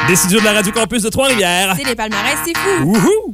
Des studios de la Radio Campus de Trois-Rivières. C'est les palmarès, c'est fou. Wouhou!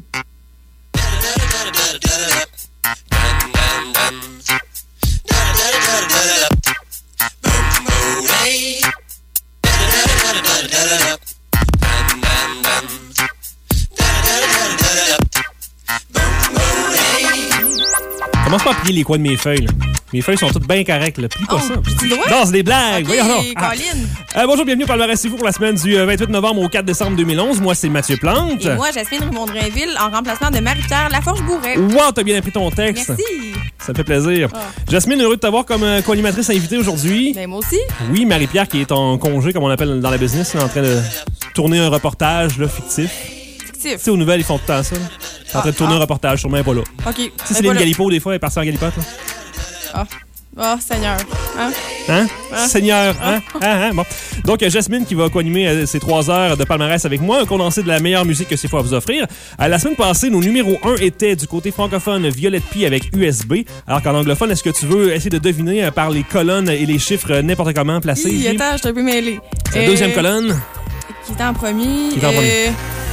Commence pas à plier les coins de mes feuilles, là. Mes feuilles sont toutes bien correctes, là. Plie pas ça. Non, c'est des blagues. Okay, Voyons donc. Bonjour, bienvenue au Palmarès C'est fou pour la semaine du 28 novembre au 4 décembre 2011. Moi, c'est Mathieu Plante. Et moi, Jasmine Raymond-Drainville, en remplacement de Marie-Pierre Laforge-Bourret. Wow, t'as bien appris ton texte. Merci. Ça me fait plaisir. Oh. Jasmine, heureux de t'avoir comme co-animatrice invitée aujourd'hui. Ben, moi aussi. Oui, Marie-Pierre qui est en congé, comme on l'appelle dans la business, là, en train de tourner un reportage là, fictif. Tu sais, aux nouvelles, ils font tout le temps ça. T'es en train de tourner un reportage, sûrement elle est pas là. OK. Tu sais, Céline Galipo, des fois, elle est partie en galipote. Oh, Seigneur. Hein? Seigneur. Bon. Donc, Jasmine qui va co-animer ces 3 heures de palmarès avec moi, un condensé de la meilleure musique que c'est fou à vous offrir. La semaine passée, nos numéros 1 étaient du côté francophone Violette Pie avec USB, alors qu'en anglophone, est-ce que tu veux essayer de deviner par les colonnes et les chiffres n'importe comment placés? Attends, je suis un peu mêlée. C'est la deuxième colonne. Qui est en premier? Qui est en premier?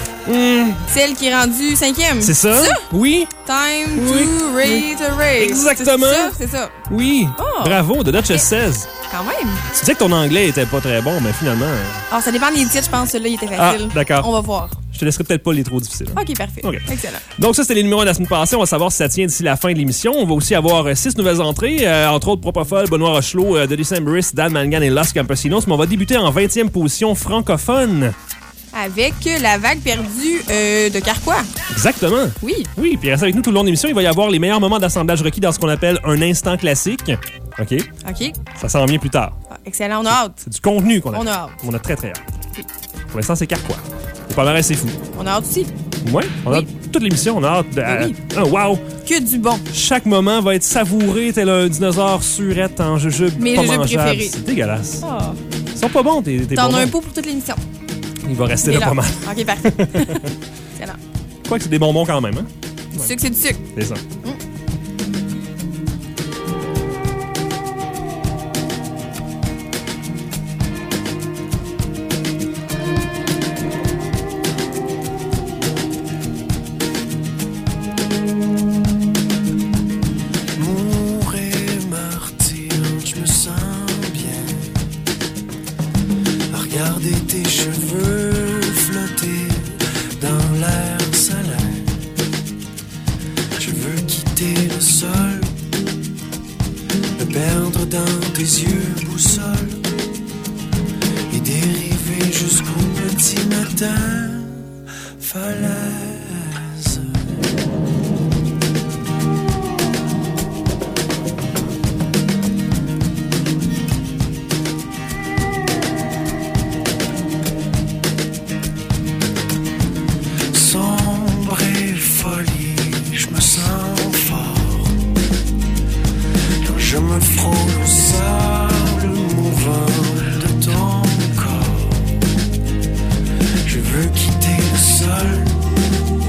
Celle qui est rendue 5e. C'est ça? Oui. Time to rate a race. Exactement. C'est ça. Oui. Oh. Bravo, The Duchess says. Quand même. Tu disais que ton anglais était pas très bon, mais finalement... Alors, ça dépend des titres, je pense. Celui-là, il était facile. Ah, d'accord. On va voir. Je te laisserai peut-être pas les trop difficiles. OK, parfait. Okay. Excellent. Donc, ça, c'était les numéros de la semaine passée. On va savoir si ça tient d'ici la fin de l'émission. On va aussi avoir 6 nouvelles entrées, entre autres Propofol, Benoît Rochelot, The Decemberists, Dan Mangan et Los Campesinos. Mais on va débuter en 20e position francophone. Avec la vague perdue de Carquois. Exactement. Oui. Oui, puis reste avec nous tout le long de l'émission. Il va y avoir les meilleurs moments d'assemblage requis dans ce qu'on appelle un instant classique. OK. Ça s'en vient plus tard. Ah, excellent, on a hâte. C'est du contenu qu'on a. On a hâte. On a très, très hâte. Oui. Pour l'instant, c'est Carquois. Le palmarès, c'est fou. On a hâte aussi. Oui, on a hâte. Toute l'émission, on a hâte. Oui. Wow! Que du bon. Chaque moment va être savouré tel un dinosaure surette en jujube. Mes pas jujubes mangeable. préférés. C'est dégueulasse. Oh. Ils sont pas bons, tes T'en bonbons. as un pot pour toute l'émission. Il va rester là pas mal. OK, parfait. Excellent. Quoi que c'est des bonbons quand même, hein? Du sucre, c'est du sucre. C'est ça. Je veux quitter le sol.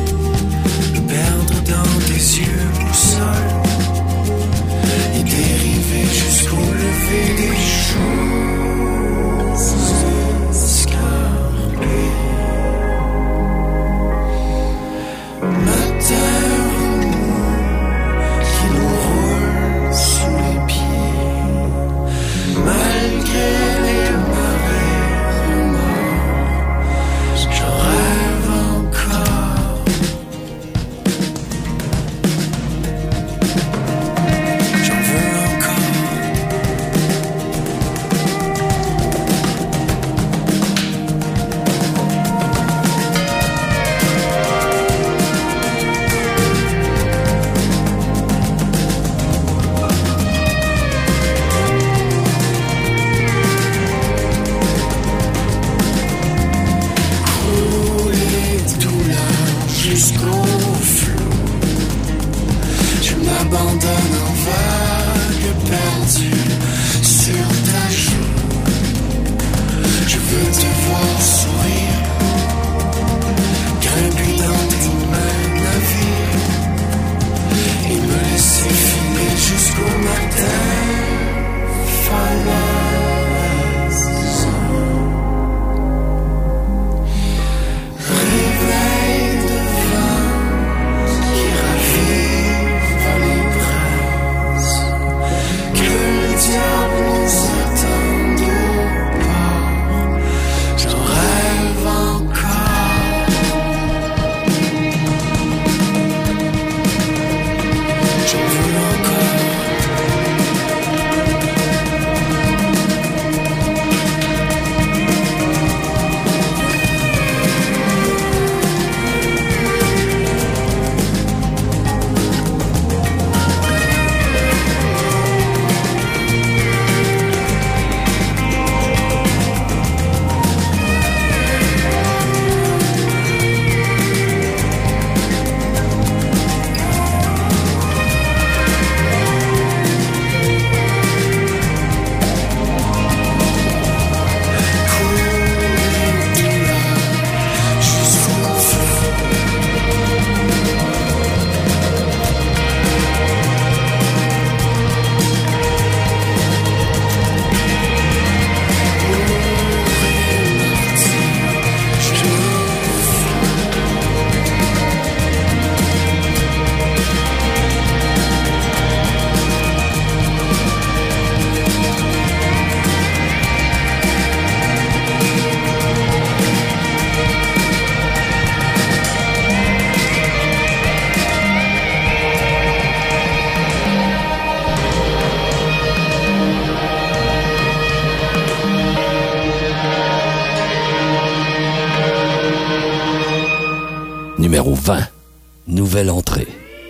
Numéro 20. Nouvelle entrée.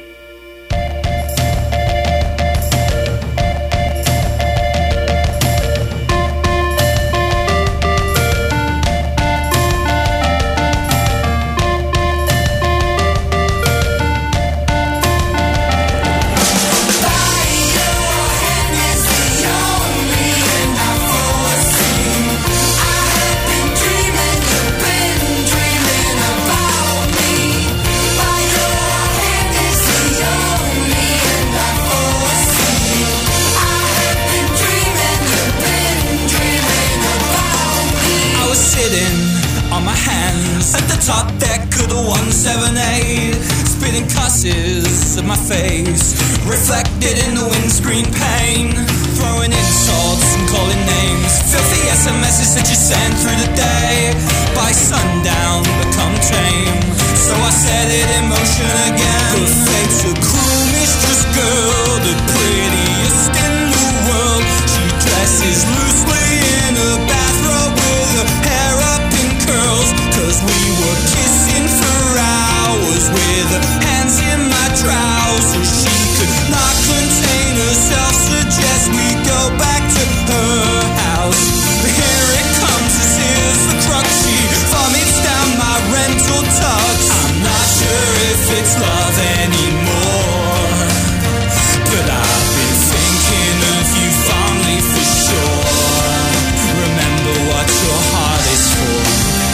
At the top deck of the 178, spitting cusses at my face, reflected in the windscreen pane, throwing insults and calling names, filthy SMSs that you send through the day, by sundown become tame, so I set it in motion again. The fate's a cruel mistress girl, the prettiest in the world, she dresses loosely in a bathrobe with her hair up in curls, 'cause we were kissing for hours with her hands in my trousers. She could not contain herself, suggest we go back to her house. But here it comes, this is the crux. She vomits down my rental tux. I'm not sure if it's love anymore, but I've been thinking of you fondly for sure. Remember what your heart is for.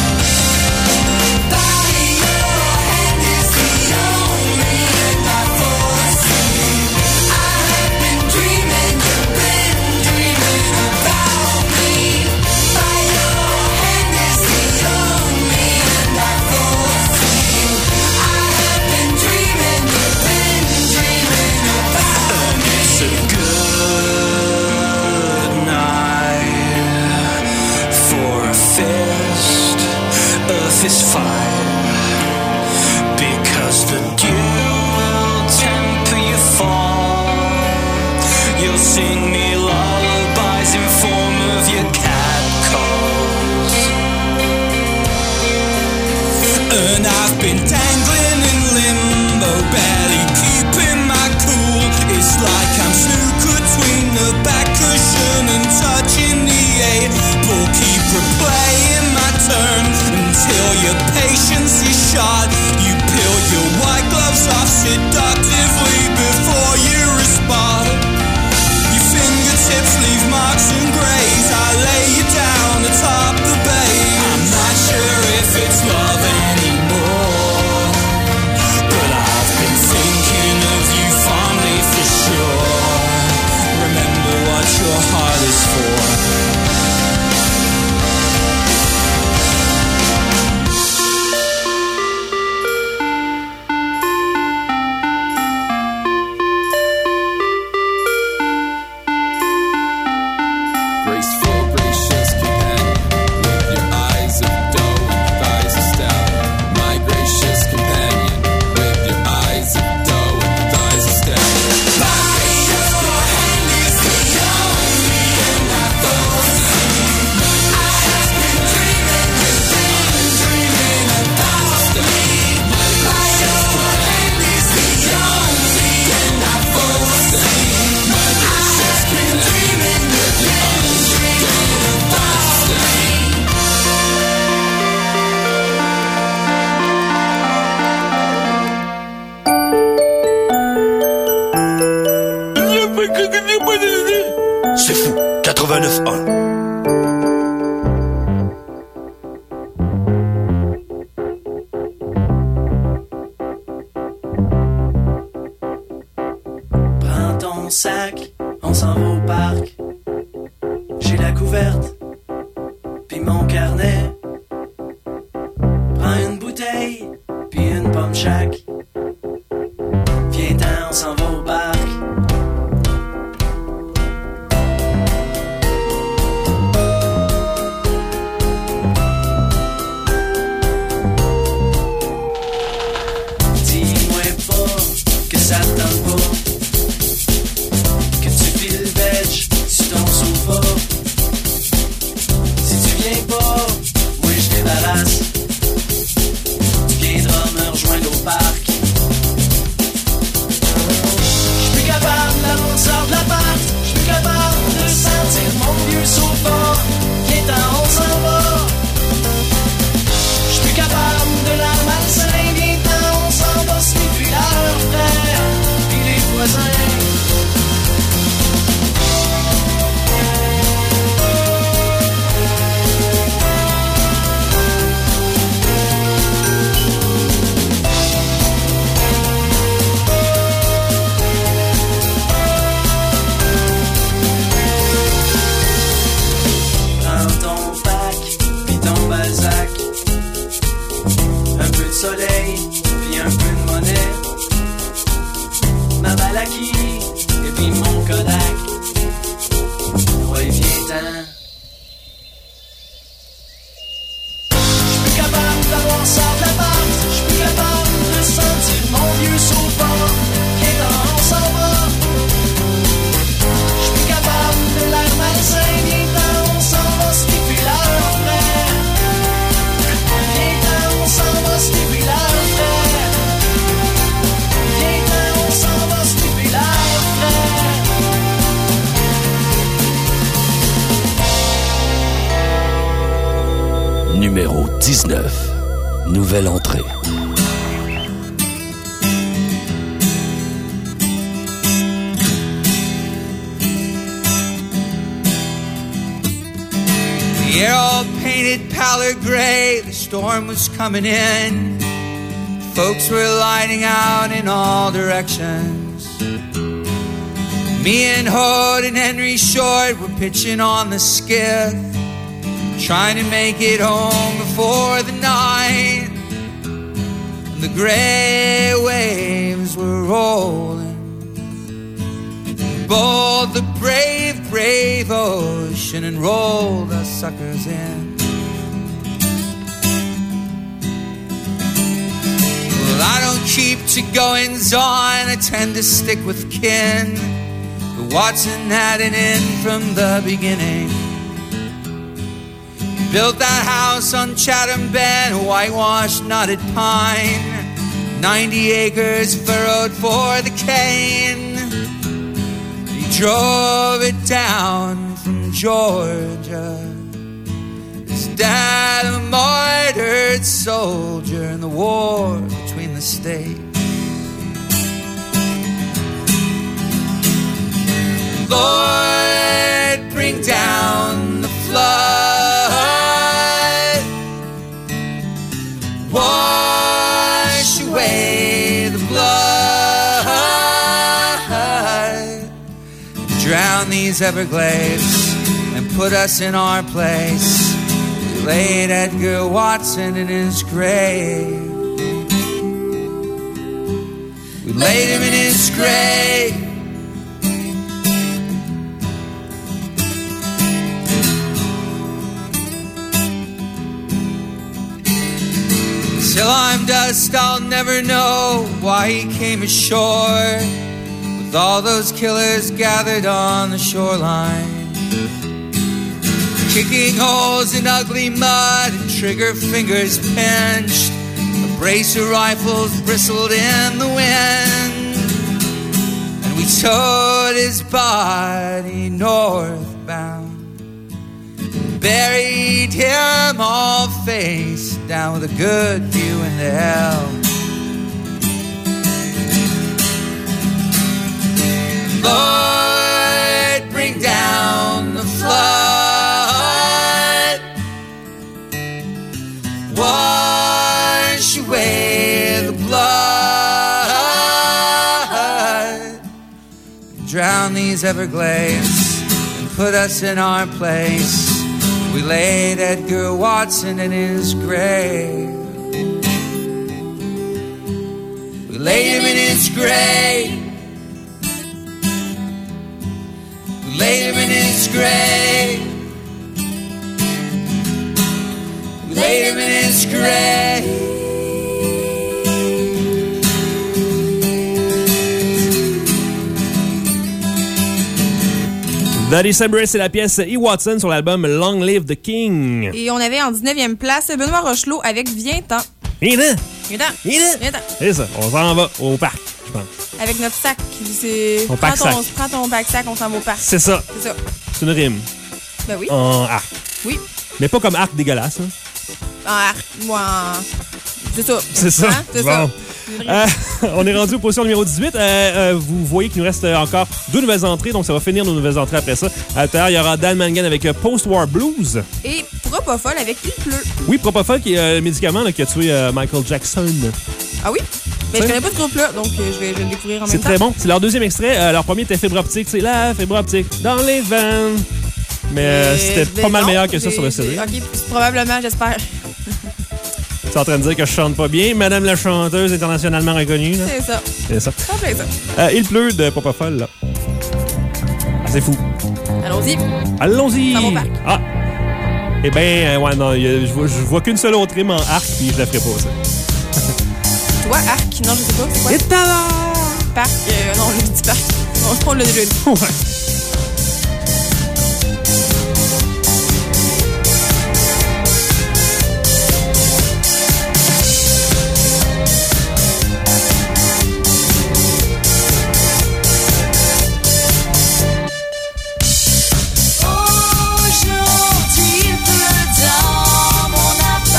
Fist fight, because the dew will temper your fall. You'll sing me lullabies in form of your cat calls, and I've been dangling in limbo, barely keeping my cool. It's like I'm snookered between the back cushion and touching the able. Keep replaying my turn until your patience is shot. You peel your white gloves off seductively before you respond. Your fingertips leave marks and graze. I lay you down atop the bay. I'm not sure if it's love anymore, but I've been thinking of you fondly for sure. Remember what your heart is for. C'est fou. 89.1. Prends ton sac, on s'en va au parc. J'ai la couverte, puis mon carnet. Prends une bouteille, puis une pomme chaque. Viens-t'en, on s'en va au parc. Ça te tente pas que tu files veg sur ton sofa. Si tu viens pas, Numéro 19. Nouvelle entrée. The air all painted pallid gray, the storm was coming in. Folks were lighting out in all directions. Me and Hood and Henry Short were pitching on the skiff, trying to make it home before the night. And the gray waves were rolling. Bold the brave, brave ocean and rolled us suckers in. Well, I don't keep to goings on, I tend to stick with kin. But Watson had an in from the beginning. He built that house on Chatham Bend, whitewashed knotted pine, 90 acres furrowed for the cane. Drove it down from Georgia. His dad, a martyred soldier in the war between the states. Lord, bring down the flood. Wash away the blood. Drown these Everglades and put us in our place. We laid Edgar Watson in his grave. We laid him in his grave. Till I'm dust, I'll never know why he came ashore with all those killers gathered on the shoreline, kicking holes in ugly mud and trigger fingers pinched. A brace of rifles bristled in the wind, and we towed his body northbound, buried him all face down with a good view into hell. Lord, bring down the flood. Wash away the blood. Drown these Everglades and put us in our place. We laid Edgar Watson in his grave. We laid him in his grave. Laid him in his grave. We laid him in his grave. The December, c'est la pièce E. Watson sur l'album Long Live the King. Et on avait en 19e place Benoît Rochelot avec Viens-t'en. Viens-t'en! Viens-t'en! Viens-t'en! C'est ça, on s'en va au parc, je pense. Avec notre sac. C'est... Ton pack-sac. Prends ton pack-sac, on s'en va au parc. C'est ça. C'est ça. C'est une rime. Ben oui. En arc. Oui. Mais pas comme arc dégueulasse. Hein? En arc. Moi, c'est ça. C'est ça. Hein? C'est bon. ça. On est rendu aux positions numéro 18. Vous voyez qu'il nous reste encore 2 nouvelles entrées, donc ça va finir nos nouvelles entrées après ça. À l'intérieur, il y aura Dan Mangan avec Post-War Blues. Et Propofol avec Il pleut. Oui, Propofol qui est le médicament là, qui a tué Michael Jackson. Ah oui? Mais je connais pas ce groupe-là, donc je vais le découvrir en même temps. C'est très bon. C'est leur deuxième extrait. Leur premier était Fibre optique. C'est la fibre optique dans les veines. Mais c'était pas mal meilleur que ça sur le CD. OK, probablement, j'espère. Tu es en train de dire que je chante pas bien. Madame la chanteuse internationalement reconnue. Là. C'est ça. C'est ça. Ça plaît, ça. Il pleut de Propofol, là. Ah, c'est fou. Allons-y. Allons-y. Ça va au parc. Ah. Eh bien, ouais, non, je vois qu'une seule autre rime en arc, puis je la ferai pas, ça. Toi, arc? Non, je sais pas. C'est quoi? Et t'as Parc? Non, j'ai dit parc. On l'a déjà dit. Ouais. Aujourd'hui, il pleut dans mon appart.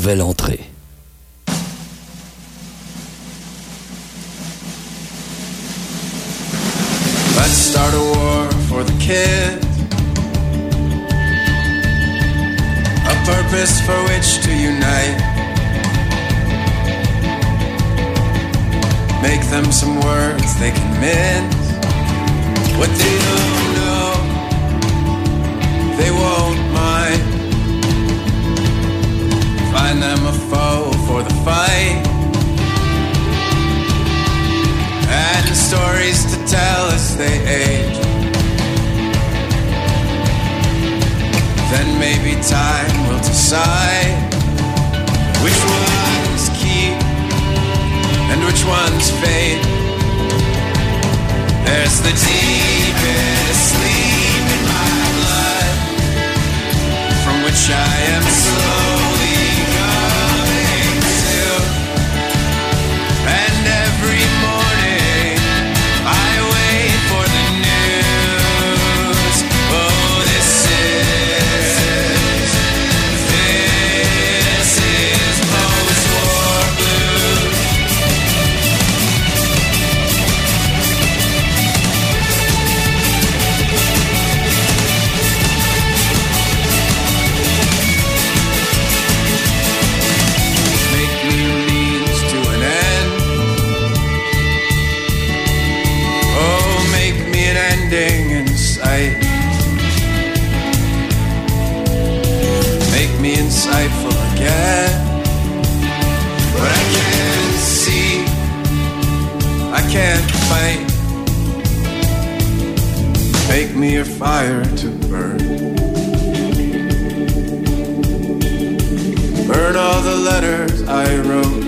Nouvelle entrée. Let's start a war for the kids. A purpose for which to unite. Make them some words they can mince. What they don't know, they won't mind. Find them a foe for the fight. And stories to tell as they age. Then maybe time will decide which ones keep and which ones fade. There's the deepest sleep in my blood, from which I am slowly coming to. And every morning I wait for the news. Oh, this is post-war blues. Make me a means to an end. Oh, make me an ending in sight. Make me insightful again. But I can't see, I can't fight. Make me a fire to burn. Burn all the letters I wrote.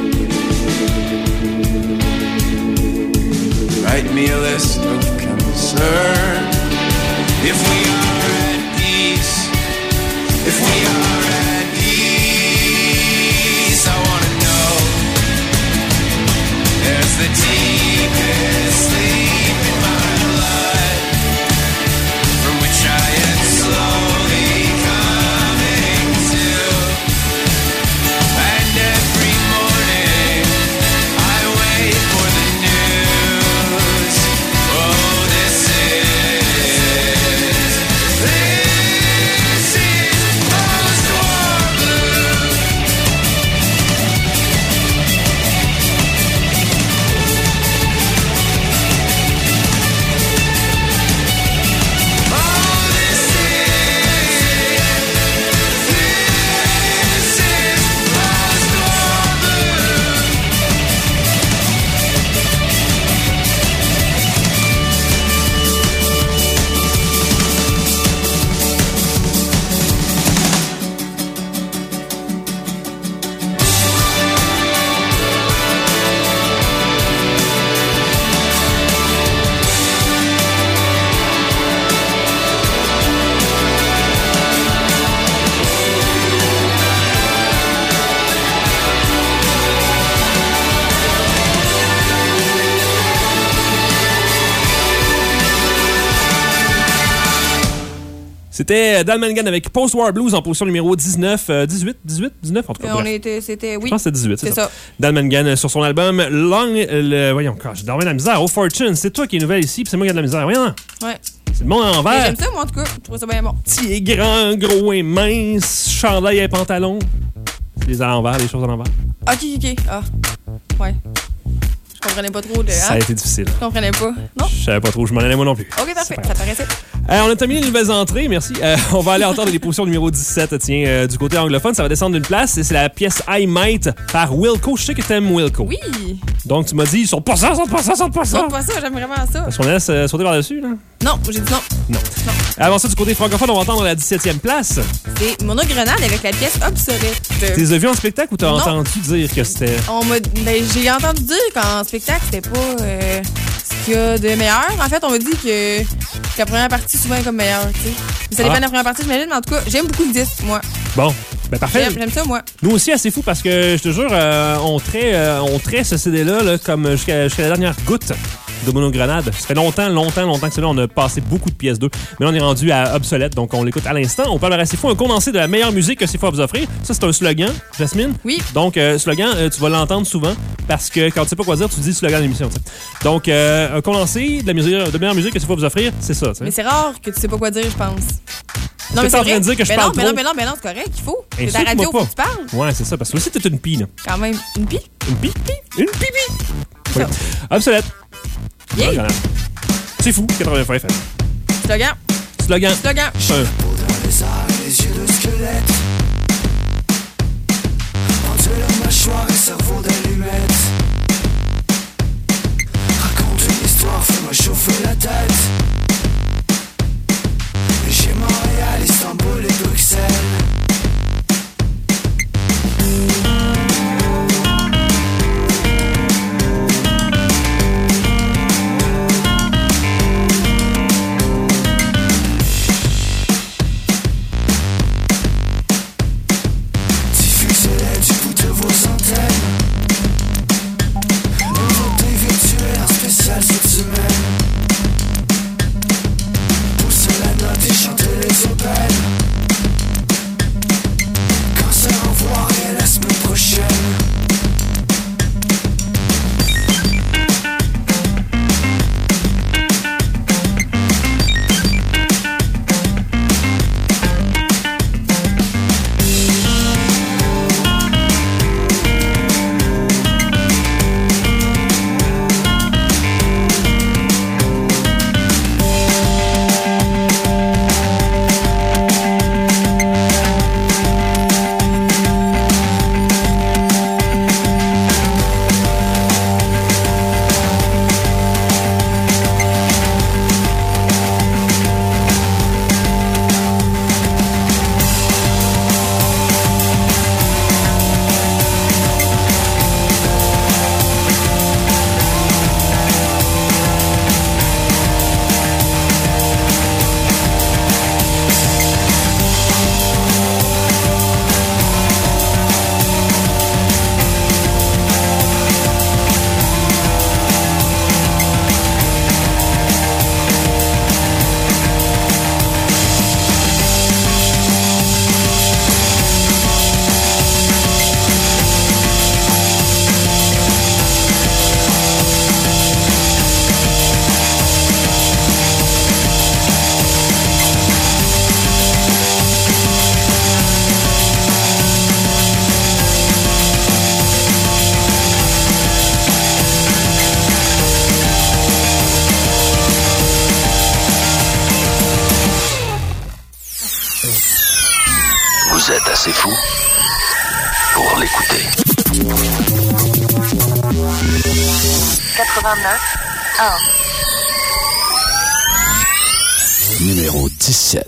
Write me a list of concerns. If we are at peace, if we are at peace, I wanna know. There's the deepest sleep in my blood, from which I am slowly coming to. And every morning I wait for the news. Oh, this is post-war blues. Oh, this is post-war blues. C'était Dan Mangan avec Post-War Blues en position numéro 19, 19 en tout cas. On bref. était, c'était, oui. Je pense que c'était 18, c'est C'est ça. ça. Dan Mangan sur son album Long... voyons, quand j'ai dormi de la misère. Oh Fortune, c'est toi qui es nouvelle ici, puis c'est moi qui ai de la misère. Voyons, Ouais. c'est le monde à Mais l'envers. j'aime ça, moi, en tout cas. Je trouve ça bien bon. Petit et grand, gros et mince, chandail et pantalon. C'est les à l'envers, les choses à l'envers. Ok. Ah. Ouais. Je comprenais pas trop de. Ça a Hein? été difficile. Je comprenais pas. Non? Je savais pas trop, je m'en allais moi non plus. Ok, parfait. C'est pas Ça paraissait. On a terminé les nouvelles entrées, merci. On va aller entendre les positions numéro 17, tiens, du côté anglophone. Ça va descendre d'une place. C'est la pièce I Might par Wilco. Je sais que t'aimes Wilco. Oui. Donc, tu m'as dit, ils sont pas ça, ils sont pas ça, ils sont pas ça. Non, pas ça, j'aime vraiment ça. Est-ce qu'on laisse sauter par-dessus, là? Non, j'ai dit non. Non. Avant ça, du côté francophone, on va entendre la 17e place. C'est Monogrenade avec la pièce Obsolète. Tu les as vus en spectacle ou t'as Non. entendu dire que c'était... J'ai entendu dire qu'en spectacle, c'était pas ce qu'il y a de meilleur. En fait, on m'a dit que la première partie, souvent, est comme meilleure. Tu sais. Ça dépend de la première partie, j'imagine, mais en tout cas, j'aime beaucoup le disque, moi. Bon, ben parfait. J'aime ça, moi. Nous aussi, assez fou parce que, je te jure, on trait ce CD-là là, comme jusqu'à la dernière goutte. de Monogrenade. Ça fait longtemps que c'est là. On a passé beaucoup de pièces d'eux. Mais là, on est rendu à obsolète, donc on l'écoute à l'instant. On parle à C'est Fou, un condensé de la meilleure musique que C'est Fou à vous offrir. Ça, c'est un slogan, Jasmine. Oui. Donc, slogan, tu vas l'entendre souvent parce que quand tu sais pas quoi dire, tu dis slogan de l'émission. T'sais. Donc, un condensé de la meilleure musique que C'est Fou à vous offrir, c'est ça. T'sais. Mais c'est rare que tu sais pas quoi dire, je pense. Non, mais c'est en train de dire que je parle trop. Mais non, c'est correct, il faut. C'est ta Insulte-moi radio, pas. faut que tu parles. Ouais, c'est ça, parce que aussi, t'es une pie, là. Quand même. Une pie? Une pie? Une pipi! Oui. Obsolète. Yeah. Voilà. C'est Fou, 89 FM. Slogan. Slogan. Slogan. Les arts et les yeux de squelette. Entre leur mâchoire et cerveau d'allumette. Raconte une histoire, fais-moi chauffer la tête. Et chez Montréal, Istanbul et Bruxelles. Cette semaine, pousse la note et chante les opènes. Cancer, au revoir et à la semaine prochaine. Vous êtes assez fou pour l'écouter. 89.1 Numéro 17.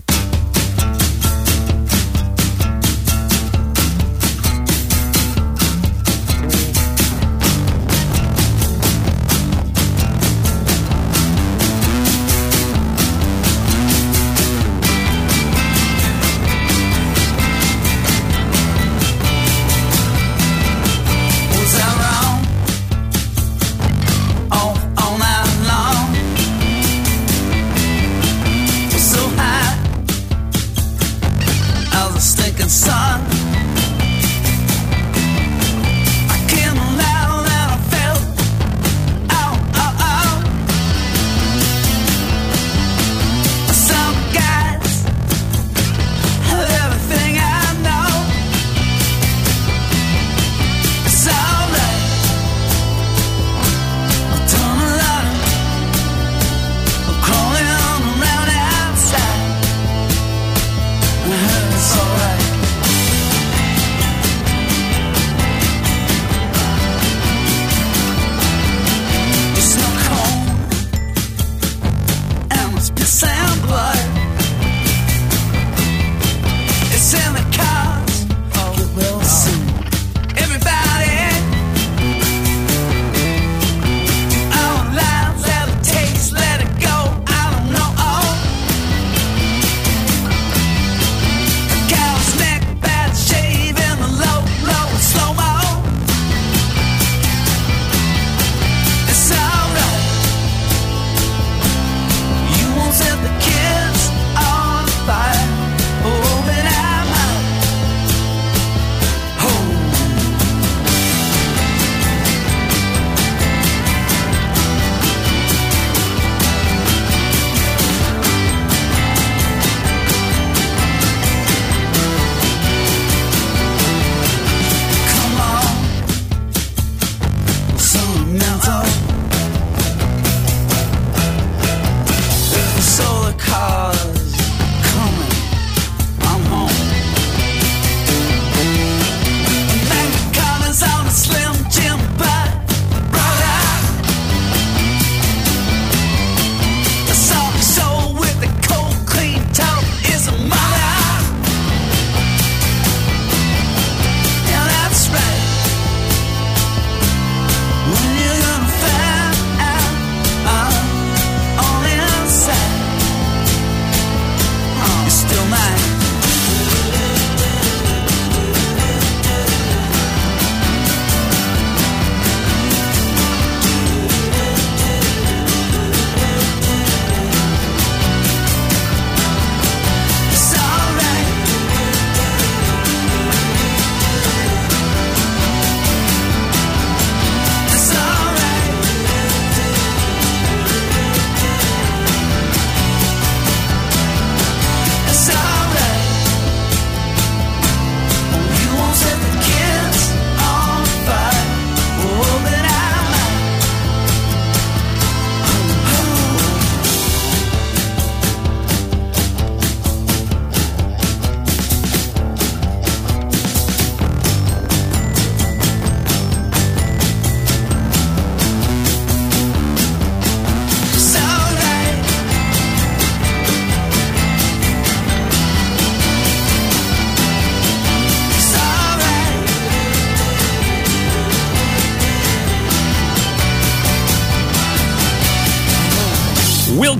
All night long, so high.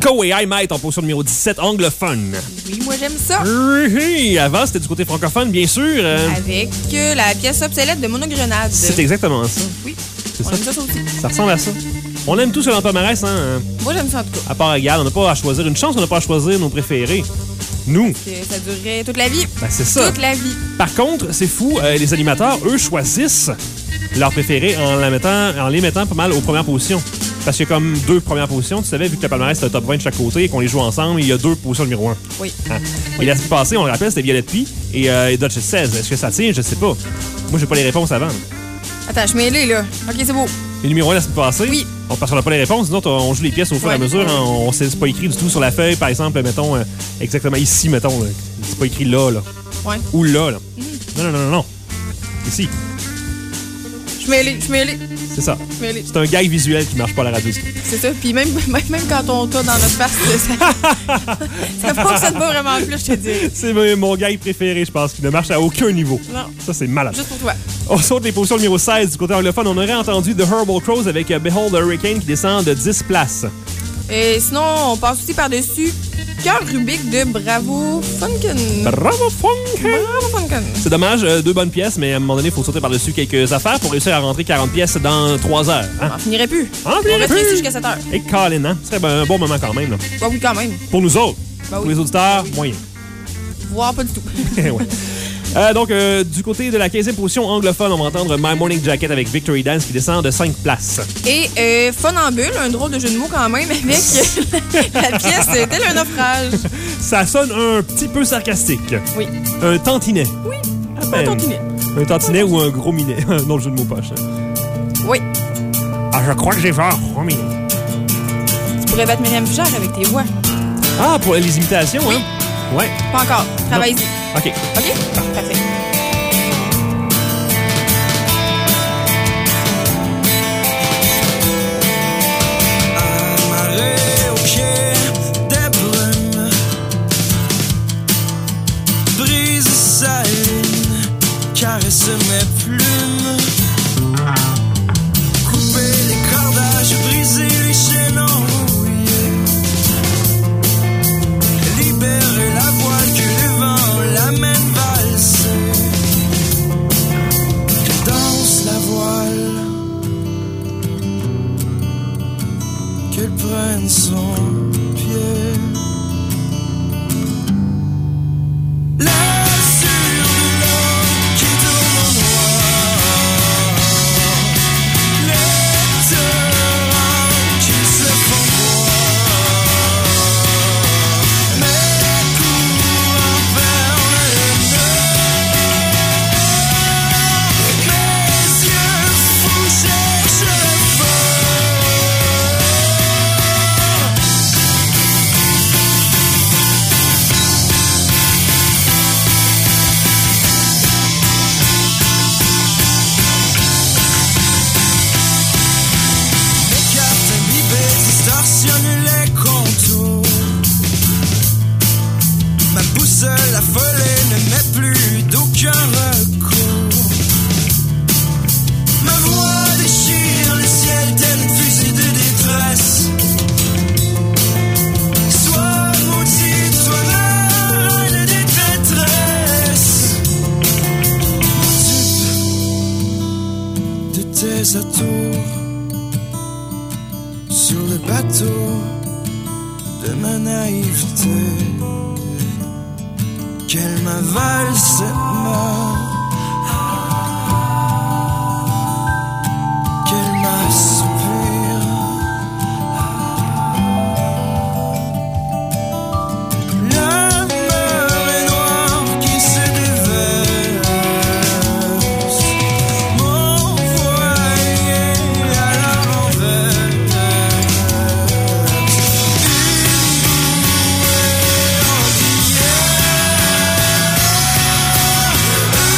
Go et I Might en position numéro 17, anglophone. Oui, moi j'aime ça. Oui, avant, c'était du côté francophone, bien sûr. Avec la pièce obsolète de Monogrenade. C'est exactement ça. Oui, C'est on ça. aime ça aussi. Ça ressemble à ça. On aime tout sur le palmarès, hein? Moi j'aime ça en tout cas. À part égal, on n'a pas à choisir. Une chance qu'on n'a pas à choisir nos préférés. Nous. Que ça durerait toute la vie. Ben, c'est ça. Toute la vie. Par contre, c'est fou, les animateurs, eux, choisissent leurs préférés en les mettant pas mal aux premières positions. Parce qu'il y a comme 2 premières positions. Tu savais, vu que le palmarès, c'est un top 20 de chaque côté et qu'on les joue ensemble, il y a 2 positions numéro 1. Oui. Hein? Et la semaine passée, on le rappelle, c'était Violette Pie et Dutch 16. Est-ce que ça tient? Je sais pas. Moi, j'ai pas les réponses avant. Attends, je mêlée là. Ok, c'est beau. Les numéros 1 la semaine passée? Oui. Parce qu'on n'a pas les réponses, sinon on joue les pièces au fur et à mesure. Hein, c'est pas écrit du tout sur la feuille, par exemple, mettons, exactement ici, mettons. Là. C'est pas écrit là. Ouais. Ou là. Non. Ici. Je mêlée. C'est ça. Je mêlée. C'est un gag visuel qui marche pas à la radio. C'est ça. Puis même quand on t'a dans notre face, ça fonctionne pas vraiment plus, je te dis. C'est mon gag préféré, je pense, qui ne marche à aucun niveau. Non. Ça, c'est malade. Juste pour toi. On saute les positions numéro 16 du côté anglophone. On aurait entendu The Herbal Crows avec Behold the Hurricane qui descend de 10 places. Et sinon, on passe aussi par-dessus Cœur Rubik de Bravo Funken. Bravo Funken! Bravo Funken. C'est dommage, 2 bonnes pièces, mais à un moment donné, il faut sauter par-dessus quelques affaires pour réussir à rentrer 40 pièces dans 3 heures. Hein? On finirait plus. On finirait resterait plus. ici jusqu'à 7 heures. Et Colin, hein? Ce serait un bon moment quand même. Là. Bah oui, quand même. Pour nous autres. Bah oui. Pour les auditeurs, moyen. Voire pas du tout. Ouais. Donc, du côté de la 15e position anglophone, on va entendre My Morning Jacket avec Victory Dance qui descend de 5 places. Et Funambule, un drôle de jeu de mots quand même, avec la pièce tel un naufrage. Ça sonne un petit peu sarcastique. Oui. Un tantinet. Oui. Un tantinet. Un tantinet ou un gros minet. Un autre jeu de mots poche. Oui. Ah, je crois que j'ai fait un gros minet. Tu pourrais battre Myriam Fugère avec tes voix. Ah, pour les imitations, oui. Hein? Ouais. Pas encore. Travaille-y. OK. OK? Parfait. Amarré au pied des brumes, brise sa lune, caresse mes plumes, couper les cordages, briser les chaînes enrouillées, libérer la voile que le vent l'amène valser, danse la voile, qu'elle prenne son pied. Là sur de l'eau qui tourne en noir, les torrents qui se font voir, mes courants vers le nord, mes yeux fous cherchent le feu. Les cartes imbibées distorsionnent les contours. Ma boussole affolée ne met plus d'aucun recours. Ma voix déchire le ciel tel une fusée de détresse. Sois maudite, toi la reine des détresses. Dupe de tes atours sur le bateau de ma naïveté, qu'elle m'avale cette mort, qu'elle m'aspire. La marée noire qui se déverse, mon voilier à l'envers, une bouée en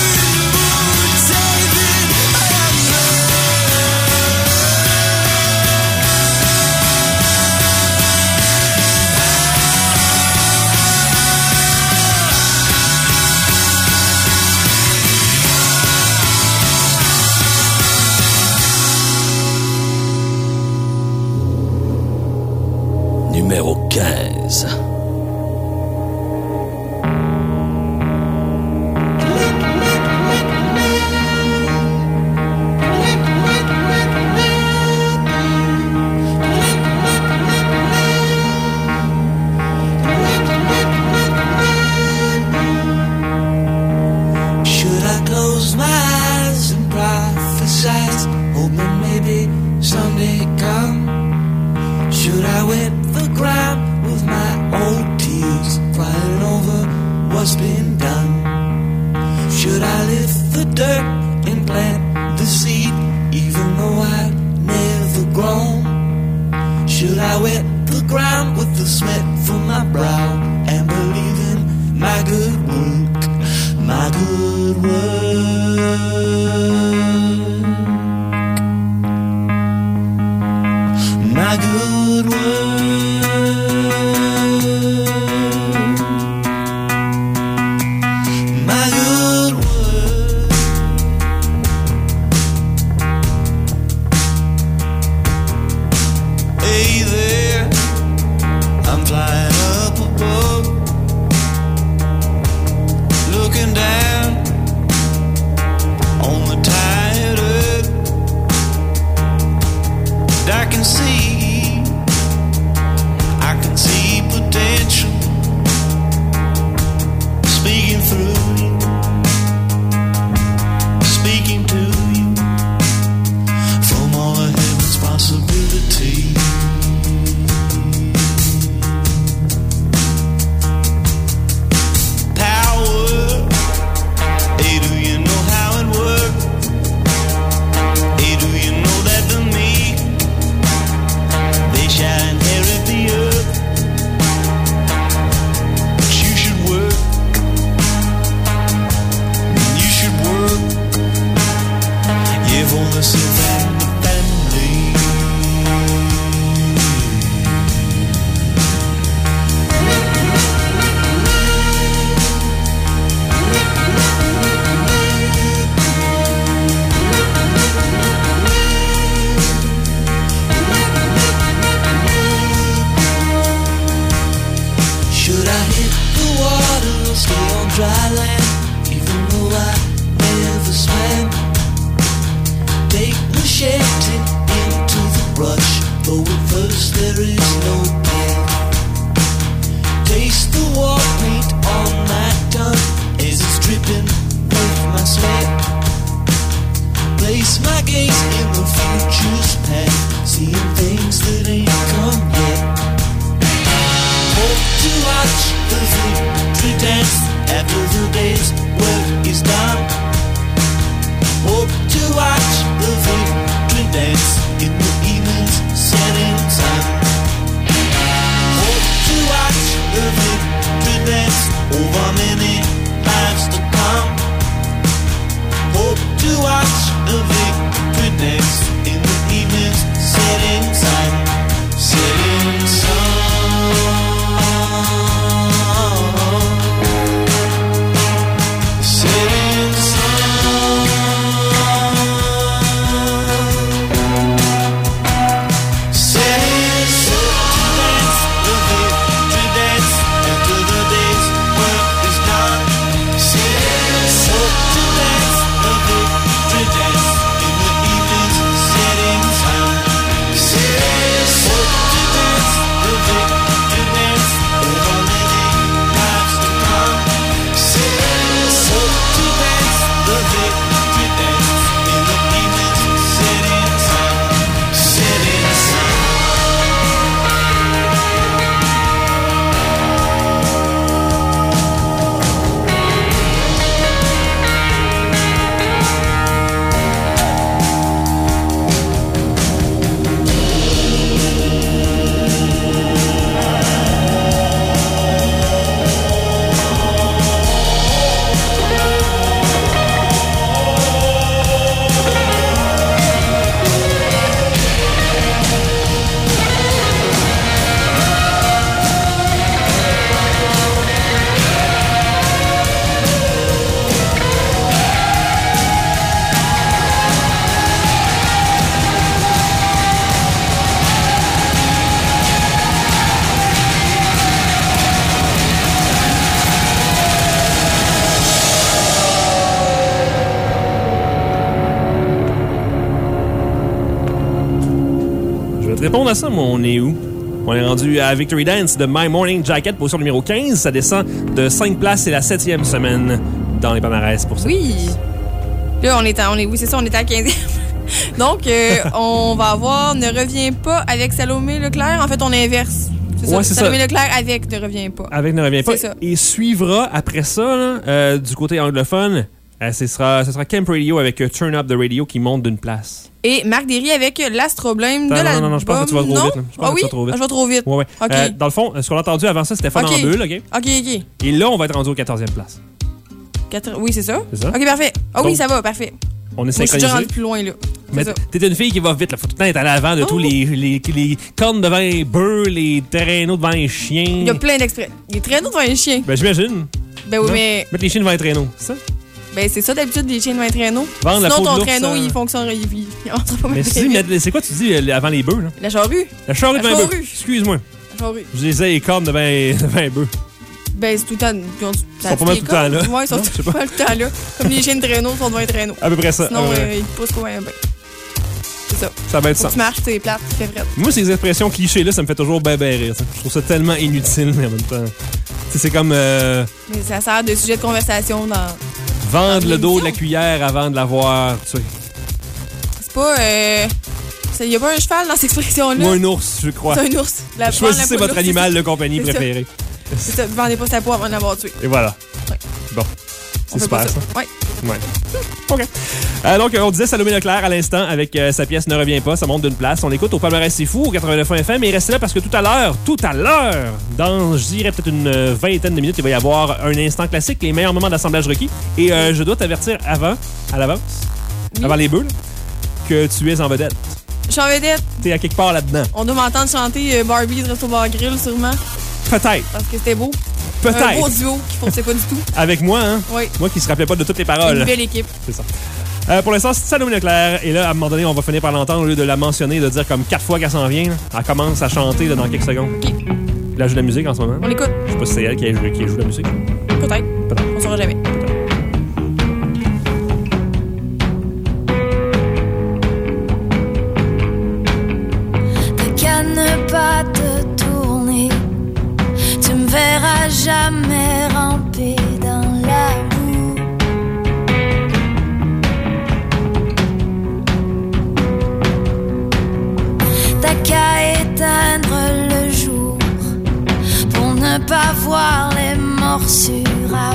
what's been done. Should I lift the dirt and plant the seed, even though I've never grown? Should I wet the ground with the sweat from my brow and believe in my good work, my good work, my good work, my good work. Hey there, I'm flying up above, looking down on the tired earth. And I can see potential speaking through you, speaking to you from all of heaven's possibilities. Dry land, even though I never swam. Take machete into the brush, though at first there is no path. Taste the war paint on my tongue as it's dripping with my sweat. Place my gaze in the future's path, seeing things that ain't come yet. Hope to watch the victory dance after the day's work is done. Hope to watch the victory dance in the evening's setting sun. Hope to watch the victory dance over many lives to come. Hope to watch the victory dance in the evening's setting sun. Setting sun. Répondre à ça, moi, on est où? On est rendu à Victory Dance de My Morning Jacket, position numéro 15. Ça descend de 5 places. C'est la 7e semaine dans les palmarès pour ça. Oui. Là, oui, c'est ça, on est à 15e. Donc, on va avoir Ne reviens pas avec Salomé Leclerc. En fait, on inverse. C'est Ouais, ça. c'est Salomé ça. Leclerc avec Ne revient pas. Avec Ne revient pas. C'est ça. Et suivra après ça, là, du côté anglophone, ce sera Camp Radio avec Turn Up the Radio qui monte d'une place. Et Marc Derry avec l'Astroblème de Non, l'album. non, je pense que tu vas trop vite. Là. Je pense Ah que oui? tu vas trop vite. Je vais trop vite. Ouais. OK. Dans le fond, ce qu'on a entendu avant ça, c'était Fun en bulle, OK? OK. Et là, on va être rendu au 14e place. Oui, c'est ça? C'est ça. OK, parfait. Ah oui, Donc, ça va, parfait. On est Moi, je suis déjà synchronisé. rendu plus loin, là. Mais C'est ça. t'es une fille qui va vite, là. Faut tout le temps être à l'avant de Oh. tous les cornes devant les bœufs, les traîneaux devant les chiens. Il y a plein d'extraits. Il est traîneaux devant les chiens. Ben, j'imagine. Ben oui, Non? mais Mettre les chiens devant les traîneaux, c'est ça? ben c'est ça d'habitude, les chiens devant un traîneau. Vendre la Sinon, peau de ton l'ours, traîneau, ça. il fonctionne. Il entre pas Mais mal si, vite. mais c'est quoi tu dis avant les bœufs, là? La charrue. La charrue La devant les bœufs. charrue. Excuse-moi. La charrue. Je disais les cornes devant les bœufs. Ben, c'est tout le temps. Ils sont pas mal tout le temps là. Ouais, ils sont Non, je sais tout le temps là. Comme les chiens de traîneau sont devant un traîneau. À peu près ça. Sinon, à peu près. ils poussent pas bien. C'est ça. Ça va être Faut ça. que tu marches, c'est plate, c'est vrai. Moi, ces expressions clichés-là, ça me fait toujours ben rire. Ça. Je trouve ça tellement inutile, mais en même temps. Tu sais, c'est comme Mais ça sert de sujet de conversation dans. vendre le dos de l'émission. la cuillère avant de l'avoir tué. C'est pas. Il y a pas un cheval dans cette expression-là. Ou un ours, je crois. C'est un ours. Choisissez votre animal de compagnie C'est ça. préféré. C'est ça. Vendez pas sa peau avant de l'avoir tué. Et voilà. Ouais. Bon. On C'est fait pas super, ça. Ouais. Ouais. OK. Donc, on disait Salomé Leclerc à l'instant avec sa pièce Ne revient pas. Ça monte d'une place. On l'écoute au Palmarès C'est Fou, au 89.1 FM. Et restez là parce que tout à l'heure, dans, je dirais peut-être une vingtaine de minutes, il va y avoir un instant classique, les meilleurs moments d'assemblage requis. Et je dois t'avertir à l'avance, Oui. avant les bœufs, que tu es en vedette. Je suis en vedette. T'es à quelque part là-dedans. On doit m'entendre chanter Barbie de Resto Bar Grill, sûrement. Peut-être. Parce que c'était beau. Un beau Peut-être. duo qui fonçait pas du tout. Avec moi, hein? Oui. Moi qui se rappelais pas de toutes les Une paroles. belle équipe. C'est ça. Pour l'instant, c'est Salomé Leclerc. Et là, à un moment donné, on va finir par l'entendre au lieu de la mentionner, de dire comme 4 fois qu'elle s'en vient. Là. Elle commence à chanter là, dans quelques secondes. OK. Elle joue de la musique en ce moment. On l'écoute. Je sais pas si c'est elle qui joue de la musique. Peut-être. Peut-être. On saura jamais. T'as qu'à ne pas te tourner. Tu me verras jamais ramper dans la boue. T'as qu'à éteindre le jour pour ne pas voir les morsures à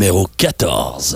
numéro 14.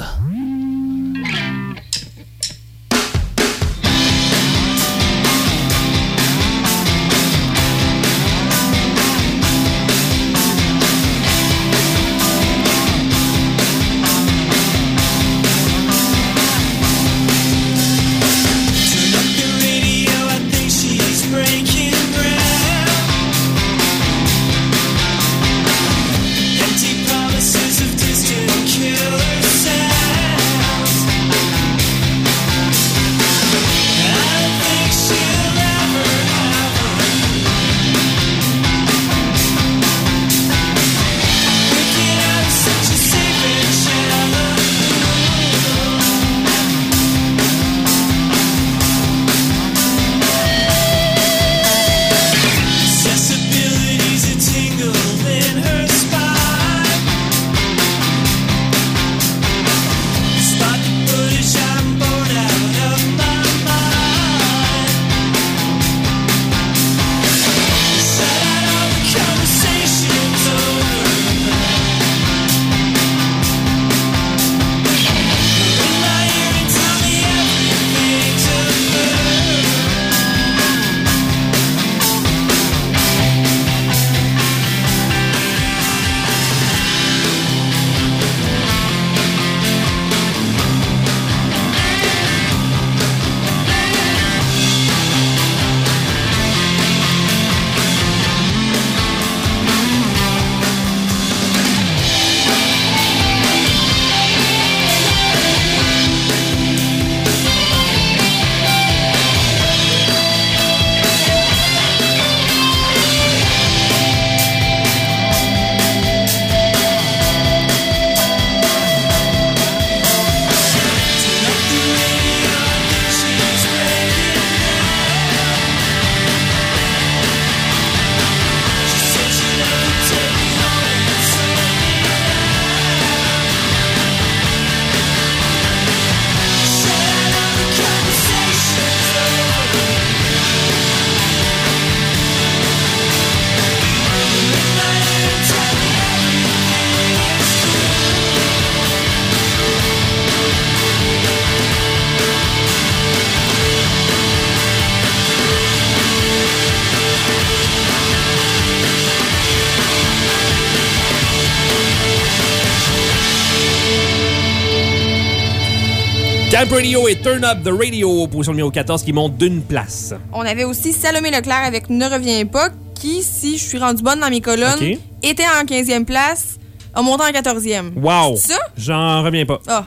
Camp Radio et Turn Up the Radio, position numéro 14 qui monte d'une place. On avait aussi Salomé Leclerc avec Ne reviens pas, qui, si je suis rendue bonne dans mes colonnes, était en 15e place, a monté en 14e. Wow! C'est ça? J'en reviens pas. Ah.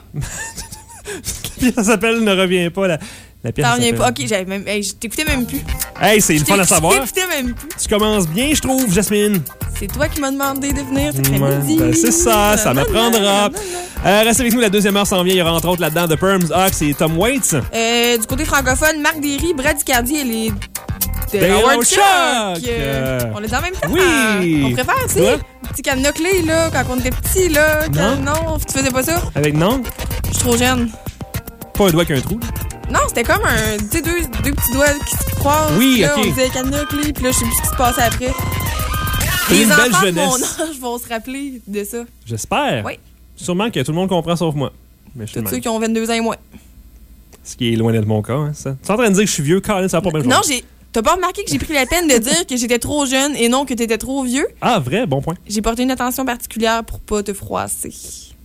La pièce s'appelle Ne reviens pas. La pièce T'en reviens s'appelle... pas. OK, j'avais même... Hey, je t'écoutais même plus. Hey, c'est le fun à savoir. Je t'écoutais même plus. Tu commences bien, je trouve, Jasmine. C'est toi qui m'as demandé de venir cet après-midi. Ben, c'est ça m'apprendra. Reste avec nous, la deuxième heure s'en vient. Il y aura entre autres là-dedans The Perms, Ox et Tom Waits. Du côté francophone, Marc Derry, Brad Icardi et les... Des Howard Chuck. On est en même temps. Oui. On préfère, tu sais, petit cadenas clé, là, quand on était petits, là. Non, tu faisais pas ça? Avec non? Je suis trop jeune. Pas un doigt qu'un trou. Non, c'était comme un, tu sais, deux petits doigts qui se croisent. Oui, là, OK. On disait cadenas clé, puis là, je sais plus ce qui se passait après. C'est Les une belle enfants jeunesse. de mon âge vont se rappeler de ça. J'espère. Oui. Sûrement que tout le monde comprend sauf moi. Mais je suis Tous le ceux même. qui ont 22 ans et moins. Ce qui est loin d'être mon cas, hein, ça. Tu es en train de dire que je suis vieux, Colin, ça va pas bien. Non, t'as pas remarqué que j'ai pris la peine de dire que j'étais trop jeune et non que t'étais trop vieux? Ah, vrai? Bon point. J'ai porté une attention particulière pour pas te froisser.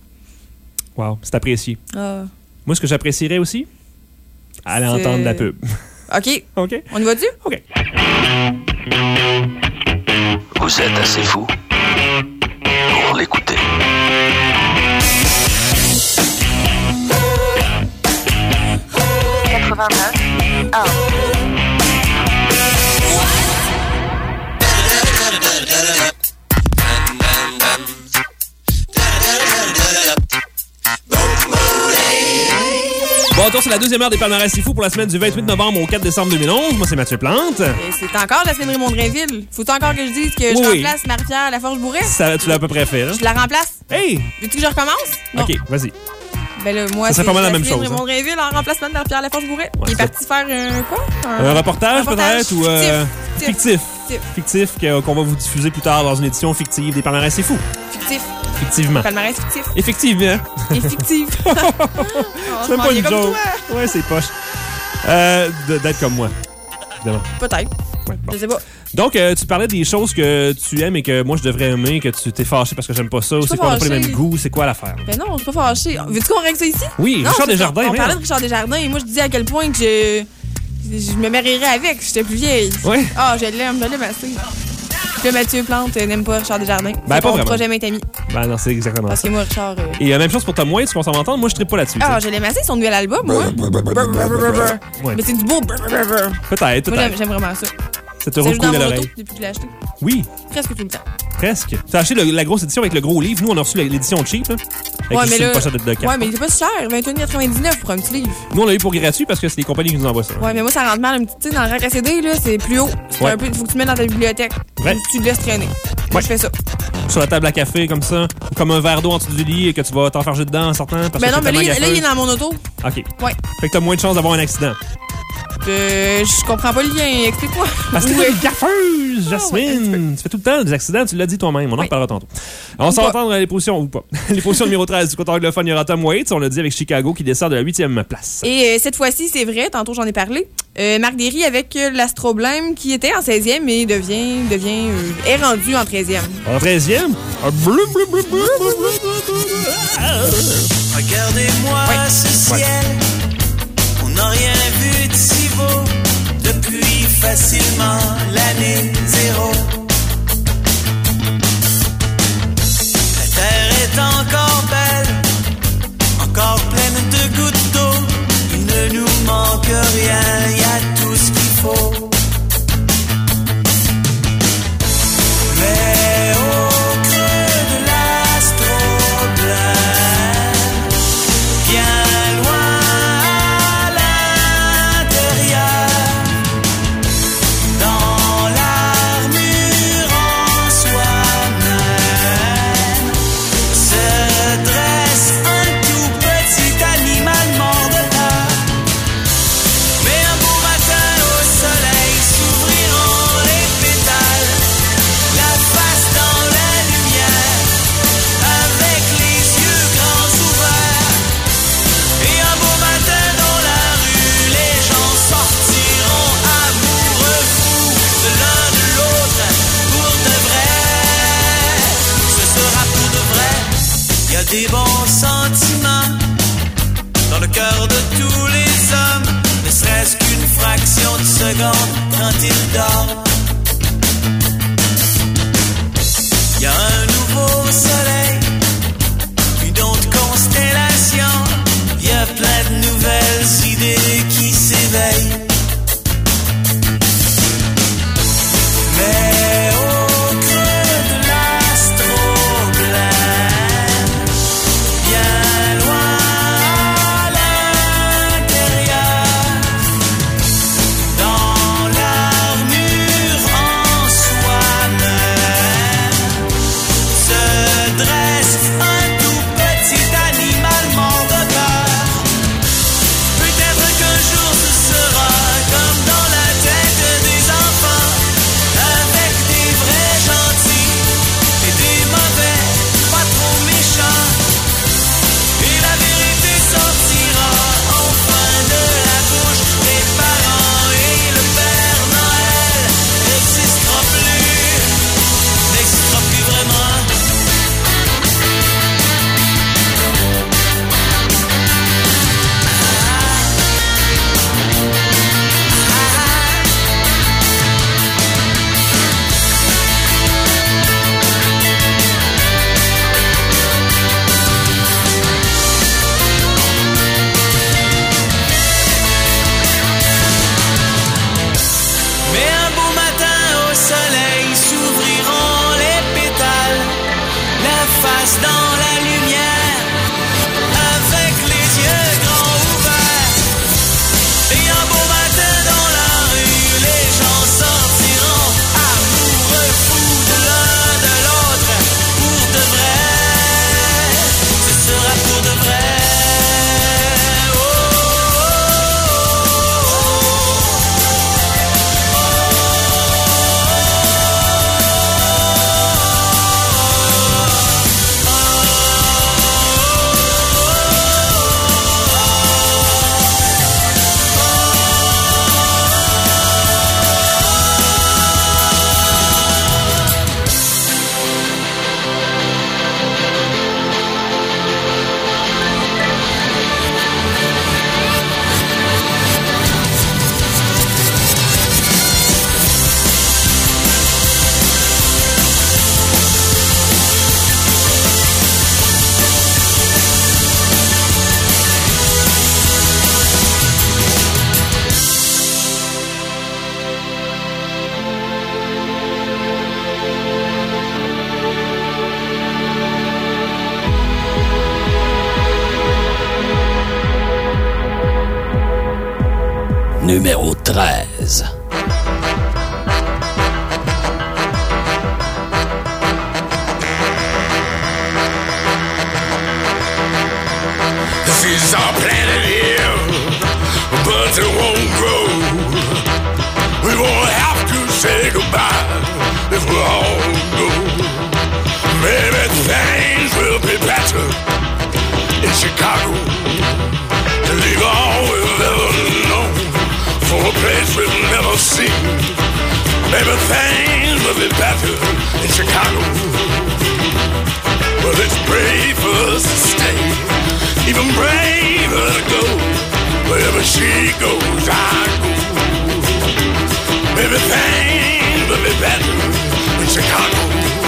Wow, c'est apprécié. Ah. Moi, ce que j'apprécierais aussi, aller entendre la pub. OK. OK. On y va-tu? OK. Vous êtes assez fou pour l'écouter. Bon, retour sur la deuxième heure des palmarès si fou pour la semaine du 28 novembre au 4 décembre 2011. Moi, c'est Mathieu Plante. Et c'est encore la semaine Raymond Drainville. Faut-tu encore que je dise que je remplace Marie-Pierre Laforge-Bourret? Ça, tu l'as à peu près fait, là. Je la remplace. Hey! Veux-tu que je recommence? Non. OK, vas-y. Ben là, moi, Ça serait pas mal la même chose, Raymond Drainville en remplacement de Marie-Pierre Laforge-Bourret. Il est parti faire un reportage peut-être ou fictif. Fictif qu'on va vous diffuser plus tard dans une édition fictive des Palmarès C'est Fou. Effectivement. Palmarès fictif. Effectivement. Effectif. C'est même pas une joke. Ouais, c'est poche. D'être comme moi, évidemment. Peut-être. Ouais, bon. Je sais pas. Donc, tu parlais des choses que tu aimes et que moi, je devrais aimer, que tu t'es fâché parce que j'aime pas ça. Ou c'est quoi, on n'a pas les mêmes goûts? C'est quoi l'affaire? Ben non, je suis pas fâchée. Veux-tu qu'on règle ça ici? Oui, non, Richard Desjardins. On parlait de Richard Desjardins et moi, je disais à quel point que je me marierais avec. J'étais plus vieille. Oui. Ah, je l'aime assez. Puis là, Mathieu Plante n'aime pas Richard Desjardins. Ben, pas vraiment. Projet Main Ami. Ben non, c'est exactement Parce ça. que moi, Richard... Et même chose pour Tom Waits, qu'on s'en va entendre. Moi, je trippe pas là-dessus. Ah, je l'aime assez, son nouvel album, moi. Ouais. Mais c'est du beau... Peut-être. Moi, j'aime vraiment ça. Ça te recoule à l'oreille. Depuis que je l'ai acheté. Oui. Presque tout le temps. Presque. Tu as acheté la grosse édition avec le gros livre. Nous, on a reçu l'édition cheap. Là, avec mais là, une pochette de 4. Ouais, mais il est pas si cher. 21,99 pour un petit livre. Nous, on l'a eu pour gratuit parce que c'est les compagnies qui nous envoient ça. Ouais, mais moi, ça rentre mal. Tu sais, dans le rack à CD, là, c'est plus haut. Ouais. Un peu, faut que tu le mettes dans ta bibliothèque. Ouais. Ou tu le laisses traîner. Moi, je fais ça. Sur la table à café, comme ça. Ou comme un verre d'eau en dessous du lit et que tu vas t'enfarger dedans en sortant. Parce Ben que non, mais là, c'est tellement il est dans mon auto. OK. Ouais. Fait que t'as moins de chances d'avoir un accident. Je comprends pas le lien. Explique-moi. Parce que t'es une gaffeuse, Jasmine. Tu fais tout le temps des accidents, tu l'as dit toi-même. On en reparlera tantôt. Alors, on s'en va entendre les positions, ou pas. Les positions numéro 13 du côté anglophone, il y aura Tom Waits. On l'a dit avec Chicago qui descend de la 8e place. Et cette fois-ci, c'est vrai, tantôt j'en ai parlé. Marc Derry avec l'Astroblème qui était en 16e mais est rendu en 13e. En 13e? Regardez-moi ce ciel, on n'a rien vu de si beau depuis facilement l'année 0. La terre est encore belle, encore pleine de gouttes d'eau. Il ne nous manque rien, il y a tout ce qu'il faut. Mais au creux de l'astroblème, bien loin à l'intérieur, dans l'armure en soi-même, se dresse un tout petit animal mort de peur. Mais un beau matin au soleil s'ouvriront les pétales, la face dans la lumière, avec les yeux grands ouverts. Et un beau matin dans la rue, les gens sortiront amoureux fous de l'un de l'autre, pour de vrai. Ce sera pour de vrai. Il y a des bons sentiments dans le cœur de tous les hommes, ne serait-ce qu'une fraction de seconde quand ils dorment. Il y a un nouveau soleil, une autre constellation, il y a plein de nouvelles idées qui s'éveillent. Mais au creux de l'astroblème, bien loin à l'intérieur, dans l'armure numéro 13. The seeds are planted here, but they won't grow. We won't have to say goodbye if we all go. Maybe things will be better in Chicago. To leave all we've ever known for a place we've never seen. Maybe things will be better in Chicago. Well, it's brave for us to stay, even braver to go. Wherever she goes, I go. Maybe things will be better in Chicago.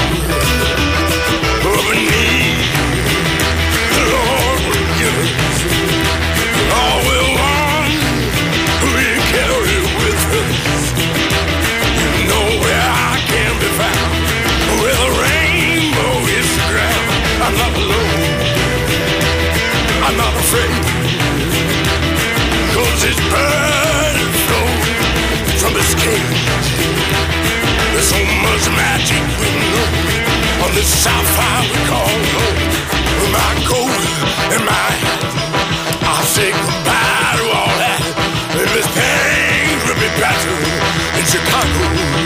But we need the Lord will give us all we want. We carry it with us. You know where I can be found, where the rainbow is the ground. I'm not alone, I'm not afraid, 'cause this bird is flown from his cage. There's so much magic we know on this sapphire we call home. With my gold in my hand, I'll say goodbye to all that. Maybe things will be better in Chicago.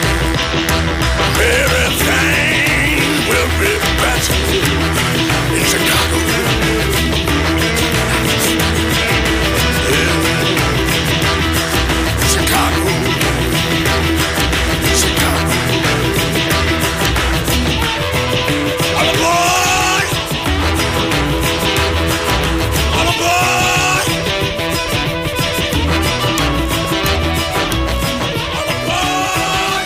Maybe things will be better in Chicago. Chicago. Chicago. All aboard! All aboard! All aboard!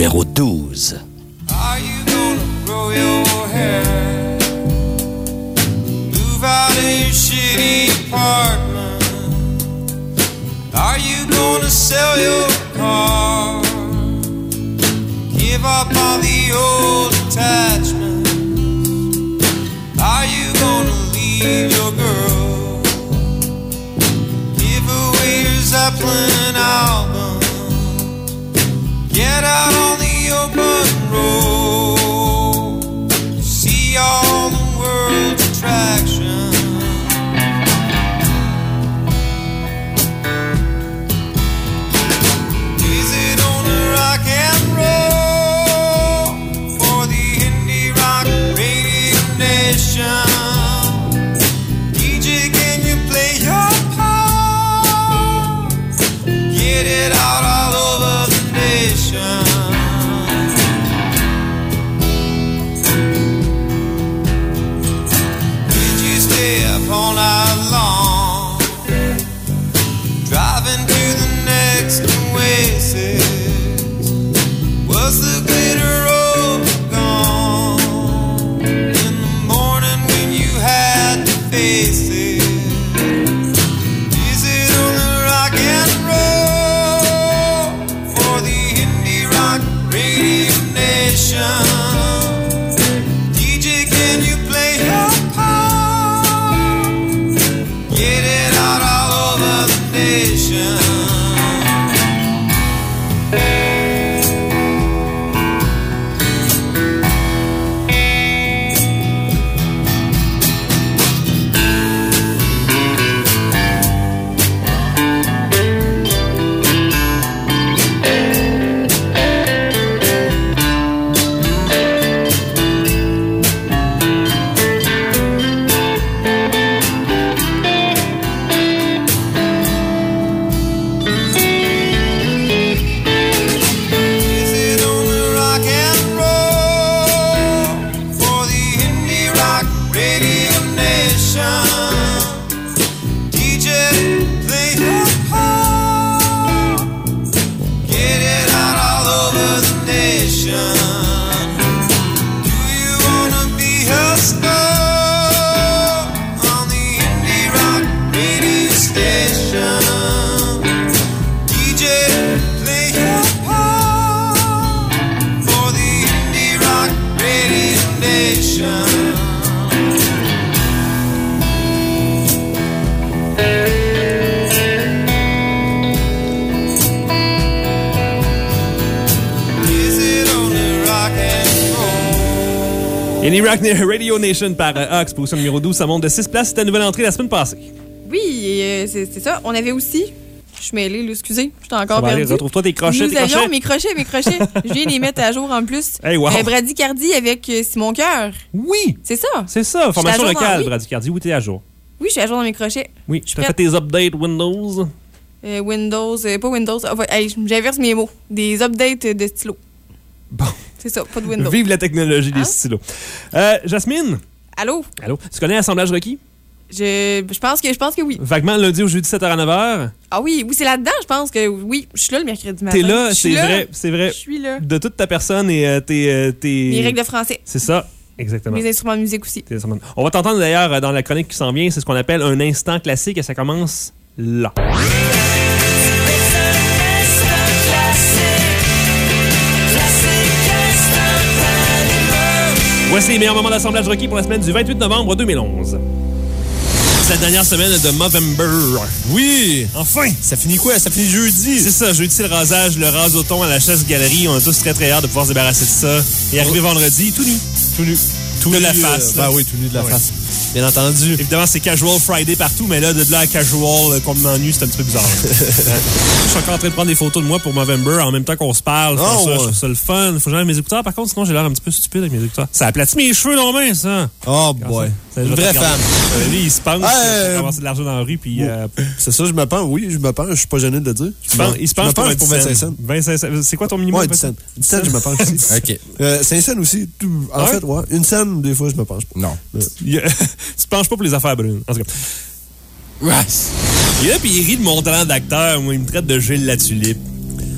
numéro 12. Are you gonna grow your hair? Move out of your shitty apartment? Are you gonna sell your car? Give up all the old attachments? Are you gonna leave your girl? Give away your Zeppelin album? Get out on the open road, see all the world's attractions. Is it on the rock and roll for the indie rock radio nation? DJ, can you play your part? Get it out all over the nation. Did you stay up all night long, driving to the next oasis? Was the glitter all gone in the morning when you had to face it? Is it on the rock and roll for the indie rock radio nation? DJ, can you play your part? Get it out all over the nation. Is it on the rock and roll for the indie rock radio nation? DJ, play your part. Get it out all over the nation. Do you wanna be a star on the indie rock radio station? DJ, play your part for the indie rock radio nation. Is it only rock and roll? Indie Rock Radio Nation par Ox, position numéro 12. Ça monte de 6 places. C'était la nouvelle entrée la semaine passée. Oui, et, c'est ça. On avait aussi... Je suis mêlée, là, excusez. J'étais encore Ça va aller, perdue. retrouve-toi tes crochets, Nous tes crochets. avions mes crochets. Je viens de les mettre à jour en plus. Hey, wow. Bradycardie avec Simon Cœur. Oui! C'est ça. C'est ça, formation à jour dans- locale, oui. Bradycardie. Oui, t'es à jour. Oui, je suis à jour dans mes crochets. Oui, Je suis tu as fait prête. tes updates Windows. Windows, pas Windows. Hey, j'inverse mes mots. Des updates de stylo. Bon. C'est ça, pas de Windows. Vive la technologie des Hein? stylos. Jasmine? Allô? Allô? Tu connais l'assemblage requis? Je pense que oui. Vaguement, lundi au jeudi, 7h à 9h. Ah oui, c'est là-dedans, je pense que oui. Je suis là le mercredi matin. T'es là, Je suis c'est là. vrai, c'est vrai. Je suis là. De toute ta personne et tes... Mes règles de français. C'est ça, exactement. Mes instruments de musique aussi. Tes instruments. On va t'entendre d'ailleurs dans la chronique qui s'en vient. C'est ce qu'on appelle un instant classique et ça commence là. Voici les meilleurs moments d'assemblage requis pour la semaine du 28 novembre 2011. C'est la dernière semaine de Movember. Oui! Enfin! Ça finit quoi? Ça finit jeudi. C'est ça, jeudi, c'est le rasage, le rasoton à la chasse-galerie. On a tous très, très hâte de pouvoir se débarrasser de ça. Et arriver vendredi, tout nu. Tout nu. Tout de la face. Ben oui, tout nu de la Ah ouais. face. Bien entendu. Évidemment, c'est Casual Friday partout, mais là, de là à Casual complètement nu, c'est un petit peu bizarre. Je suis encore en train de prendre des photos de moi pour Movember en même temps qu'on se parle. Ah, Je ouais. trouve ça le fun. Faut que j'enlève mes écouteurs, par contre, sinon j'ai l'air un petit peu stupide avec mes écouteurs. Ça aplatit mes cheveux, non, mais ça. Oh boy. Ça, je Une vais te vraie regarder. femme. Lui, il se pense Hey, avoir de l'argent dans la rue, puis... C'est ça, je me pends. Oui, je me pends. Je suis pas gêné de le dire. il se pense pour 25 cents. 25 cents. C'est quoi ton minimum? Ouais, 10 cents. 10 cents, je me penche aussi. OK. 5 cents aussi. En fait, ouais. Une scène, des fois, je me penche pas. Non. Tu te penches pas pour les affaires brunes. En tout cas. Ouais. Et là, puis il rit de mon talent d'acteur. Moi, il me traite de Gilles la Tulipe.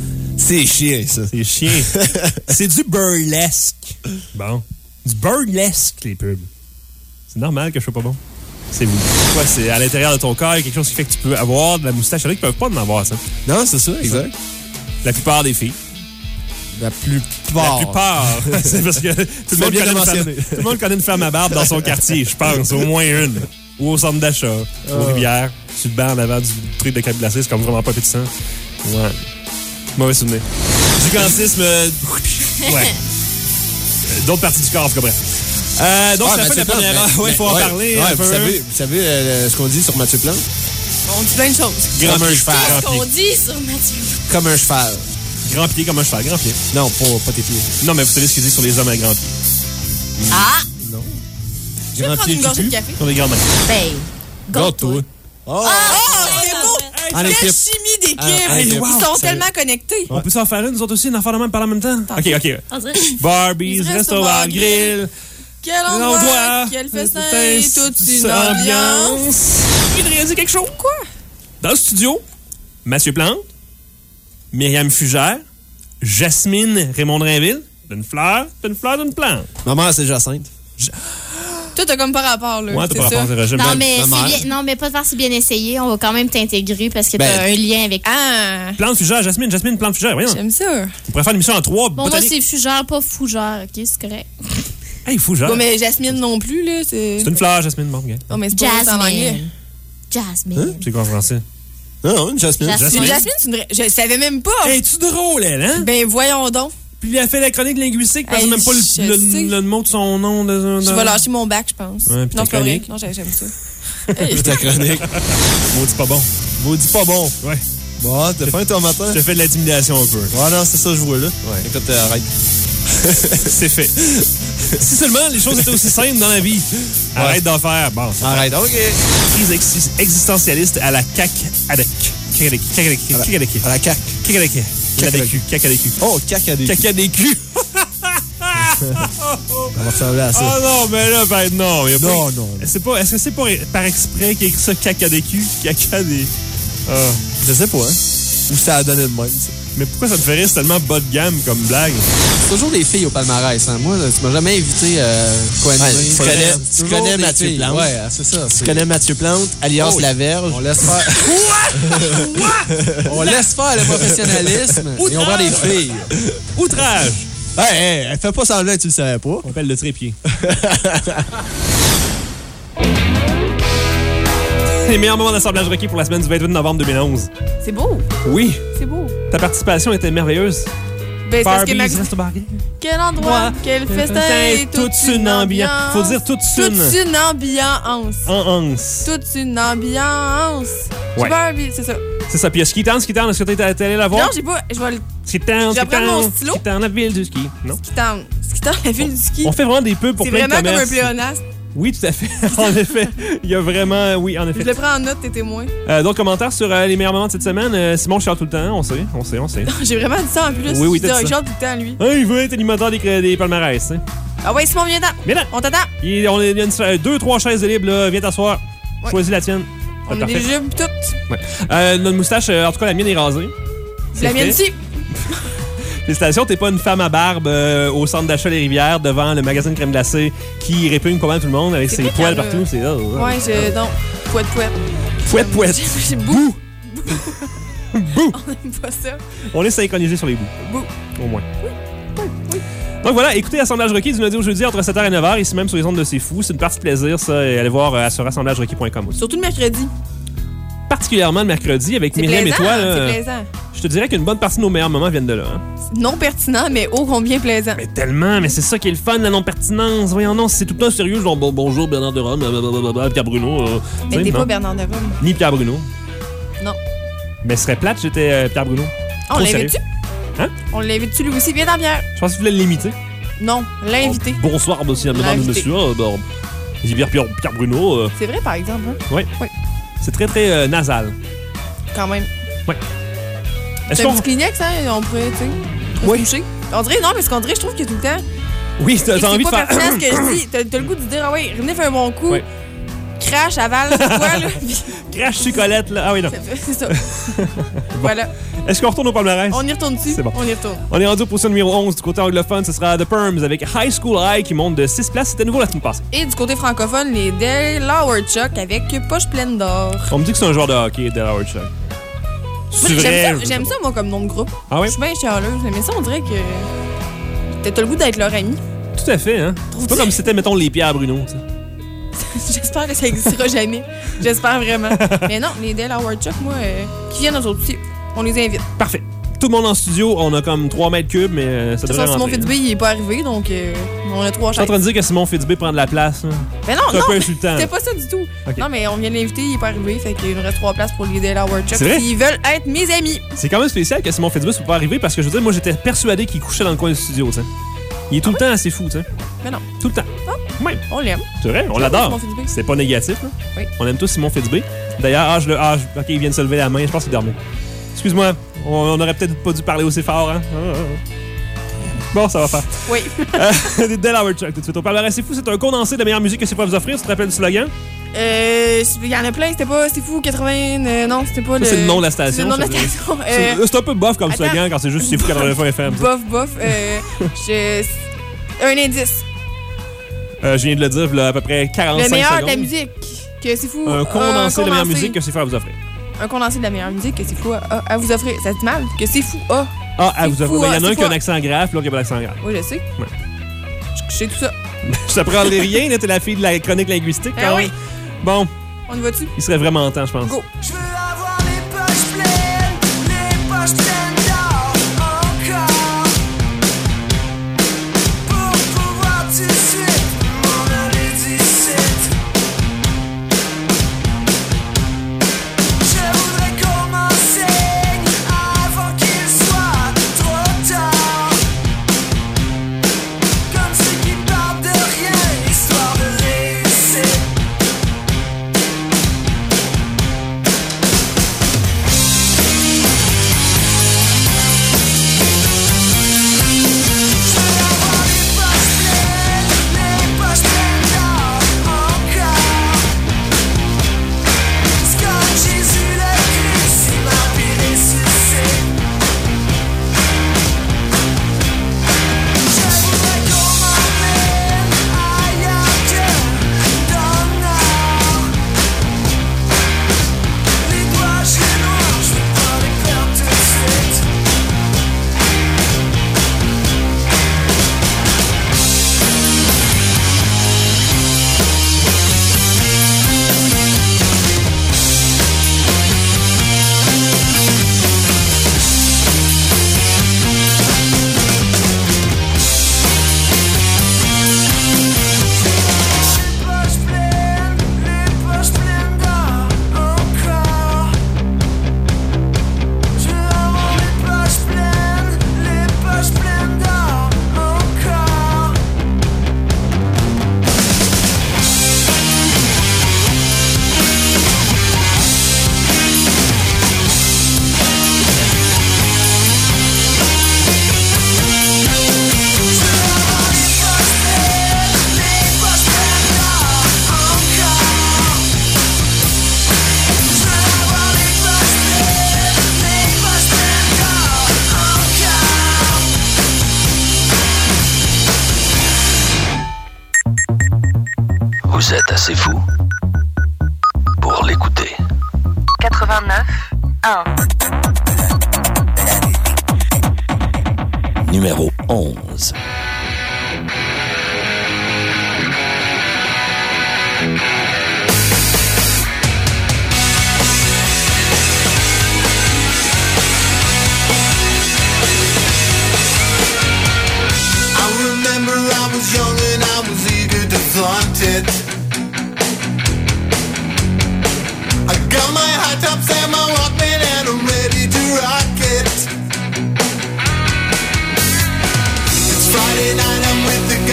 C'est chiant, ça. C'est chien. C'est du burlesque. Bon. Du burlesque, les pubs. C'est normal que je sois pas bon. C'est quoi? C'est à l'intérieur de ton corps, quelque chose qui fait que tu peux avoir de la moustache. Il y en a qui peuvent pas en avoir, ça. Non, c'est ça, exact. La plupart des filles. La plupart. La plupart. C'est parce que tout le monde connaît une femme à barbe dans son quartier, je pense. Au moins une. Ou au centre d'achat. Aux rivières. Sur le banc en avant du truc de crème glacée. C'est comme vraiment pas appétissant. Ouais. Mauvais souvenir. Gigantisme. Ouais. D'autres parties du corps, en tout cas, bref. Donc, c'est la fin de la première heure. Oui, il faut en parler. Ouais, vous savez ce qu'on dit sur Mathieu Plante? On dit plein de choses. Comme un cheval. Qu'est-ce qu'on dit sur Mathieu? Comme un cheval. Grand pied comme un cheval, grand pied. Non, pas tes pieds. Non, mais vous savez ce qu'ils disent sur les hommes à grand pied. Ah! Non. Je vais prendre une gorgée de café. Sur les grands mains. Ben, Gâte-toi. Oh, c'est beau! En Quelle équipe. chimie d'équipe! En équipe. Ils sont tellement connectés. On peut s'en faire une, nous autres aussi, une affaire de même par en même temps? OK. on dirait... Barbies, restaurant, grill. Quel endroit! Quel festin! Toute une ambiance! Je viens de réaliser quelque chose. Quoi? Dans le studio, Mathieu Plante, Myriam Fugère, Jasmine Raymond Drainville, d'une fleur, d'une plante. Maman, c'est Jacinthe. Toi, t'as comme pas rapport, là. Ouais, t'as c'est pas ça? rapport, c'est Régime. Non, mais ma mère. c'est bien. Non, mais pas de faire si bien essayé. On va quand même t'intégrer parce que t'as un lien avec. Ah! Plante Fugère, Jasmine, Plante Fugère, voyons. J'aime ça. On pourrait faire l'émission en 3. Bon, moi, c'est Fugère, pas Fougère. OK, c'est correct. Hey, Fugère. Bon, mais Jasmine non plus, là. C'est une fleur, Jasmine. Bon, okay. Non, mais c'est pas ça en anglais. Jasmine. C'est quoi en français? Non, une Jasmine. Jasmine, c'est une vraie. Je savais même pas. Es-tu drôle, elle, hein? Ben, voyons donc. Puis il a fait la chronique linguistique, parce que Hey, même pas le mot de son nom. Je vais lâcher mon bac, je pense. Ouais, puis Non, ta c'est pas vrai. chronique. Non, j'aime ça. Puis ta chronique. Maudit pas bon. Maudit pas bon. Ouais. Bon, t'as faim, toi, matin? Je te fais de l'intimidation un peu. Ouais, non, c'est ça que je vois, là. Ouais. Écoute, arrête. C'est fait. Si seulement les choses étaient aussi simples dans la vie. Arrête d'en faire. Bon. Arrête, OK. Crise existentialiste à la CAQ. À la CAQ. CAQ. Oh, CAQ. CAQ. On va ressembler à ça. Ah non, mais là, ben non. Non. Est-ce que c'est pas par exprès qu'il y a écrit ça CAQ? Je sais pas, hein. Ou ça a donné de même, ça. Mais pourquoi ça te fait rire? C'est tellement bas de gamme comme blague. C'est toujours des filles au palmarès. Hein. Moi, tu m'as jamais invité Tu connais Mathieu Plante. Ouais, c'est ça. Tu connais Mathieu Plante, alias La Verge. On laisse faire. On laisse faire le professionnalisme et on prend des filles. Outrage! Hey, fais pas semblant que tu le savais pas. On appelle le trépied. Les meilleurs moments d'assemblage requis pour la semaine du 28 novembre 2011. C'est beau. Oui. C'est beau. Ta participation était merveilleuse. Ben, c'est parce que Barbies, restaurant. Quel endroit, quel festin, toute une ambiance. Faut dire toute une. Toute une ambiance. Toute une ambiance. Ouais. Barbie, c'est ça. C'est ça. Puis il y a Ski-Town, est-ce que t'es allé la voir? Non, j'ai pas. Je vais le. Ski-Town, Je vais prendre mon stylo. Ski-Town, la ville du ski. Non? Ski-Town, la ville du ski. On fait vraiment des pubs pour c'est plein de vraiment commerces. comme un pléonasme. Oui, tout à fait. En effet. Il y a vraiment... Oui, en effet. Je le prends en note, t'es témoin. D'autres commentaires sur les meilleurs moments de cette semaine? Simon chiale tout le temps, on sait. J'ai vraiment dit ça en plus. Oui, t'as t'as dit dit ça. tout le temps, lui. Ah, il veut être animateur des palmarès. Hein. Ah ouais, Simon, viens-t'en. Viens là. On t'attend. Il y a 2-3 chaises de libre, là. Viens t'asseoir. Ouais. Choisis la tienne. On est déjà toutes. Ouais. Notre moustache, en tout cas, la mienne est rasée. La mienne aussi. Félicitations, t'es pas une femme à barbe au centre d'achat Les Rivières devant le magasin de crème glacée qui répugne pas mal tout le monde avec ses poils partout. C'est Ouais, non. Pouette. Pouette. J'ai bouh. Bouh. On aime pas ça. On est synchronisés sur les bouts. Bouh. Au moins. Oui. Donc voilà, écoutez Assemblage Requis du lundi au jeudi entre 7h et 9h, ici même sur les ondes de C'est Fou. C'est une partie de plaisir, ça. Et allez voir sur assemblagerequis.com aussi. Surtout le mercredi. Particulièrement le mercredi avec C'est Myriam et plaisant, toi. Là, c'est plaisant. je te dirais qu'une bonne partie de nos meilleurs moments viennent de là. Hein. Non pertinent, mais ô combien plaisant. Mais tellement, mais c'est ça qui est le fun, la non-pertinence. Voyons, non, c'est tout le temps sérieux. Genre, bonjour Bernard de Rome, Pierre Bruno. Mais t'es pas Bernard de Rome. Ni Pierre Bruno. Non. Mais ce serait plate, j'étais Pierre Bruno. On l'invite-tu? Hein? On l'invite-tu lui aussi? Viens dans Pierre. Je pense que tu voulais l'imiter. Non, l'inviter. Bonsoir, monsieur, madame, monsieur. J'ai Pierre Bruno. C'est vrai, par exemple. Hein? Oui. C'est très, très nasal. Quand même. Oui. C'est un petit Kleenex, hein? On pourrait, tu sais, toucher. On dirait, non, parce qu'on dirait, je trouve que tout le temps. Oui, t'as envie de faire. C'est pas pertinent ce que je dis. T'as le goût de dire, ah oui, René fait un bon coup. Oui. crash, avale, c'est quoi, là? Crash Sucolette, là. Ah oui, non. C'est ça. Voilà. Est-ce qu'on retourne au palmarès? On y retourne dessus. C'est bon. On y retourne. On est rendu au position numéro 11. Du côté anglophone, ce sera The Perms avec High School High qui monte de 6 places. C'était nouveau la semaine passée. Et du côté francophone, les Delaware Chuck avec Poche pleine d'or. On me dit que c'est un joueur de hockey, Delaware Chuck. C'est vrai? J'aime ça, moi, comme nom de groupe. Ah oui? Je suis bien chialeuse, mais ça, on dirait que t'as le goût d'être leur ami. Tout à fait, hein? C'est pas comme si c'était, mettons, les Pierre Bruno, tu sais. J'espère que ça n'existera jamais. J'espère vraiment. Mais non, les Delaware Chuck, moi, qui viennent aux autres aussi, on les invite. Parfait. Tout le monde en studio, on a comme 3 mètres cubes, mais ça devrait rentrer. Simon Fitzbé, il est pas arrivé, donc on a 3 chaises. Je suis en train de dire que Simon Fitzbé prend de la place. Hein. Mais non, c'est un peu insultant. C'était pas ça du tout. Okay. Non, mais on vient de l'inviter, il est pas arrivé, fait qu'il nous reste 3 places pour les Delaware Chuck. C'est vrai? Ils veulent être mes amis. C'est quand même spécial que Simon Fitzbé soit pas arrivé parce que je veux dire, moi j'étais persuadé qu'il couchait dans le coin du studio, tu sais. Il est tout le temps assez fou, tu sais. Mais non. Tout le temps. Ah, oui. On l'aime. C'est vrai, on l'adore. C'est pas négatif, là. Oui. On aime tous Simon Fitzbé. D'ailleurs, ok, il vient de se lever la main, je pense qu'il dormait. Excuse-moi, on aurait peut-être pas dû parler aussi fort, hein. Bon, ça va faire. Oui. Des Delaware Chuck, tout de suite. On parlera C'est fou, c'est un condensé de la meilleure musique que c'est pas vous offrir. Tu te rappelles du slogan? Il y en a plein, c'était pas C'est fou 80. Non, c'était pas ça, c'est le nom de la station. C'est le nom de la station. C'est un peu bof comme slogan quand c'est juste C'est fou 80 FM. Bof. Un indice. Je viens de le dire, là, à peu près 45 secondes. Le meilleur de la musique que C'est fou. Un condensé de la meilleure musique que c'est fou à vous offrir. Un condensé de la meilleure musique que C'est fou à vous offrir. Ça se dit mal? Que C'est fou à vous offrir. Il y en a un qui a un accent grave, l'autre qui a pas d'accent grave. Oui, je sais. Ouais. Je sais tout ça. Je t'apprendrai rien, là, t'es la fille de la chronique linguistique. Ah oui. Bon. On y va-tu? Il serait vraiment temps, je pense. Go. Je veux avoir les poches pleines d'or encore pour pouvoir tout de suite m'en aller d'ici. Je voudrais commencer avant qu'il soit trop tard, comme ceux qui partent de rien histoire de réussir. Vous êtes assez fou pour l'écouter. 89.1 Numéro 11. I was young and I was eager to flaunt it. I got my high tops and my Walkman and I'm ready to rock it. It's Friday night, I'm with the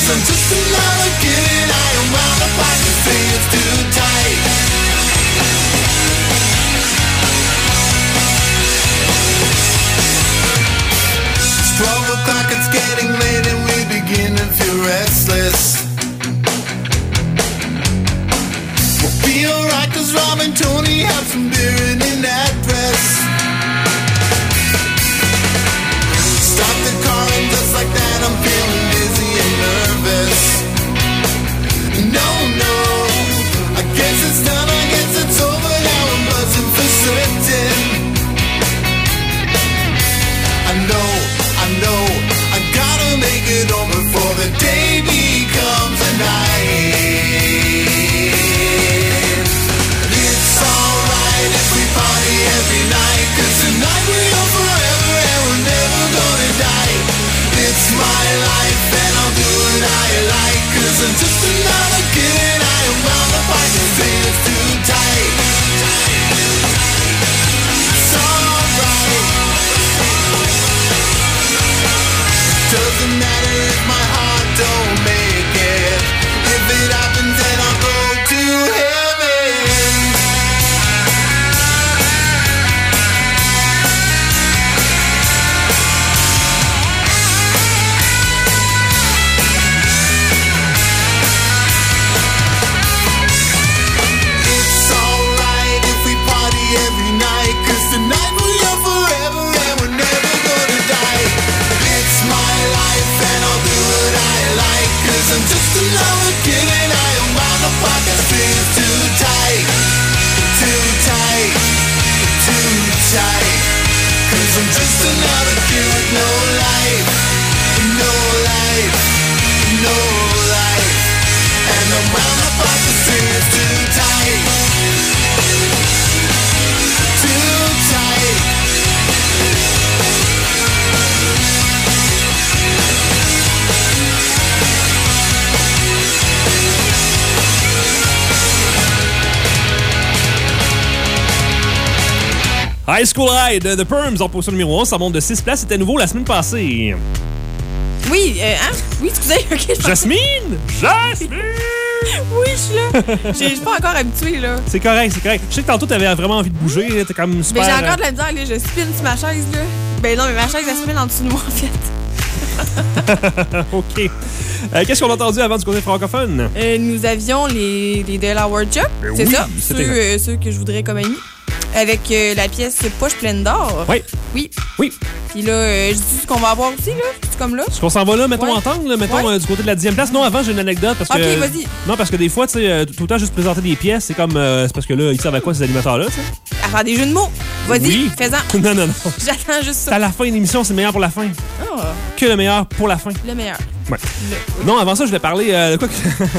'cause I'm just another kid and I am wound up, I can say it's too tight. It's 12 o'clock, it's getting late and we begin to feel restless. We'll be alright 'cause Rob and Tony have some beer and in that dress. Stop the car and just like that I'm feeling dizzy and nervous. No, I guess it's done, I guess it's over now, I'm buzzing for certain. I know, I gotta make it home before the day becomes a night. It's alright if we party every night, 'cause tonight we're young forever and we're never gonna die. It's my life and I'll do what I like, 'cause I'm just another kid and I am bound up, I can say it's too tight. It's alright. Doesn't matter if my heart don't make it. If it happens then I'll go to heaven. It's alright if we party every night, 'cause tonight we're young forever and we're never gonna die. It's my life and I'll do what I like, 'cause I'm just another kid and I am wound up, I can say it's too tight. Too tight, too tight, 'cause I'm just another kid with no life, no life, no life, and I'm wound up, I can say it's too tight. Too tight. High School High de The Perms en position numéro 11. Ça monte de 6 places. C'était nouveau la semaine passée. Oui, hein? Oui, excusez, ok. je pensais- Jasmine! Jasmine! Oui, je suis là. Je suis pas encore habituée, là. C'est correct, c'est correct. Je sais que tantôt, t'avais vraiment envie de bouger. T'es comme Mais super... j'ai encore de la misère, là. Je spin sur ma chaise, là. Ben non, mais ma chaise, elle spin en dessous de moi, en fait. OK. Qu'est-ce qu'on a entendu avant du côté francophone? Nous avions les Delaware Job, Ben c'est oui, ça? c'était Ceux que je voudrais comme amis. Avec la pièce Poche pleine d'or. Oui. Oui. Oui. Puis là, je dis ce qu'on va avoir aussi, là. C'est comme là. Est-ce qu'on s'en va là, mettons, Ouais. entendre, là, mettons, Ouais. du côté de la 10e place? Non, avant, j'ai une anecdote. Parce que, OK, vas-y. Non, parce que des fois, tu sais, tout le temps, juste présenter des pièces, c'est comme. C'est parce que là, ils servent à quoi, ces animateurs-là, tu sais? À faire des jeux de mots. Vas-y, Oui. fais-en. Non. J'attends juste C'est ça. à la fin de l'émission, c'est le meilleur pour la fin. Ah, Que le meilleur pour la fin. le meilleur. Ouais. Non, avant ça, je vais parler de quoi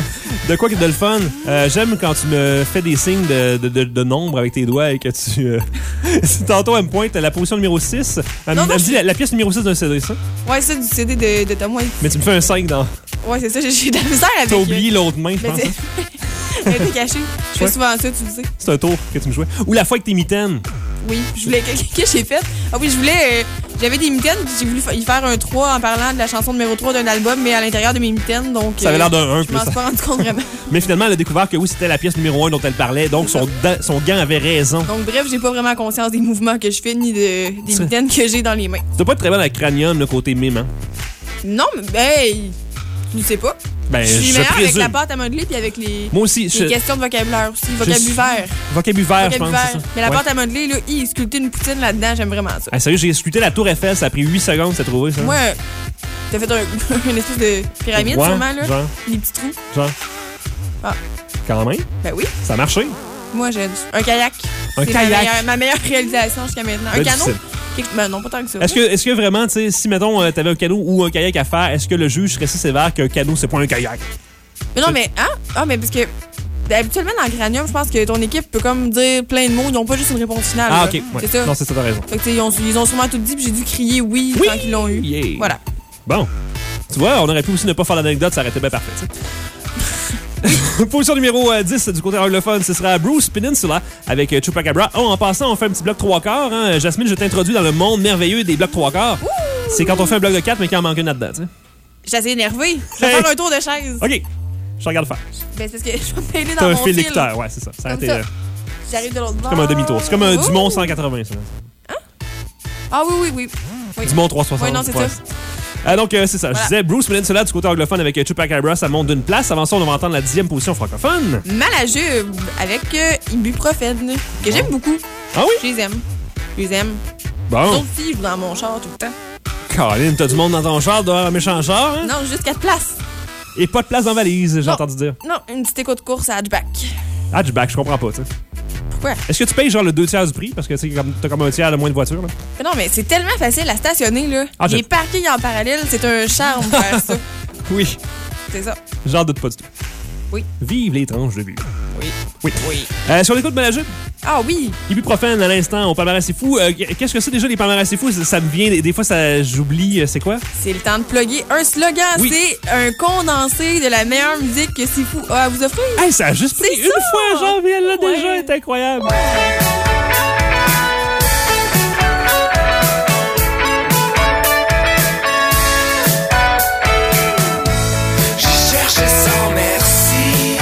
de quoi que de le fun. J'aime quand tu me fais des signes de nombre avec tes doigts et que tu... Tantôt, elle me pointe la position numéro 6. Elle me dit la pièce numéro 6 d'un CD, ça. Ouais, c'est du CD de Tom Waits. Mais tu me fais un 5 dans... Ouais, c'est ça, j'ai de la misère avec. T'as oublié l'autre main, je Ben, pense. c'est- hein? Elle était cachée. Je fais Ouais. souvent ça, tu le sais. C'est un tour que tu me jouais. Ou la fois avec tes mitaines. Oui, je voulais. Qu'est-ce que j'ai fait? Ah oui, je voulais. J'avais des mitaines, puis j'ai voulu y faire un 3 en parlant de la chanson numéro 3 d'un album, mais à l'intérieur de mes mitaines, donc. Ça avait l'air d'un 1 Je m'en suis pas rendu compte vraiment. Mais finalement, elle a découvert que oui, c'était la pièce numéro 1 dont elle parlait. Donc, son gant avait raison. Donc, bref, j'ai pas vraiment conscience des mouvements que je fais ni des mitaines que j'ai dans les mains. Tu dois pas être très bonne avec Cranium, le côté mime, hein? Non, mais hey, je sais pas. Ben, je suis je meilleure avec présume. la pâte à modeler puis avec les, Moi aussi. les questions de vocabulaire aussi. Vocabulaire. Vocabulaire, je pense. c'est ça. Mais la Ouais. pâte à modeler, là, sculpter une poutine là-dedans, j'aime vraiment ça. Ah, sérieux, j'ai sculpté la Tour Eiffel, ça a pris 8 secondes, t'as trouvé ça? Moi, t'as fait une espèce de pyramide, Ouais, sûrement, là. genre. Les petits trous. Genre. Ah. Quand même. Ben oui. Ça a marché. Moi, j'ai un kayak. Un C'est kayak. ma meilleure réalisation jusqu'à maintenant. Un Ben, canot? difficile. Ben non, pas tant que ça. Est-ce que vraiment, tu sais, si, mettons, t'avais un canot ou un kayak à faire, est-ce que le juge serait si sévère qu'un canot, c'est pas un kayak? Mais non, mais, hein? Ah, mais parce que, habituellement, dans le cranium, je pense que ton équipe peut comme dire plein de mots. Ils n'ont pas juste une réponse finale. Ah, là. OK. Ouais. C'est ça. Non, c'est ça, t'as raison. Fait que, tu sais, ils ont sûrement tout dit, puis j'ai dû crier oui, quand ils l'ont eu. Yeah. Voilà. Bon. Tu vois, on aurait pu aussi ne pas faire l'anecdote, ça aurait été bien parfait, tu sais. Position numéro 10 du côté anglophone, ce sera Bruce Peninsula avec Chupacabra. Oh, en passant, on fait un petit bloc 3/4. Hein. Jasmine, je t'introduis dans le monde merveilleux des blocs 3/4. C'est quand on fait un bloc de 4, mais qu'il en manque une là-dedans, tu sais. J'ai assez énervé. Je vais faire un tour de chaise. OK. Je te regarde faire. Ben, c'est parce que je vais me mêler T'as dans un mon fil fil. d'écouteur, ouais, c'est ça. Ça a Comme été, ça. J'arrive de l'autre bord. c'est comme un demi-tour. C'est comme un Dumont 180, ça. Ah oui. Dumont 360. Oui, non, c'est ouais. ça. Donc, c'est ça. Voilà. Je disais, Bruce Peninsula du côté anglophone avec Chupacabra, ça monte d'une place. Avant ça, on va entendre la 10e position francophone. Malajube avec ibuprofène, que j'aime beaucoup. Ah oui? Je les aime. Bon. D'autres filles jouent dans mon char tout le temps. Caroline, t'as du monde dans ton char, dehors un méchant char, hein? Non, juste 4 places. Et pas de place dans la valise, j'ai entendu dire. Non, une petite écoute de course à hatchback. Hatchback, je comprends pas, tu sais. Pourquoi? Est-ce que tu payes genre le 2/3 du prix? Parce que tu sais, t'as comme un tiers de moins de voitures, là. Mais non, mais c'est tellement facile à stationner, là. Les parkings en parallèle, c'est un charme faire ça. Oui. C'est ça. J'en doute pas du tout. Oui. Vive les tranches de vie. Oui. Sur l'écoute de Malajube? Ah oui. Ibuprofène à l'instant, au palmarès c'est fou. Qu'est-ce que c'est déjà les palmarès c'est fou? Ça me vient, des fois j'oublie, c'est quoi? C'est le temps de plugger un slogan. Oui. C'est un condensé de la meilleure musique que C'est Fou a à vous offrir. Hey, ça a juste pris une fois, genre, mais elle l'a déjà, c'est incroyable. J'ai cherché sans merci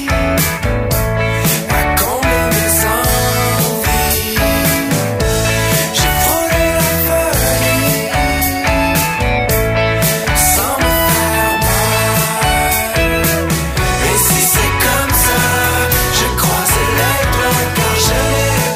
à combler mes envies. J'ai frôlé la folie sans me faire mal. Et si c'est comme ça, je crois c'est l'être car je l'ai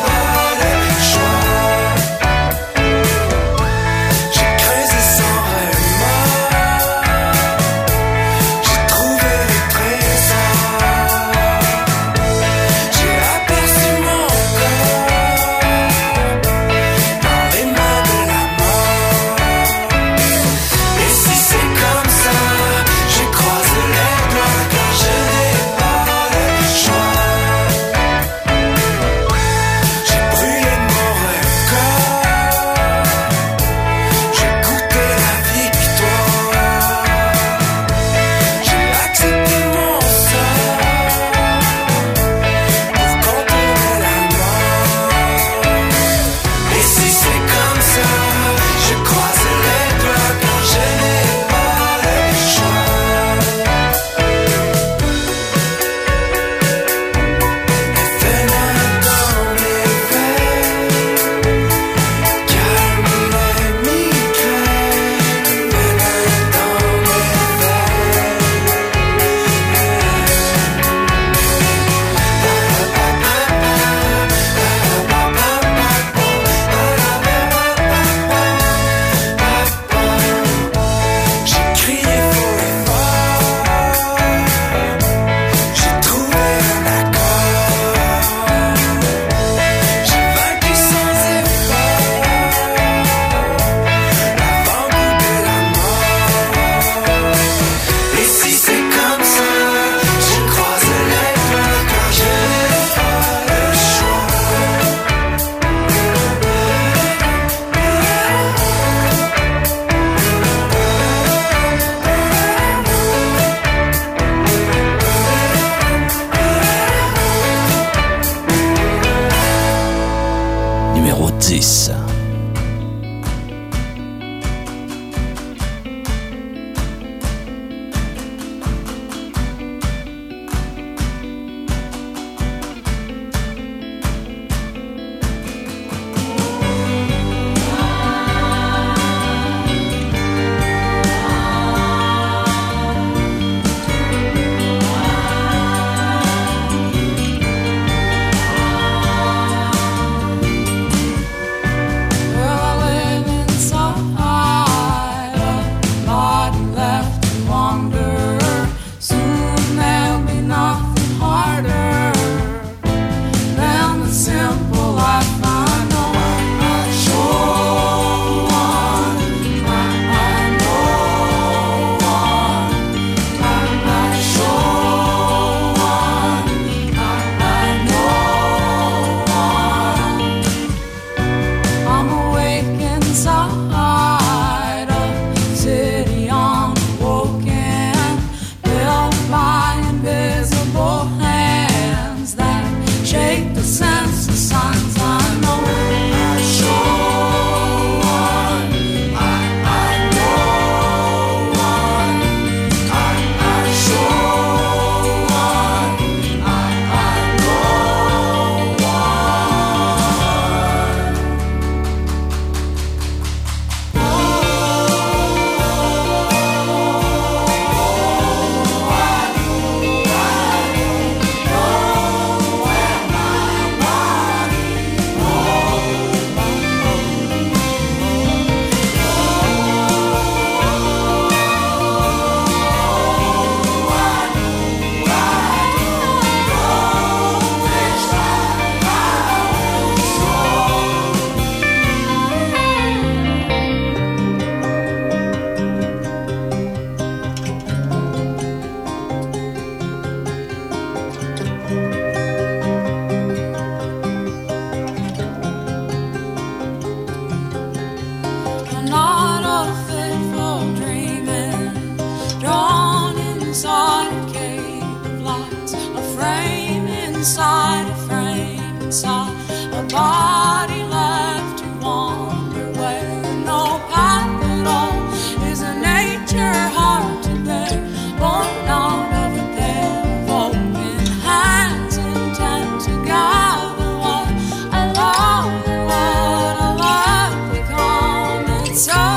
inside a frame, inside a body left to wander where no path at all is a nature hard to bear, born out of a pair of open hands intent to gather what I love and what I love become itself.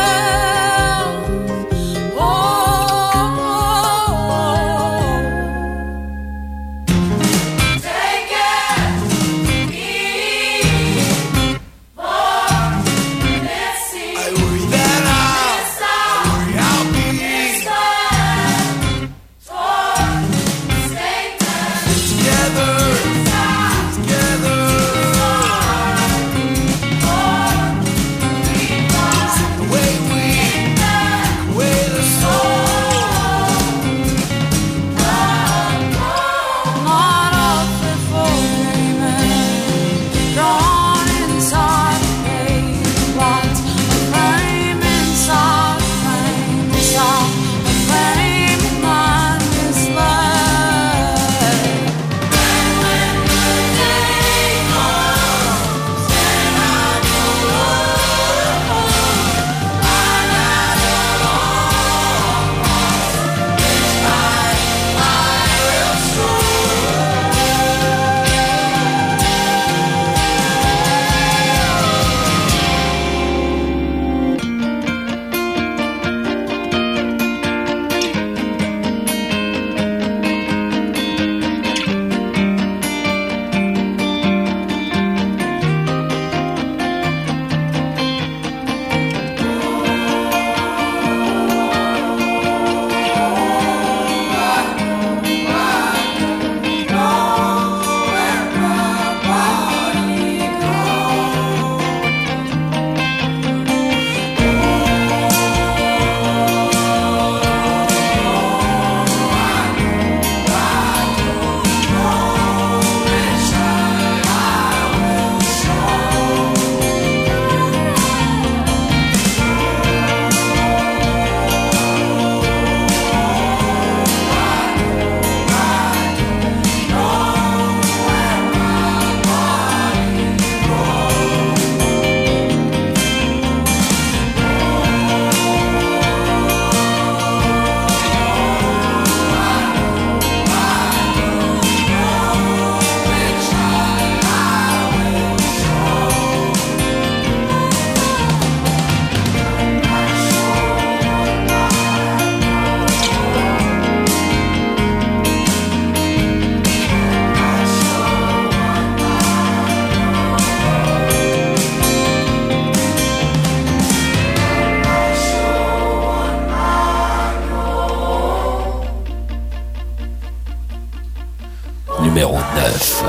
Numéro 9.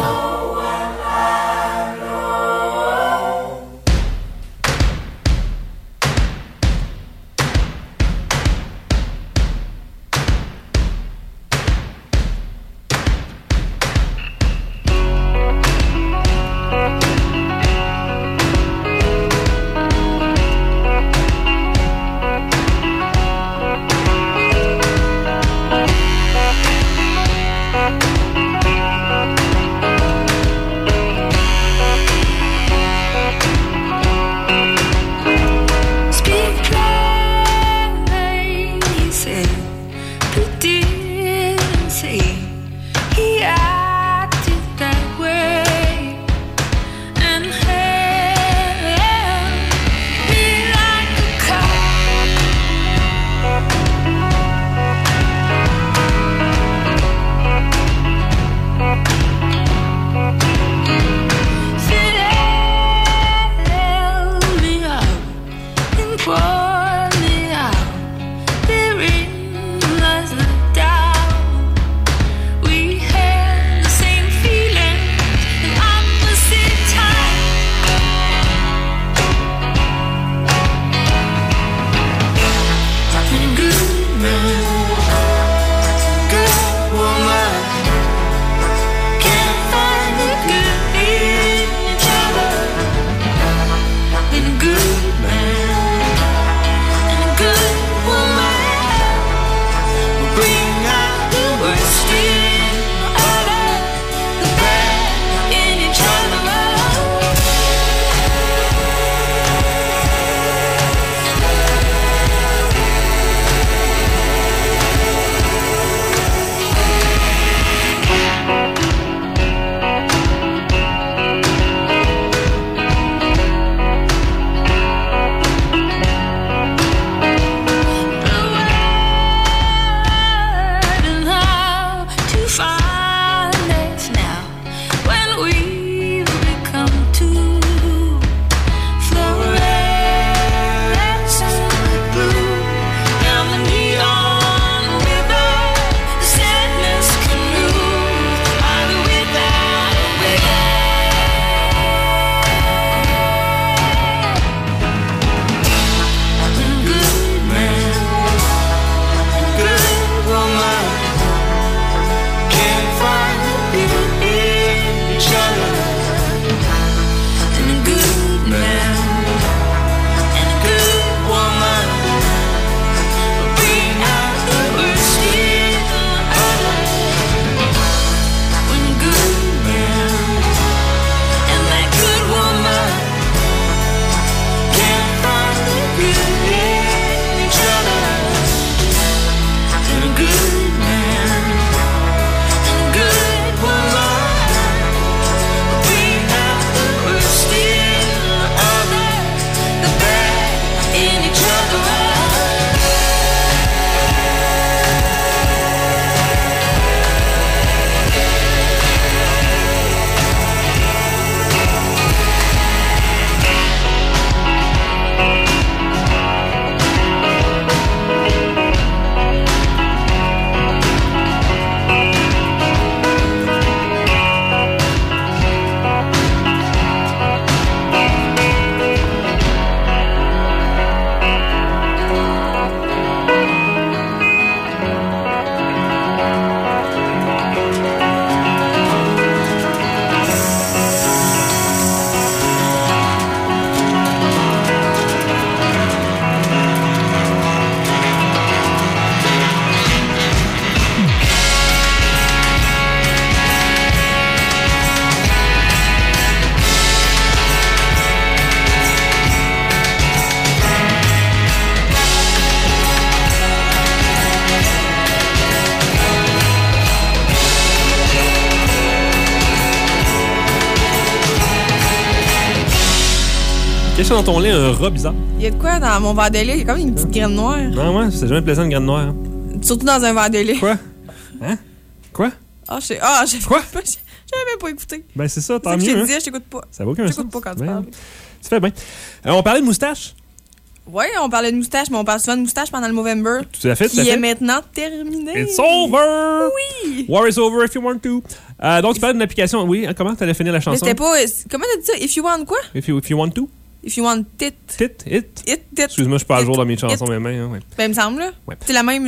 Qu'est-ce que dans ton lait, un rat bizarre? Il y a de quoi dans mon verre de lait? Il y a comme une petite graine noire. Non, ouais, c'est jamais plaisant une graine noire. Hein. Surtout dans un verre de lait. Quoi? Hein? Quoi? Quoi? J'avais même pas écouté. Ben, c'est ça, tant C'est mieux. ça que je te hein? disais, je t'écoute pas. Ça vaut aucun Je sens. t'écoute pas quand tu Ben, parles. Tu fais bien. On parlait de moustache? Oui, on parlait de moustache, mais on parle souvent de moustache pendant le Movember. Tout à fait, tout à Qui fait. est maintenant terminé. It's over! Oui! War is over if you want to. Donc, tu parlais d'une application. Oui, comment t'allais finir la chanson? Mais c'était pas... Comment t'as dit ça? If you want quoi? If you want to? If you want it. It? It. Excuse-moi, je suis pas à jour dans mes chansons, mais ouais. Ben, il me semble, là. Ouais. C'est la même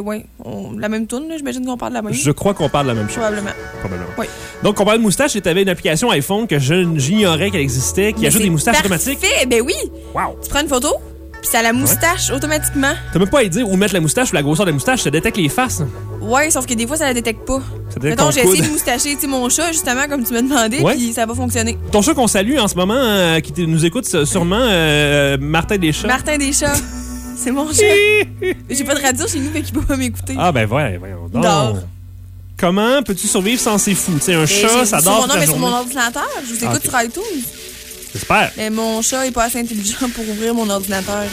la même toune, là. J'imagine qu'on parle de la même. Je crois qu'on parle de la même chose. Probablement. Oui. Donc, on parlait de moustache et t'avais une application iPhone que j'ignorais qu'elle existait, qui ajoute des moustaches automatiques. Parfait! Ben oui! Wow! Tu prends une photo, puis ça la moustache automatiquement. T'as même pas à dire où mettre la moustache ou la grosseur de la moustache, ça détecte les faces. Ouais, sauf que des fois, ça la détecte pas. Ça détecte Mettons, ton j'ai coude. essayé de moustacher mon chat, justement, comme tu m'as demandé, Ouais. puis ça va fonctionner. Ton chat qu'on salue en ce moment, qui nous écoute sûrement, Martin Deschamps. Martin Deschamps. C'est mon chat. J'ai pas de radio chez nous, fait qu'il peut pas m'écouter. Ah, ben voyons donc. Dors. Comment peux-tu survivre sans ces fous? Tu sais, un chat, ça dort toute la mais sur journée. mon ordinateur. Je vous écoute Ok. sur iTunes. J'espère. Mais mon chat est pas assez intelligent pour ouvrir mon ordinateur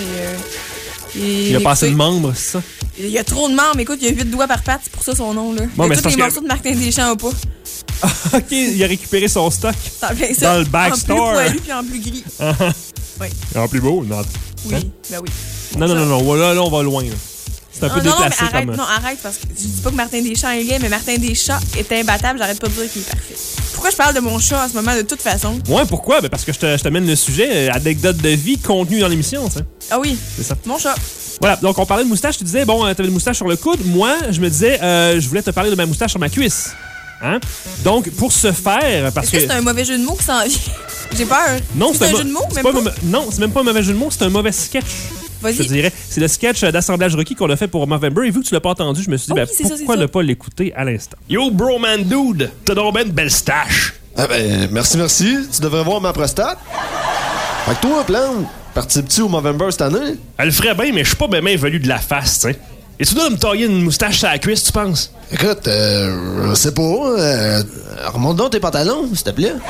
Il a pas assez de membres, c'est ça? Il y a trop de membres. Écoute, il y a 8 doigts par patte, c'est pour ça son nom, là. Bon, il y mais a c'est tous les parce morceaux de Martin Deschamps ou pas. OK, il a récupéré son stock. T'en plein ça. Dans le backstore. En plus poilu puis en plus gris. Oui. En plus beau, non? Oui, ben oui. Non, là, on va loin. Là. C'est un peu non, déplacé mais arrête, comme... non, arrête, parce que je dis pas que Martin Deschamps est laid, mais Martin Deschamps est imbattable, j'arrête pas de dire qu'il est parfait. Pourquoi je parle de mon chat en ce moment de toute façon? Ouais, pourquoi? Ben parce que je t'amène le sujet, anecdote de vie contenu dans l'émission, tu sais. Ah oui, c'est ça. Mon chat. Voilà, donc on parlait de moustache, tu disais, bon, t'avais une moustache sur le coude. Moi, je me disais, je voulais te parler de ma moustache sur ma cuisse. Hein? Donc, pour ce faire, parce Est-ce que c'est un mauvais jeu de mots qui s'en vient? J'ai peur. Non, c'est un jeu de mots, même pas? Non, c'est même pas un mauvais jeu de mots, c'est un mauvais sketch. Vas-y. Je te dirais. C'est le sketch d'assemblage Rocky qu'on a fait pour Movember. Et vu que tu l'as pas entendu, je me suis dit, pourquoi ne pas l'écouter à l'instant? Yo, bro, man, dude, t'as donc ben une belle stache. Ah ben, merci. Tu devrais voir ma prostate. Fait que toi, Plante, participe-tu au Movember cette année? Elle ferait bien, mais je suis pas ben velu de la face, tu sais. Et tu dois me tailler une moustache sur la cuisse, tu penses? Écoute, je sais pas. Remonte donc tes pantalons, s'il te plaît.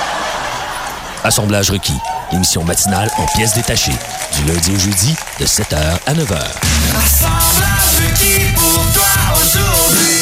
Assemblage requis. Émission matinale en pièces détachées. Du lundi au jeudi, de 7h à 9h. Assemblage requis pour toi aujourd'hui.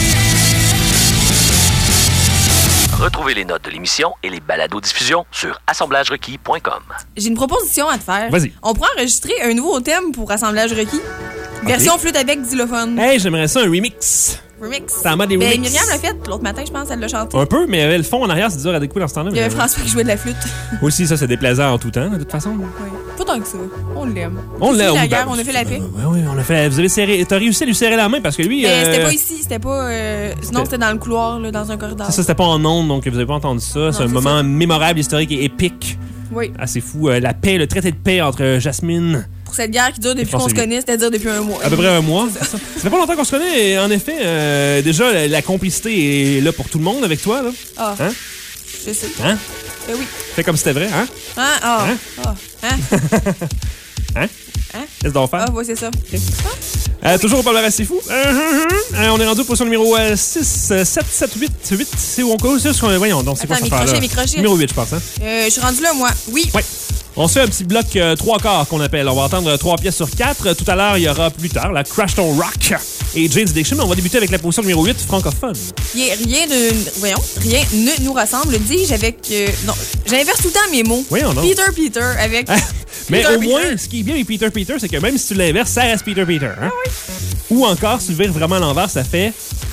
Retrouvez les notes de l'émission et les balados-diffusions sur assemblagerequis.com. J'ai une proposition à te faire. Vas-y. On pourrait enregistrer un nouveau thème pour Assemblage requis. Version flûte avec xylophone. Hey, j'aimerais ça un remix. Remix. C'est en mode des remix. Myriam l'a fait l'autre matin, je pense, elle l'a chanté. Un peu, mais il y avait le fond en arrière, c'est dur à découper dans ce temps-là. Il y avait François qui jouait de la flûte. Aussi, ça, c'est déplaisant en tout temps, de toute façon. Oui. Pas tant que ça. On l'aime. On l'aime. la guerre, on a fait la paix. Oui, on a fait. Vous avez serré. T'as réussi à lui serrer la main parce que lui. Mais c'était pas ici, c'était pas. Sinon, c'était dans le couloir, là, dans un corridor. Ça, c'était pas en ondes, donc vous avez pas entendu ça. C'est un moment mémorable, historique et épique. Oui. Assez fou. La paix, le traité de paix entre Jasmine. Pour cette guerre qui dure depuis qu'on se connaît, c'est-à-dire depuis un mois. À peu près un mois. Ça fait pas longtemps qu'on se connaît. Et en effet, déjà, la complicité est là pour tout le monde avec toi. Là. Ah. Hein? Je sais. Hein? Ben oui. Fais comme si c'était vrai, hein? Hein? Ah. Hein? Ah. Hein? Hein? Hein? Qu'est-ce qu'on fait? Ah, ouais, c'est ça. Toujours au palmarès, c'est fou. On est rendu au position numéro 6, 7, 7, 8. C'est où on cause? Voyons, donc c'est quoi cette affaire-là? Numéro 8, je pense. Hein? Je suis rendu là, moi. Oui. Ouais. On se fait un petit bloc 3 quarts qu'on appelle. On va entendre 3 pièces sur 4. Tout à l'heure, il y aura plus tard la Crash Ton Rock et Jane's Addiction. On va débuter avec la position numéro 8, francophone. Rien ne nous rassemble, dis-je, avec... non, j'inverse tout le temps mes mots. Voyons donc. Peter, avec... Mais Peter, au moins, ce qui est bien avec Peter, c'est que même si tu l'inverses, ça reste Peter. Hein? Ah oui. Ou encore, si tu le vires vraiment à l'envers, ça fait...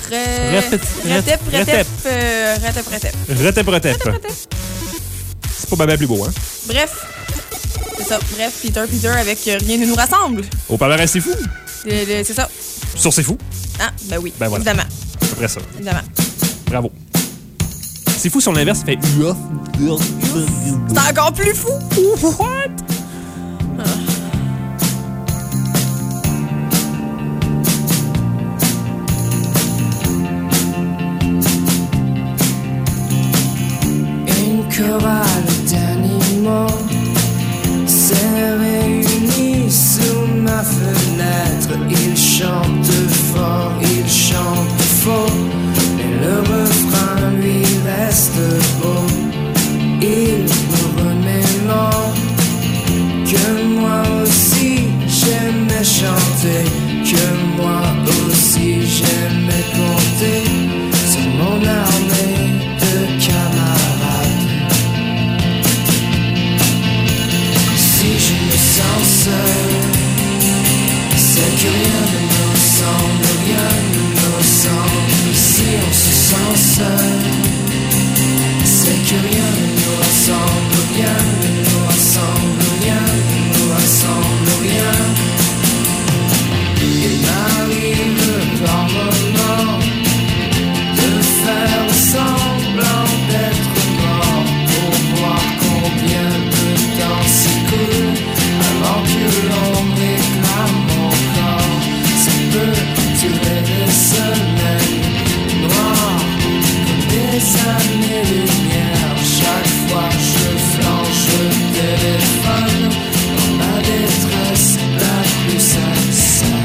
Retep. C'est pas mal plus beau, hein? Bref. C'est ça. Bref, Peter avec Rien ne nous rassemble. Au palmarès, c'est fou. C'est ça. Sur C'est fou. Ah, ben oui. Ben voilà. Évidemment. C'est à peu près ça. Évidemment. Bravo. C'est fou, sur l'inverse, ça fait... C'est encore plus fou. What? Ah. Une chorale d'animaux s'est réunie sous ma fenêtre. Ils chantent fort, ils chantent faux, mais le refrain lui reste beau. Il me remémore que rien ne nous ressemble, rien ne nous ressemble, rien ne nous ressemble, rien. Il m'arrive par moments de faire semblant d'être mort pour voir combien de temps s'écoule avant que l'on réclame encore. Ça peut durer des semaines noires comme des années-lumière. Chaque fois je flanche le téléphone dans ma détresse la plus sincère.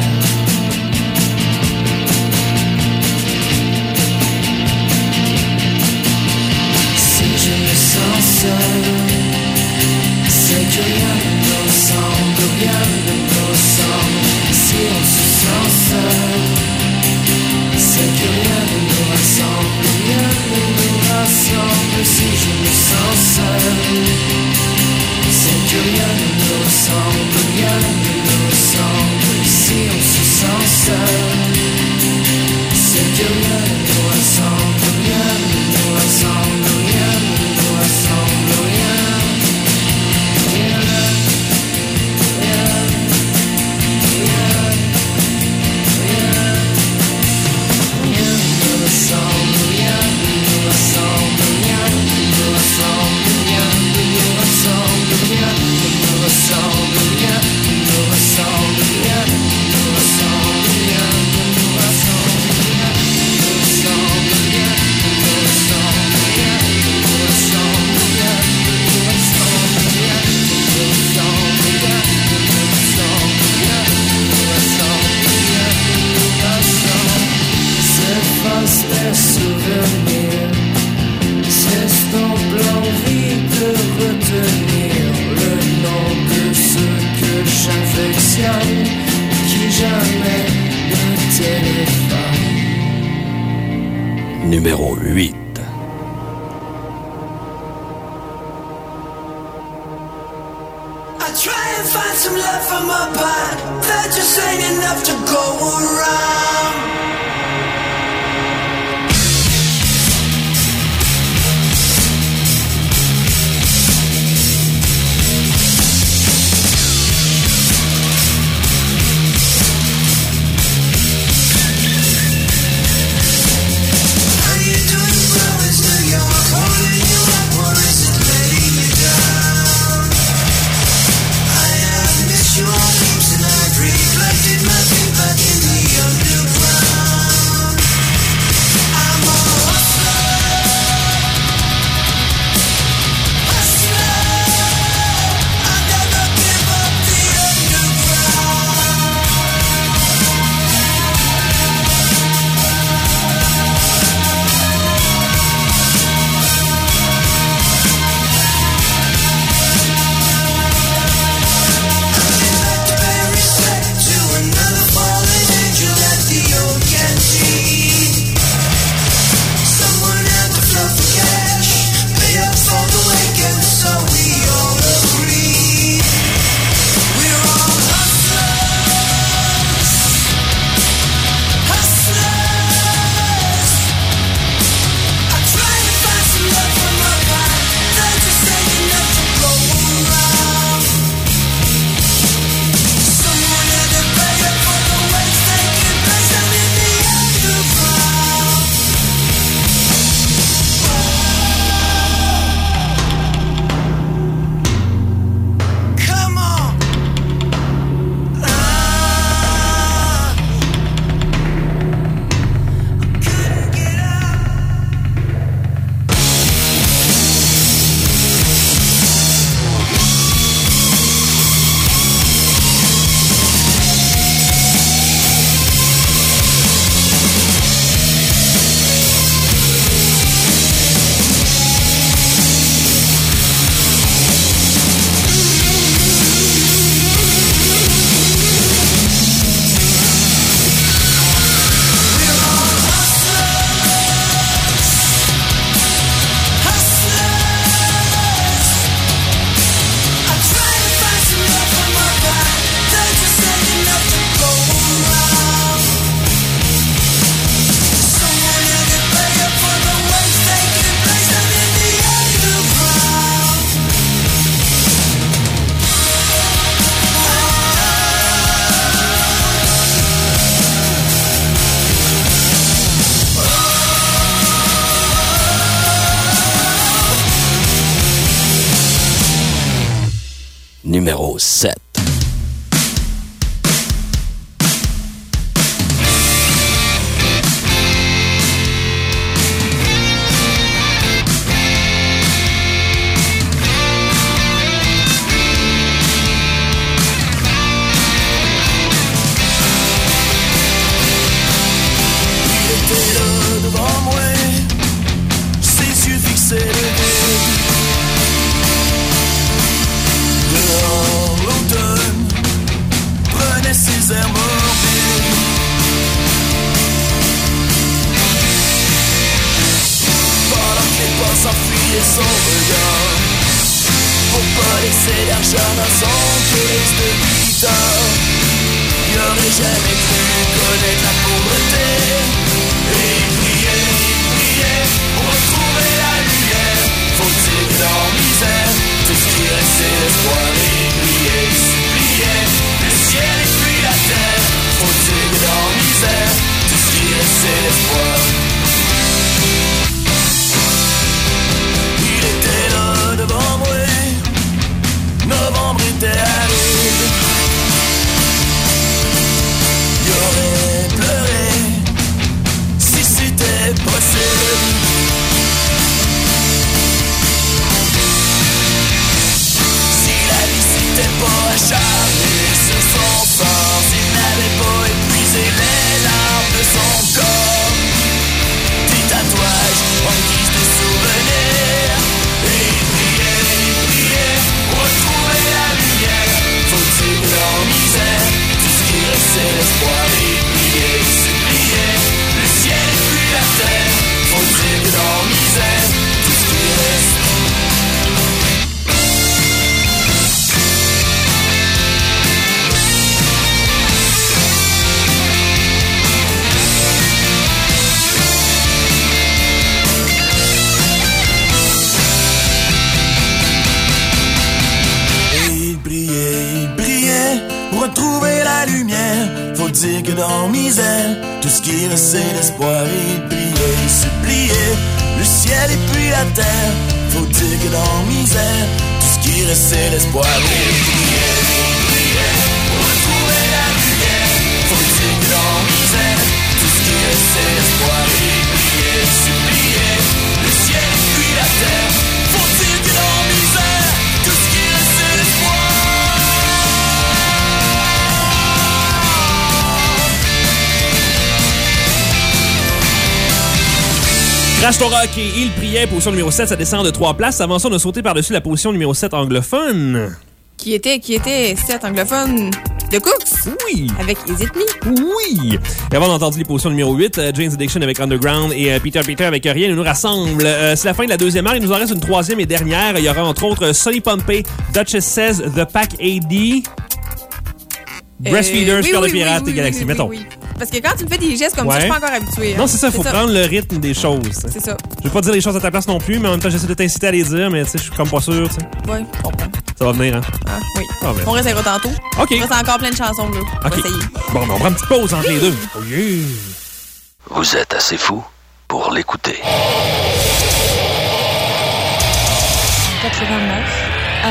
Si je me sens seul, c'est que rien ne nous ressemble, rien ne nous ressemble. Si on se sent seul, c'est que rien ne nous ressemble, rien ne nous rassemble. Si je me sens seul, c'est que rien ne nous ressemble, rien ne nous ressemble. Si on se sent seul, c'est que rien ne nous ressemble, rien ne nous ressemble, rien ne nous ressemble, rien. Rien, rien, rien, rien. Rien ne nous ressemble, rien ne nous ressemble, rien ne nous ressemble, rien ne nous ressemble, rien ne nous ressemble, rien ne nous ressemble, rien ne nous ressemble, rien ne nous ressemble, rien ne nous ressemble, rien ne nous ressemble, rien ne nous ressemble, rien ne nous ressemble, rien ne nous ressemble, rien ne nous ressemble, rien ne nous ressemble, rien ne nous ressemble. S'efface les souvenirs, s'estompe l'envie de retenir le nom de ceux que j'affectionne, qui jamais ne téléphone. Numéro 8. I try and find some love from my past. That just ain't enough to go around. How you doing, bro? It's New York. Holding you up, or is it letting you down? I have missed your dreams and I've reflected my feet back in the underground. numéro 7. Son regard pour pas laisser l'argent dans son caisse de guitare. Il aurait jamais cru connaître la pauvreté. Et il priait pour retrouver la lumière. Faut-il que dans misère tout ce qui reste c'est l'espoir. Et il suppliait le ciel et puis la terre. Faut-il que dans misère tout ce qui reste c'est l'espoir. Devant moi, novembre était aride. Il aurait pleuré si c'était possible. Si la vie s'était pas acharnée sur son sort, s'il n'avait pas épuisé les larmes de son corps, des tatouages en guise de souvenirs. Retrouver la lumière, faut-il dans misère, tout ce qui reste c'est l'espoir. Et prier, supplier, le ciel et puis la terre, faut-il dans misère, tout ce qui reste. Retrouver la lumière, faut dire que dans misère, tout ce qui reste c'est l'espoir. Il priait, il suppliait, le ciel et puis la terre, faut dire que dans misère, tout ce qui reste c'est l'espoir. Il priait, pour retrouver la lumière, faut dire que dans misère, tout ce qui reste c'est l'espoir. Il priait, il suppliait, le ciel et puis la terre, faut dire que dans misère, tout ce qui reste c'est l'espoir. Crash ton rock et Il priait, position numéro 7, ça descend de 3 places. Avant ça, on a sauté par-dessus la position numéro 7 anglophone. Qui était 7 anglophone de Cooks? Oui. Avec Is It Me? Oui. Et avant, on a entendu les positions numéro 8, Jane's Addiction avec Underground et Peter avec Rien ne nous rassemble. C'est la fin de la deuxième heure. Il nous en reste une troisième et dernière. Il y aura entre autres Sonny Pompey, Duchess Says, The Pack AD, Breastfeeders, Père de Pirate et Galaxy. Mettons. Oui. Parce que quand tu me fais des gestes comme ça, je suis pas encore habituée. Non, c'est ça, il faut prendre le rythme des choses. T'sais. C'est ça. Je vais pas dire les choses à ta place non plus, mais en même temps, j'essaie de t'inciter à les dire, mais je suis comme pas sûr. T'sais. Oui, je comprends. Ça va venir, hein? Ah, oui. Ah, ben. On restera tantôt. OK. Il reste encore plein de chansons, là. On va essayer. Bon, ben, on prend une petite pause entre les deux. Oh yeah. Vous êtes assez fou pour l'écouter. 89. Ah.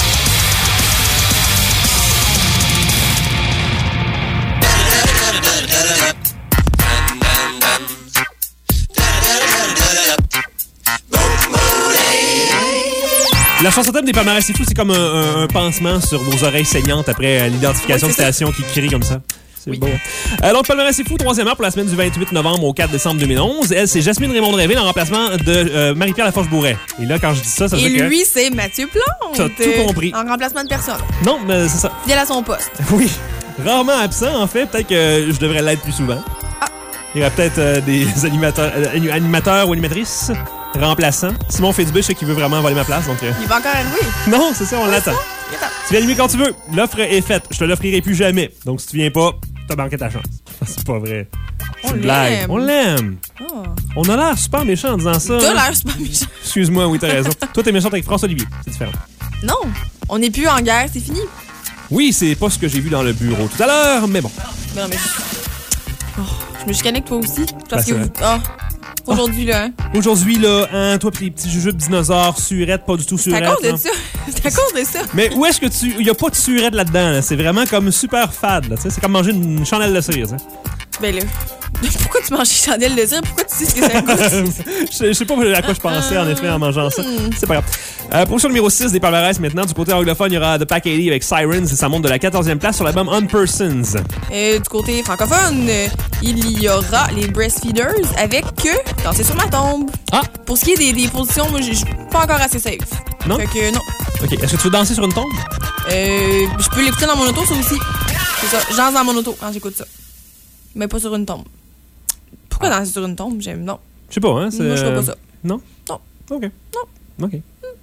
La chanson thème des Palmarès c'est fou, c'est comme un pansement sur vos oreilles saignantes après l'identification de station qui crie comme ça. C'est beau. Donc, Palmarès c'est fou, troisième heure pour la semaine du 28 novembre au 4 décembre 2011. Elle, c'est Jasmine Raymond-Dréville en remplacement de Marie-Pierre Laforge-Bourret. Et là, quand je dis ça, ça veut dire que... Et lui, c'est Mathieu Plante. T'as tout compris. En remplacement de personne. Non, mais c'est ça. Fidèle à son poste. Oui. Rarement absent, en fait. Peut-être que je devrais l'être plus souvent. Ah. Il y aurait peut-être des animateurs ou animatrices remplaçants. Simon Fitzbé, je sais qu'il veut vraiment voler ma place. Donc, il va encore arriver. Non, c'est ça, on l'attend. Tu viens animer quand tu veux. L'offre est faite. Je te l'offrirai plus jamais. Donc, si tu viens pas, t'as manqué ta chance. C'est pas vrai. C'est une blague. On l'aime. Oh. On a l'air super méchant en disant ça. T'as l'air super méchant. Excuse-moi, oui, t'as raison. Toi, t'es méchante avec François-Olivier. C'est différent. Non, on n'est plus en guerre, c'est fini. Oui, c'est pas ce que j'ai vu dans le bureau tout à l'heure, mais bon. Non, mais je me chicanais avec toi aussi. Parce que Aujourd'hui, là. Hein? Aujourd'hui, là, hein, toi pis les petits jujubes dinosaures, surettes, pas du tout C'est surettes. à cause de ça. C'est à cause de ça. Mais où est-ce que tu... Il y a pas de surette là-dedans, là. C'est vraiment comme super fade, là. Tu sais, c'est comme manger une chandelle de cire, tu sais. Ben là, pourquoi tu manges des chandelles de cire? Pourquoi tu sais ce que ça goûte? Je sais pas à quoi je pensais, en effet, en mangeant ça. C'est pas grave. Position numéro 6 des palmarès maintenant. Du côté anglophone, il y aura The Pack 80 avec Sirens et ça monte de la 14e place sur l'album On Persons. Du côté francophone, il y aura les Breastfeeders avec Danser sur ma tombe. Ah! Pour ce qui est des positions, moi, je suis pas encore assez safe. Non? Fait que non. OK. Est-ce que tu veux danser sur une tombe? Je peux l'écouter dans mon auto, ça aussi. C'est ça. J'en dans mon auto quand j'écoute ça. Mais pas sur une tombe. Pourquoi danser sur une tombe? J'aime. Non. Je sais pas, hein? Moi, je fais pas ça. Non? Non. OK. Non. OK.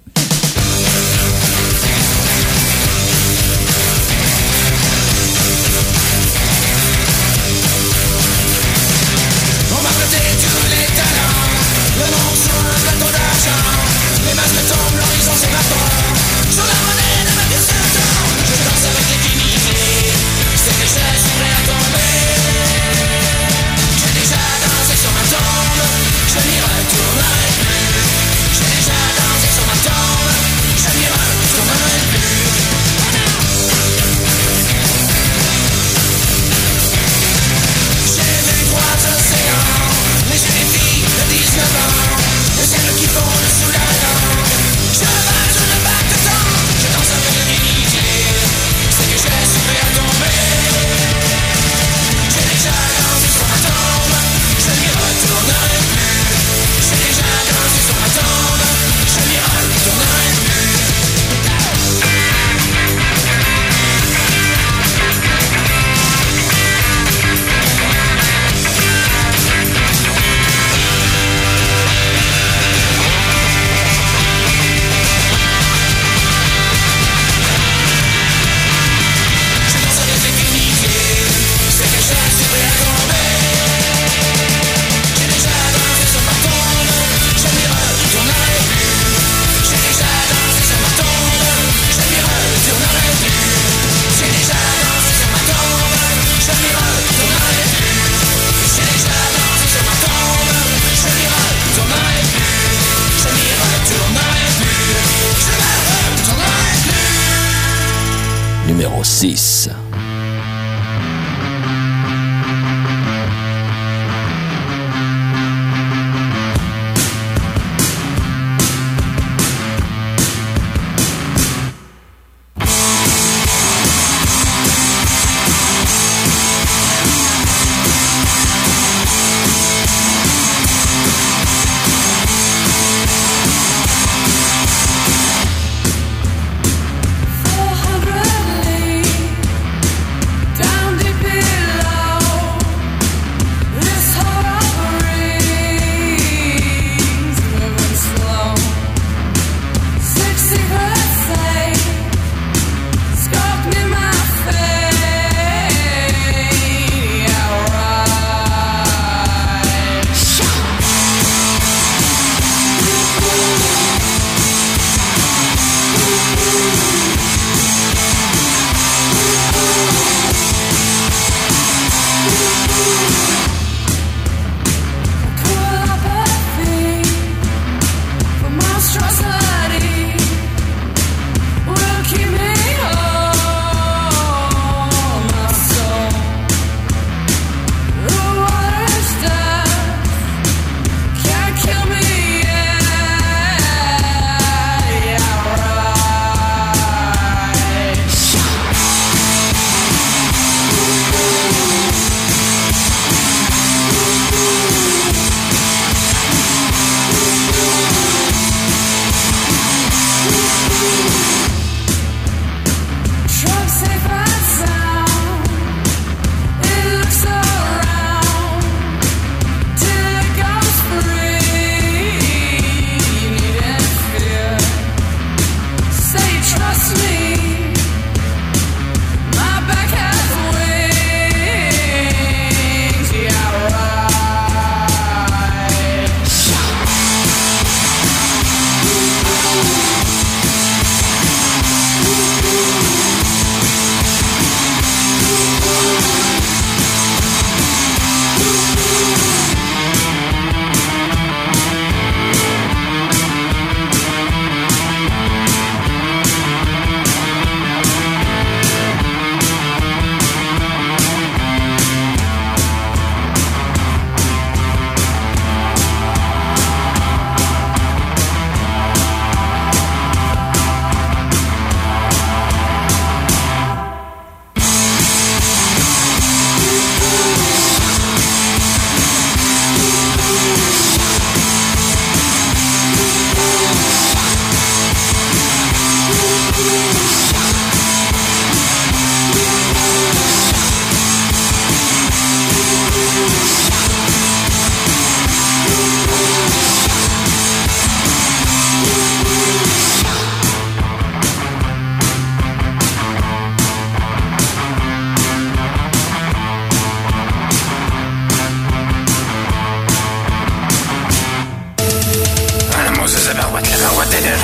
On m'a prêté tous les talents, le monde sur un plateau d'argent. Les masques tombent, l'horizon c'est ma porte. Sur la monnaie de ma pièce de temps, je danse avec l'infinité. C'est que je suis prêt à tomber. J'ai déjà dansé sur ma tombe, je n'y retournerai plus. J'ai déjà dansé sur ma tombe, je n'y retournerai plus. J'ai vu trois océans, mais j'ai des filles de 19 ans, le ciel qui fond sous la langue. Je bats sur le bac de temps, je danse avec l'infinité. C'est que je suis prêt à tomber. J'ai déjà dansé sur ma tombe, je n'y retournerai plus. J'ai déjà dansé sur ma tombe, je n'y retournerai plus. Je danse avec l'infinité, c'est que je suis prêt à tomber. J'ai déjà dansé sur ma tombe, je n'y retournerai plus. J'ai déjà dansé sur ma tombe, je n'y retournerai plus. J'ai déjà dansé sur ma tombe, je n'y retournerai plus. J'ai déjà dansé sur ma tombe, je n'y retournerai plus. Je n'y retournerai plus. Je n'y retournerai plus. Numéro 6. For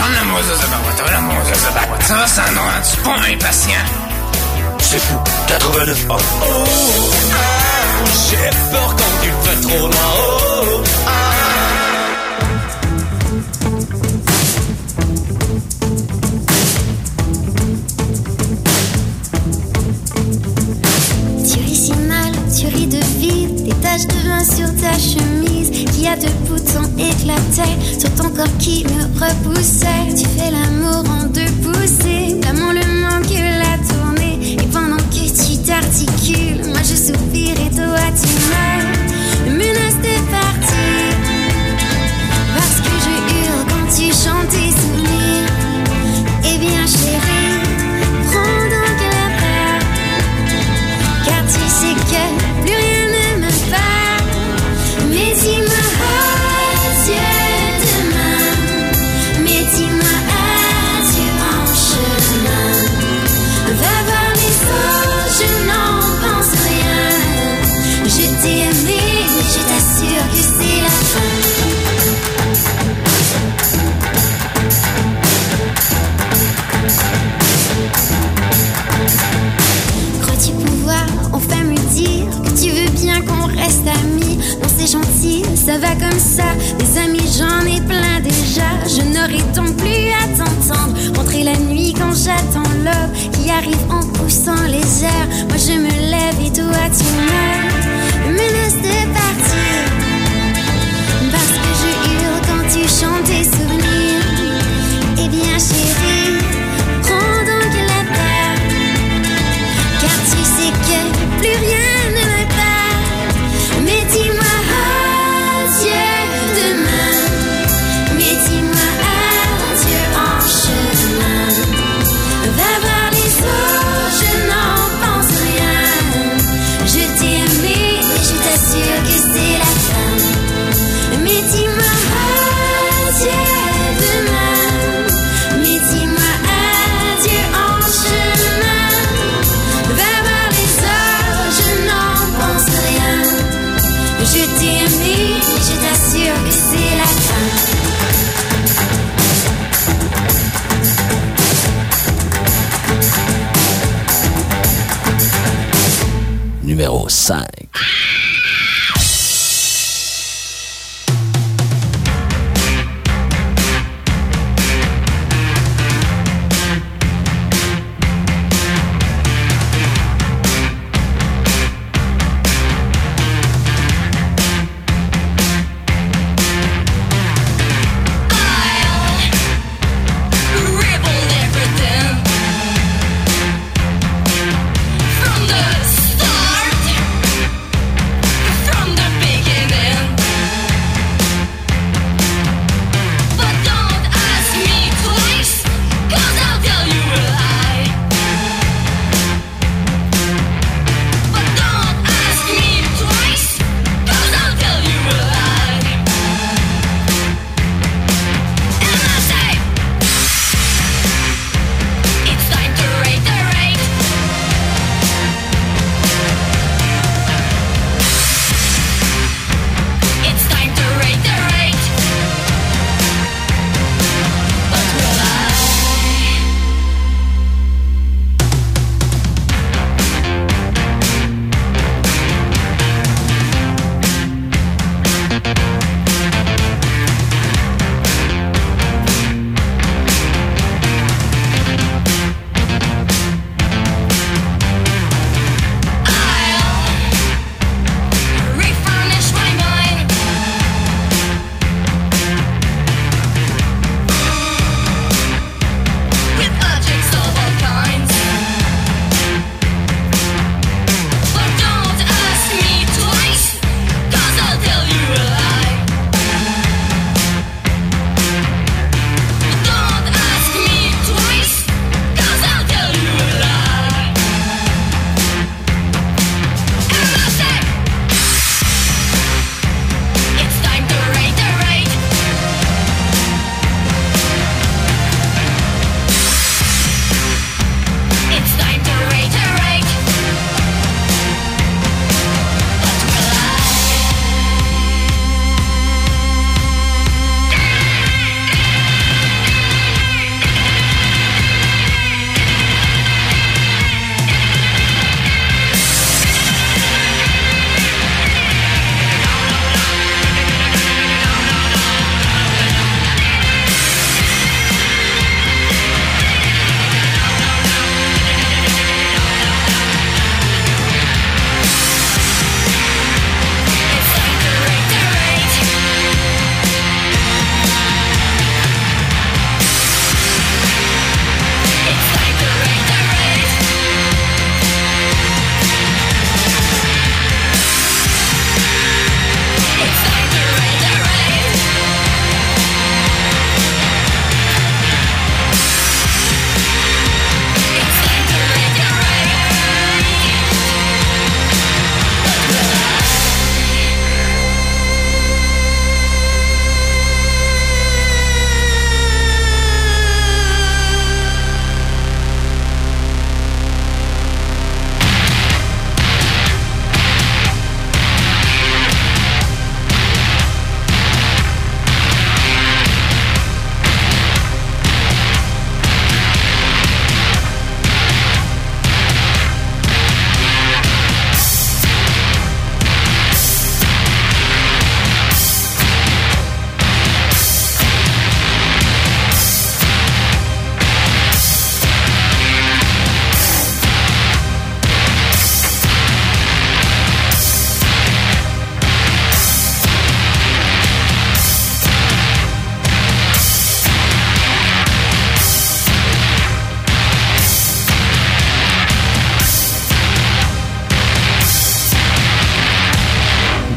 Ça, non, tu pas impatient. C'est fou, 89 ans. J'ai peur quand il fait trop noir. Tu ris si mal, tu ris de vide, des taches de vin sur ta chemise, qui a deux boutons éclatés sur ton corps qui me repoussait. Tu fais l'amour en deux poussées, l'amour le manque la tournée, et pendant que tu t'articules, moi je soupire et toi tu meurs, me menace de partir, parce que je hurle quand tu chantes tes souvenirs. Eh bien chérie, prends donc la part, car tu sais que plus rien ne me part. Mais dis-moi adieu demain, mais dis-moi adieu en chemin. Va voir les eaux, je n'en pense rien. Je t'ai aimé, mais je t'assure que c'est la fin. Crois-tu pouvoir enfin me dire que tu veux bien qu'on reste amis? Non, c'est gentil, ça va comme ça. Des amis, j'en ai plein déjà. Je n'aurai donc plus à t'entendre rentrer la nuit quand j'attends l'aube qui arrive en poussant les airs. Moi je me lève et toi tu meurs, me menace de partir, parce que je hurle quand tu chantes tes souvenirs. Eh bien chérie, prends donc la terre, car tu sais que plus rien ne me part. Mais dis-moi adieu demain, mais dis-moi adieu en chemin. Va voir les eaux, je n'en pense rien. Je t'ai aimé, mais je t'assure que c'est la fin. Mais dis-moi adieu demain, mais dis-moi adieu en chemin. Va voir les eaux, je n'en pense rien. Je t'ai aimé, mais je t'assure que c'est la fin. Numéro 5. From the start,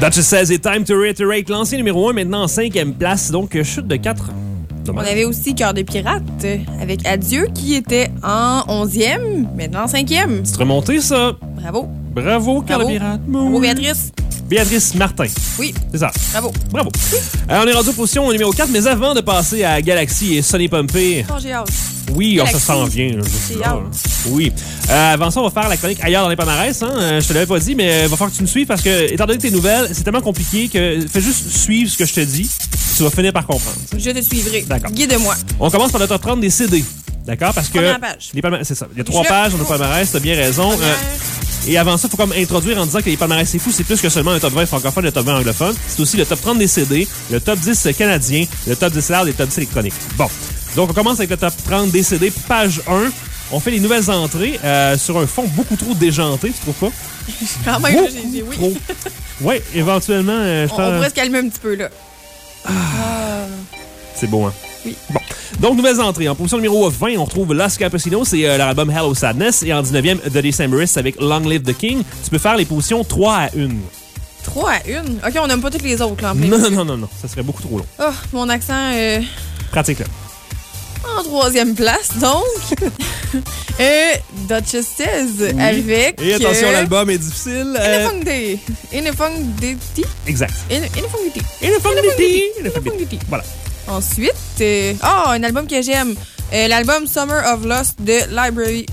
Duchess Says et Time to Reiterate, l'ancien numéro 1, maintenant en 5e place, donc chute de 4. On avait aussi Cœur de pirate avec Adieu qui était en 11e, maintenant en 5e. C'est remonté, ça. Bravo. Bravo, Cœur de pirate. Bravo, Béatrice. Béatrice Martin. Oui. C'est ça. Bravo. Bravo. On est rendu en position numéro 4, mais avant de passer à Galaxy et Sonny Pompey. Oh, j'ai hâte. Oui, Galaxy. ça s'en vient. J'ai hâte. Oui. Avant ça, on va faire la chronique ailleurs dans les palmarès. Hein? Je te l'avais pas dit, mais il va falloir que tu me suives parce que, étant donné que tes nouvelles, c'est tellement compliqué que fais juste suivre ce que je te dis. Tu vas finir par comprendre. Je te suivrai. D'accord. Guide-moi. On commence par le top 30 des CD. D'accord? Parce que. Première page. C'est ça. Il y a 3 pages dans le palmarès, t'as bien raison. Et avant ça, il faut comme introduire en disant que les palmarès c'est fou, c'est plus que seulement le top 20 francophone et le top 20 anglophone. C'est aussi le top 30 des CD, le top 10 canadien, le top 10 loud et le top 10 électronique. Bon. Donc, on commence avec le top 30 des CD, page 1. On fait les nouvelles entrées sur un fond beaucoup trop déjanté, tu trouves pas? Quand même, j'ai oui. Trop. Ouais, éventuellement, on pourrait se calmer un petit peu, là. C'est beau, hein? Oui. Bon. Donc, nouvelles entrées. En position numéro 20, on retrouve Los Campesinos, c'est leur album Hello Sadness. Et en 19e, The Decemberists avec Long Live the King. Tu peux faire les positions 3 à 1. 3 à 1? OK, on n'aime pas toutes les autres, là, en plein. Non. Ça serait beaucoup trop long. Oh, mon accent... Pratique-le. En 3e place, donc. Duchess Says avec... Et attention, l'album est difficile. Inefungdity. Exact. Inefungdity. Voilà. Ensuite, un album que j'aime. L'album Summer of Lost de Library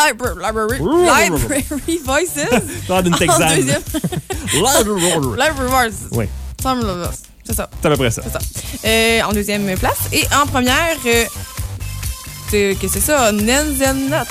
Voices. T'as d'une Texane. Library Voices. Oui. Summer of Lost. C'est ça. C'est à peu près ça. C'est ça. En 2e place. Et en première, qu'est-ce que c'est ça? Nanzanat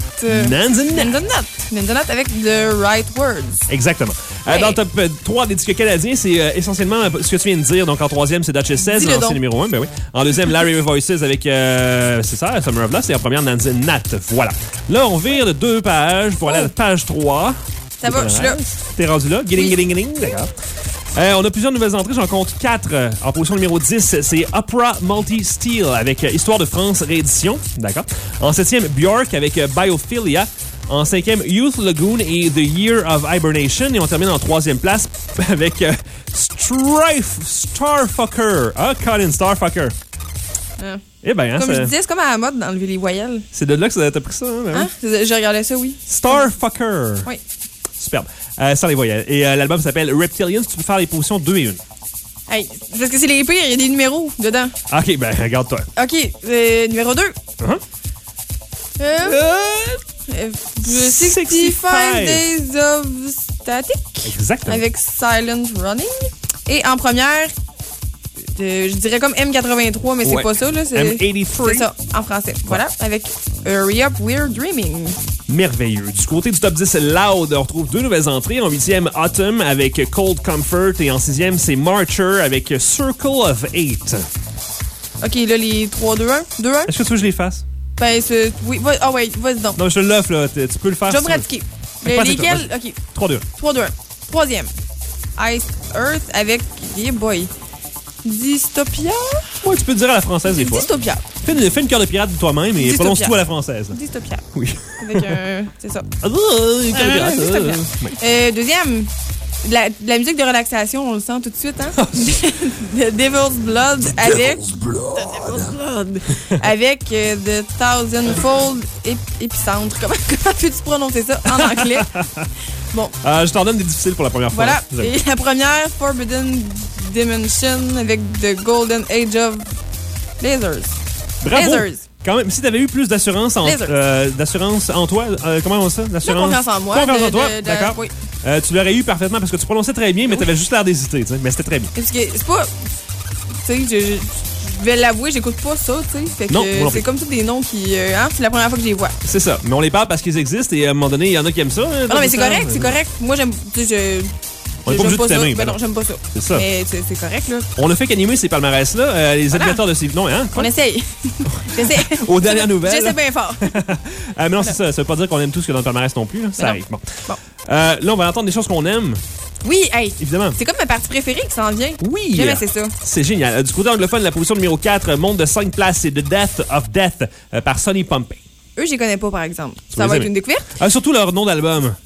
avec The Right Words. Exactement. Dans le top 3 des disques canadiens, c'est essentiellement ce que tu viens de dire. Donc en 3e, c'est Duchess Says, l'ancien numéro 1. Ben oui. En 2e, Larry Voices avec, c'est ça, Summer of Lost. Et en première, Nanzanat. Voilà. Là, on vire de 2 pages pour aller à la page 3. Ça va, je suis là. T'es rendu là? Getting. D'accord. On a plusieurs nouvelles entrées, j'en compte 4. En position numéro 10, c'est Opera Multi-Steel avec Histoire de France réédition. D'accord. En 7e, Björk avec Biophilia. En 5e, Youth Lagoon et The Year of Hibernation. Et on termine en 3e place avec Starfucker. Ah, Colin Starfucker. Eh ben, comme je disais, c'est comme à la mode d'enlever les voyelles. C'est de là que t'as pris ça, hein? J'ai regardé ça, oui. Starfucker. Oui. Superbe. Sans les voyelles. Et l'album s'appelle Reptilians. Tu peux faire les positions 2 et 1. Hey, parce que c'est les pires, il y a des numéros dedans. OK, ben regarde-toi. OK, numéro 2. 65 Days of Static. Exactement. Avec Silent Running. Et en première, je dirais comme M83, mais c'est pas ça, là. M83. C'est ça, en français. Voilà, avec Hurry Up, We're Dreaming. Merveilleux. Du côté du top 10 Loud, on retrouve 2 nouvelles entrées. En 8e, Autumn avec Cold Comfort. Et en 6e, c'est Marcher avec Circle of 8. OK, là, les 3, 2, 1. 2, 1. Est-ce que tu veux que je les fasse? Ben, oui. Vas-y donc. Non, je te l'offre, là. Tu peux le faire. Je vais me pratiquer. Lesquels? OK. 3, 2, 1. 3, 2, 1. 3e. Ice Earth avec... Yeah boy. Dystopia? Ouais, tu peux le dire à la française des fois. Dystopia. Fais une cœur de pirate de toi-même et prononce tout à la française. Dystopia. Oui. Avec un... c'est ça. Dystopia. Deuxième, la musique de relaxation, on le sent tout de suite, hein? The Devil's Blood avec... The Devil's Blood. Avec The Thousandfold Epicentre. Comment peux-tu prononcer ça en anglais? Bon. Je t'en donne des difficiles pour la première fois. Voilà. Et la première, Forbidden Dimension avec The Golden Age of Lasers. Bravo! Lasers. Quand même, si t'avais eu plus d'assurance en toi, comment on dit ça? Confiance en moi. Confiance en toi, d'accord. Oui. Tu l'aurais eu parfaitement parce que tu prononçais très bien, mais t'avais juste l'air d'hésiter, mais c'était très bien. Parce que c'est pas... Tu sais, je vais l'avouer, j'écoute pas ça, tu sais. Fait que c'est comme tous des noms qui... c'est la première fois que je les vois. C'est ça. Mais on les parle parce qu'ils existent et à un moment donné, il y en a qui aiment ça. Non, mais c'est correct. Moi, j'aime... On est pas obligé de t'aimer. Ben non, j'aime pas ça. C'est ça. Mais c'est correct, là. On a fait qu'animer ces palmarès-là. Les animateurs de ces... Non, hein? On essaye. J'essaie. Aux dernières nouvelles. J'essaie bien fort. Mais non, c'est ça. Ça veut pas dire qu'on aime tout ce qu'il y a dans le palmarès non plus. Là. Ça arrive. Bon. Là, on va entendre des choses qu'on aime. Oui, hey. Évidemment. C'est comme ma partie préférée qui s'en vient. Oui. Jamais c'est ça. C'est génial. Du côté anglophone, la position numéro 4 monte de 5 places. C'est The Death of Death par Sonny Pompey. Eux, je les connais pas, par exemple. Ça va être une découverte. Surtout leur nom d'album.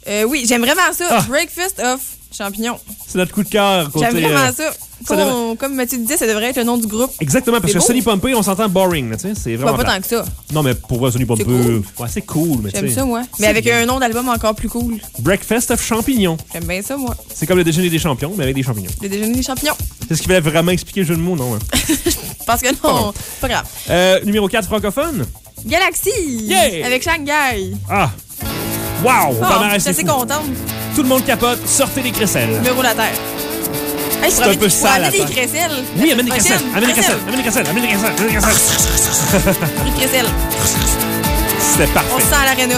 Oui, j'aime vraiment ça. Ah. Breakfast of champignons. C'est notre coup de cœur. côté, J'aime vraiment ça. devrait- Comme Mathieu disait, ça devrait être le nom du groupe. Exactement, parce C'est que beau. Sonny Pompey, on s'entend boring. Là, tu sais, c'est vraiment Pas plat. tant que ça. Non, mais pour vrai, Sonny Pompey, cool. ouais, c'est cool. Mais J'aime tu sais, ça, moi. c'est Mais avec bien. un nom d'album encore plus cool. Breakfast of champignons. J'aime bien ça, moi. C'est comme le déjeuner des champions, mais avec des champignons. Le déjeuner des champignons. C'est ce qui voulait vraiment expliquer le jeu de mots, non? Hein? Parce que non, pas grave. Numéro 4, francophone. Galaxy! Yeah! Avec Shanghai. Ah! Wow! Oh, palmarès, je suis c'est assez fou. contente. Tout le monde capote, sortez les crécelles. Me roule la terre. Hey, C'est un peu sale, amener la des terre. crécelles. Oui, amène des La crécelles. prochaine. Amène des crécelles. Amène des crécelles. Amène des crécelles. Amène des crécelles. Prix de crécelles. C'était On parfait. se sent à l'aréna.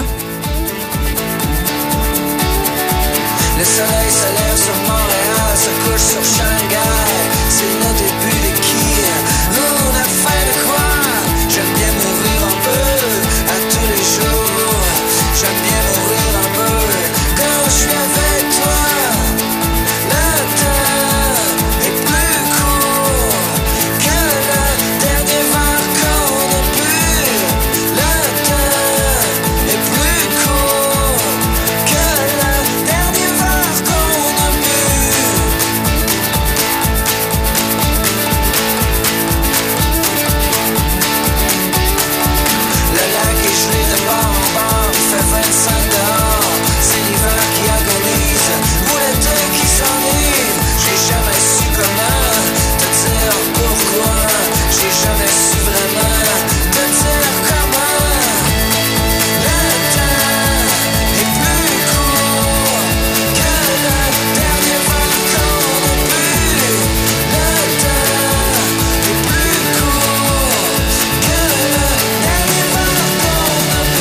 Le soleil se lève sur Montréal, se couche sur Shanghai. C'est le début des kirs. On a faim de quoi? J'aime bien mourir un peu à tous les jours. J'aime bien mourir un peu quand je suis avec toi. Le temps est plus court que le dernier verre qu'on a bu. Le temps est plus court que le dernier verre qu'on a bu. Le lac est gelé de bord en bord, il fait 25 dehors. C'est l'hiver qui agonise, ou l'été qui s'ennuie. J'ai jamais su comment te dire pourquoi. J'ai jamais su vraiment te dire comment. Le temps est plus court que le dernier verre qu'on a bu. Le temps est plus court que le dernier verre qu'on a bu.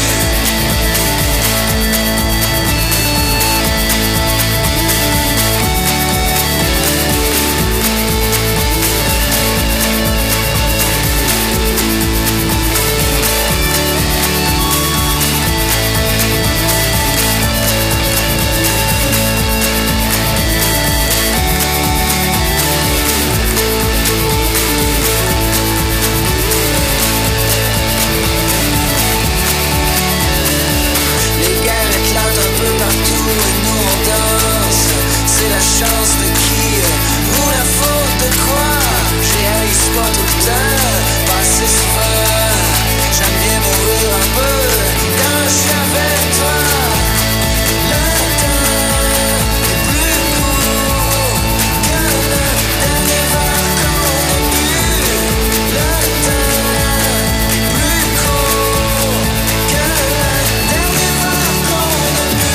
Les guerres éclatent un peu partout et nous on danse. C'est la chance de qui ou la faute de quoi? J'ai haï pas tout le temps, pas assez souvent. J'aime bien mourir un peu quand je suis avec toi. Le temps est plus court que le dernier verre qu'on a bu. Le temps est plus court que le dernier verre qu'on a bu.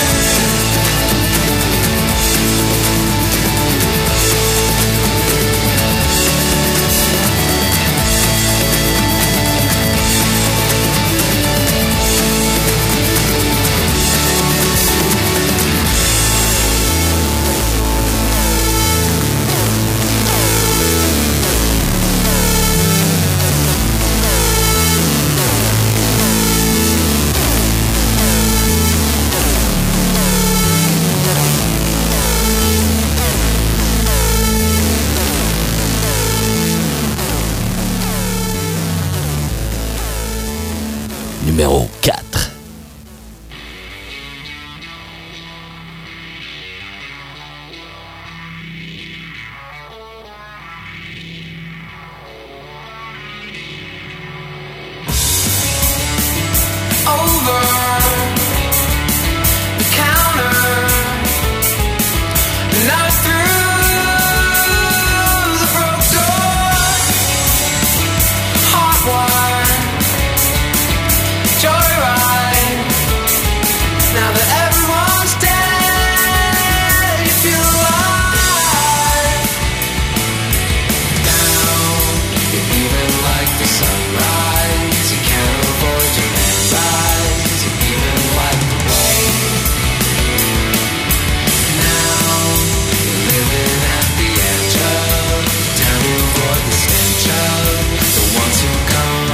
Numéro 4. Over the counter, not through the broke door. Hotwire, joyride. Now that everyone's dead, you feel alive. Down, you're even like the sunrise. You can't avoid your man's eyes. You even like the way. Now, you're living at the edge of town to avoid the stench of the ones who come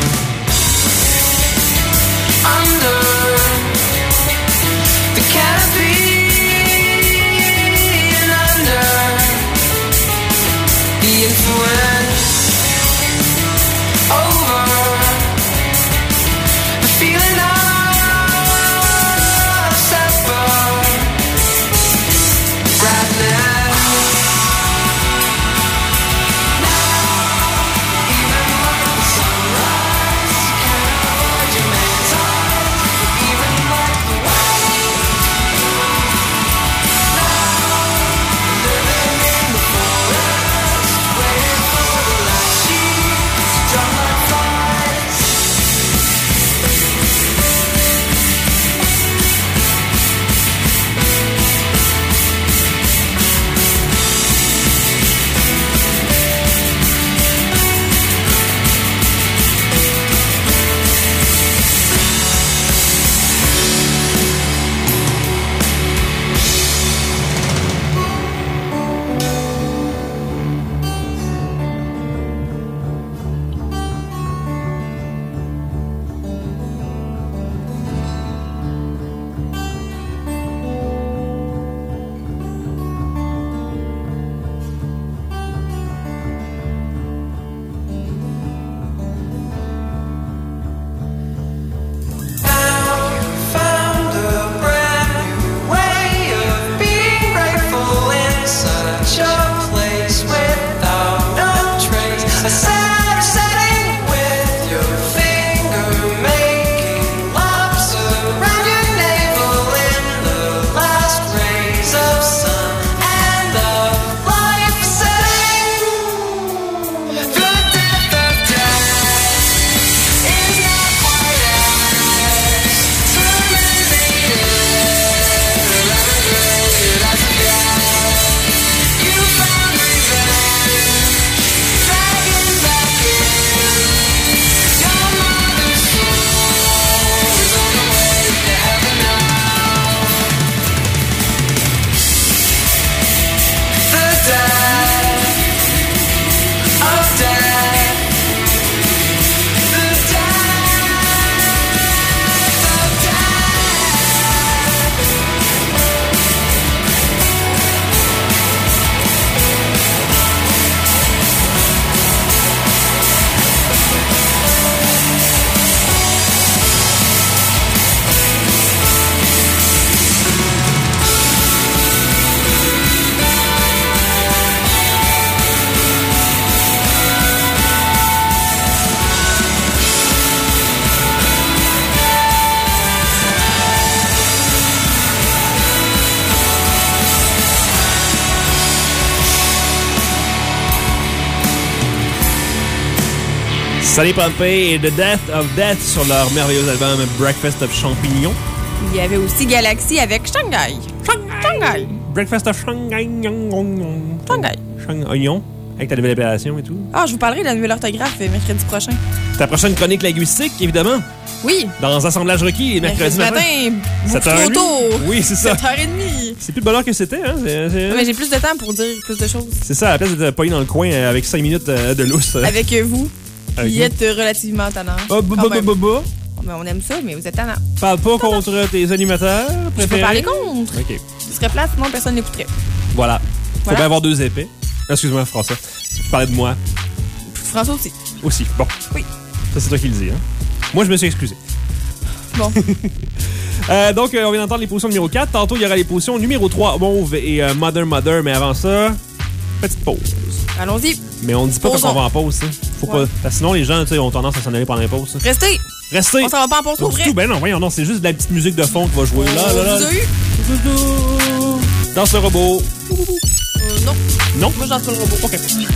Sunny Pompey et The Death of Death sur leur merveilleux album Breakfast of Champignons. Il y avait aussi Galaxy avec Shanghai. Shanghai. Breakfast of Shanghai. Shanghai. Oignon, avec ta nouvelle appellation et tout. Ah, je vous parlerai de la nouvelle orthographe mercredi prochain. Ta prochaine chronique linguistique, évidemment. Oui. Dans Assemblage requis et mercredi matin. Beaucoup trop tôt. Oui, c'est ça. 7h30. C'est plus de bonheur que c'était, hein? Mais j'ai plus de temps pour dire plus de choses. C'est ça, à la place de te pogner dans le coin avec 5 minutes de lousse. Avec vous. Qui êtes relativement tannant. Mais on aime ça, mais vous êtes tannant. Parle pas contre tes animateurs préférés. Je peux parler contre. OK. Ce serait plate, sinon personne n'écouterait. Voilà. Faut bien avoir 2 épées. Excuse-moi, François. Je parlais de moi. François aussi. Aussi. Bon. Oui. Ça, c'est toi qui le dis, hein? Moi, je me suis excusé. Bon. Donc, on vient d'entendre les positions numéro 4. Tantôt, il y aura les positions numéro 3, Mauve et Mother. Mais avant ça, petite pause. Allons-y. Mais on ne dit pas qu'on va en pause. Faut pas. Parce que sinon, les gens ont tendance à s'en aller pendant les pauses. Restez. On s'en va pas en pause pour vrai. Ben non, voyons, non, c'est juste de la petite musique de fond qui va jouer. Là. Vous avez eu? Danse le robot. Non. Non? Moi, je danse pas le robot. OK.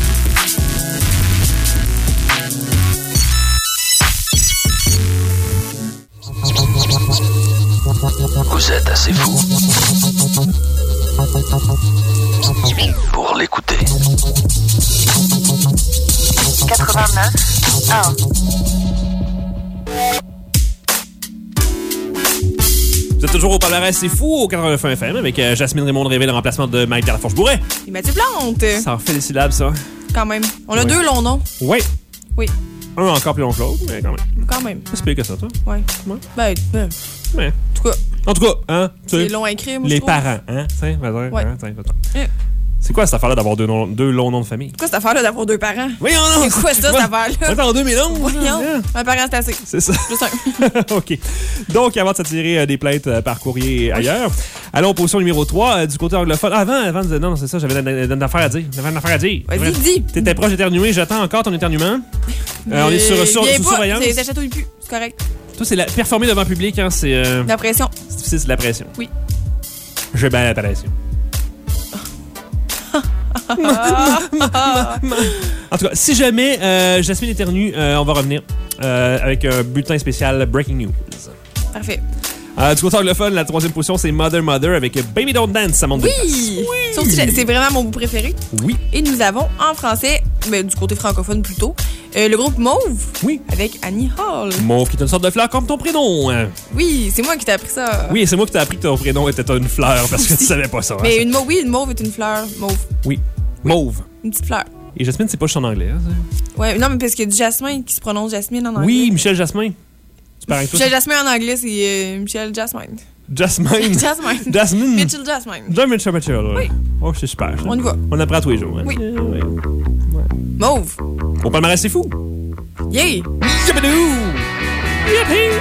Vous êtes assez fou pour l'écouter. 89.1. Vous êtes toujours au palmarès, c'est fou, au 89 FM, avec Jasmine Raymond Révé, le remplacement de Mike Laforge-Bourret. Et Mathieu Plante. Ça en fait des syllabes, ça. Quand même. On a 2 longs noms. Oui. Oui. Un encore plus long que l'autre, mais quand même. Quand même. C'est pire que ça, toi. Ouais. Ben. En tout cas, hein. C'est long à écrire, moi, les je trouve. parents, hein. Tiens, vas-y. Ouais. Hein, tiens. C'est quoi cette affaire-là d'avoir 2 longs noms de famille? C'est quoi cette affaire-là d'avoir 2 parents? Voyons, non! C'est quoi ça, cette affaire-là? Attends, en 2011? Voyons. Un parent, c'est assez. C'est ça. Juste un. OK. Donc, avant de s'attirer des plaintes par courrier et ailleurs, allons aux positions numéro 3, du côté anglophone. Avant de... Non, c'est ça, j'avais une affaire à dire. Vas-y, dis. T'étais proche d'éternuer, j'attends encore ton éternuement. On est sous surveillance. Ça chatouille plus, c'est correct. Toi, c'est performer devant le public, hein, c'est... La pression. C'est difficile, c'est de la pression. Oui. J'ai bien la pression. En tout cas, si jamais Jasmine éternue, on va revenir avec un bulletin spécial Breaking News. Parfait. Du côté anglophone, la 3e position, c'est Mother avec Baby Don't Dance, ça monte de place. Oui! Sauf que c'est vraiment mon bout préféré. Oui. Et nous avons en français, du côté francophone plutôt, le groupe Mauve. Oui. Avec Annie Hall. Mauve qui est une sorte de fleur comme ton prénom. Oui, c'est moi qui t'ai appris ça. Oui, c'est moi qui t'ai appris que ton prénom était une fleur parce que tu savais pas ça. Mais une mauve est une fleur. Mauve. Oui. Mauve. Une petite fleur. Et Jasmine, c'est pas juste en anglais. Hein, ouais, non, mais parce qu'il y a du Jasmine qui se prononce Jasmine en anglais. Oui, Michel Jasmin. Michel Jasmin en anglais, c'est Michel Jasmine. Jasmine. Jasmine. Mitchell Jasmine. Mitchell. Oui. Oh, c'est super. On y va. On apprend tous les jours. Hein. Oui. Mauve. Au palmarès, c'est fou. Yeah. Yabadou. Yippee.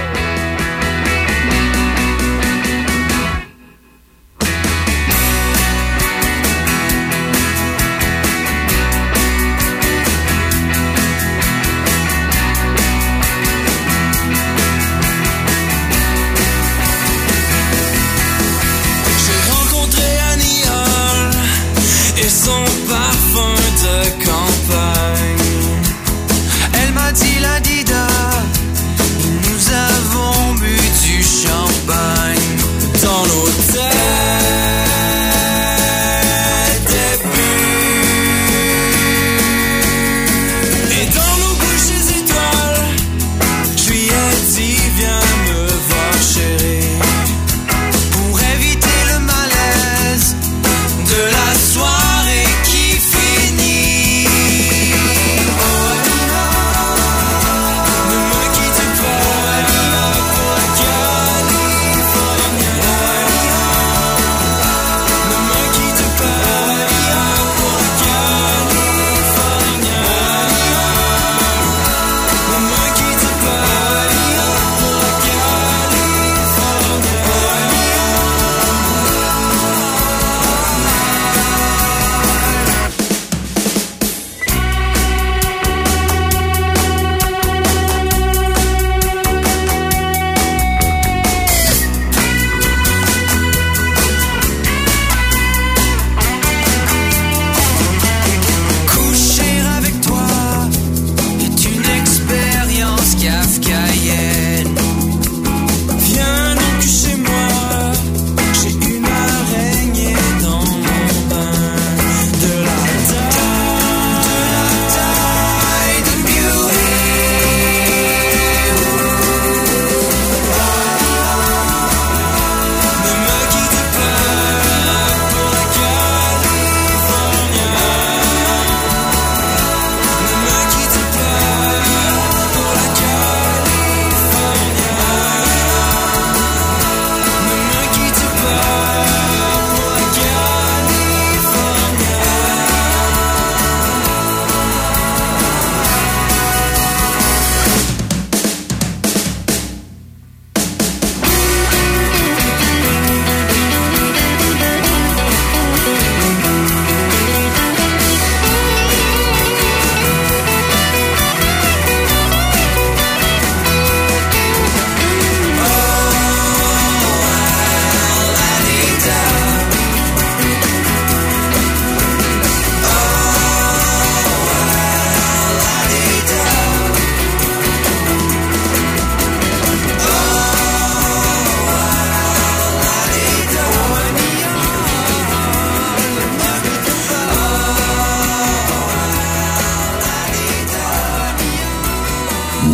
Son parfum de campagne. Elle m'a dit la Dida, nous avons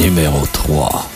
Numéro 3.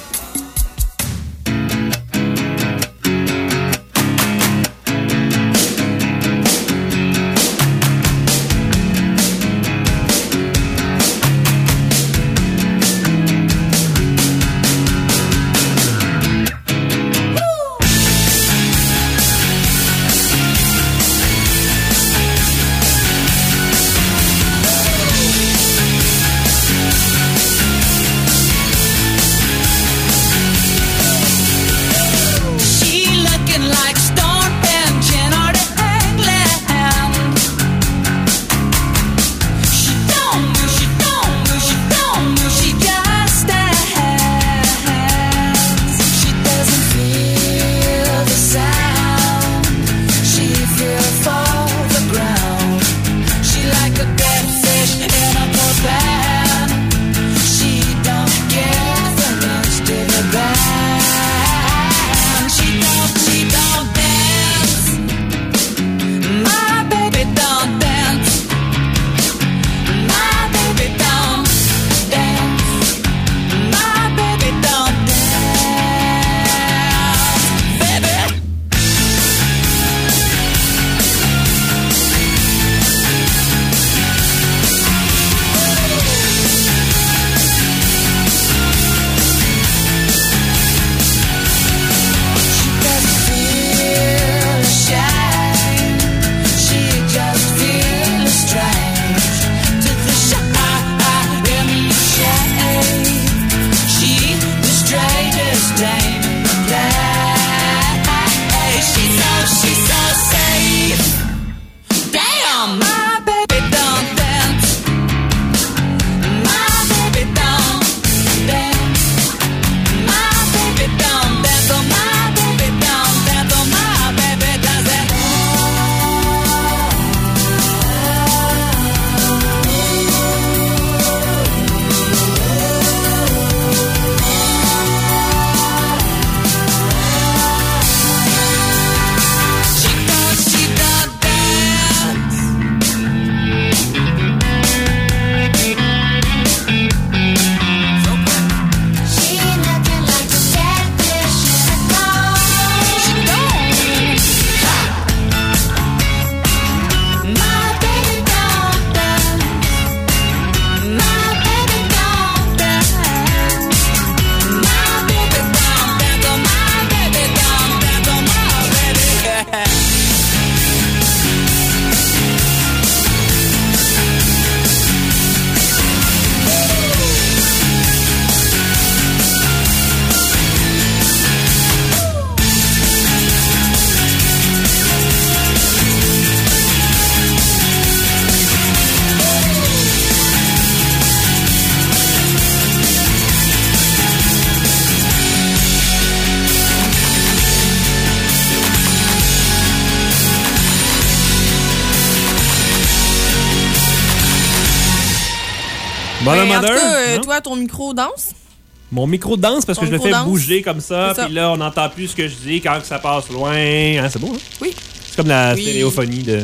Bonne en tout Mother, cas, non? toi, ton micro danse. Mon micro danse parce que je le fais micro danse. bouger comme ça, C'est ça. puis là, on n'entend plus ce que je dis quand que ça passe loin. Hein, c'est beau, hein? Oui. C'est comme la Oui. stéréophonie de...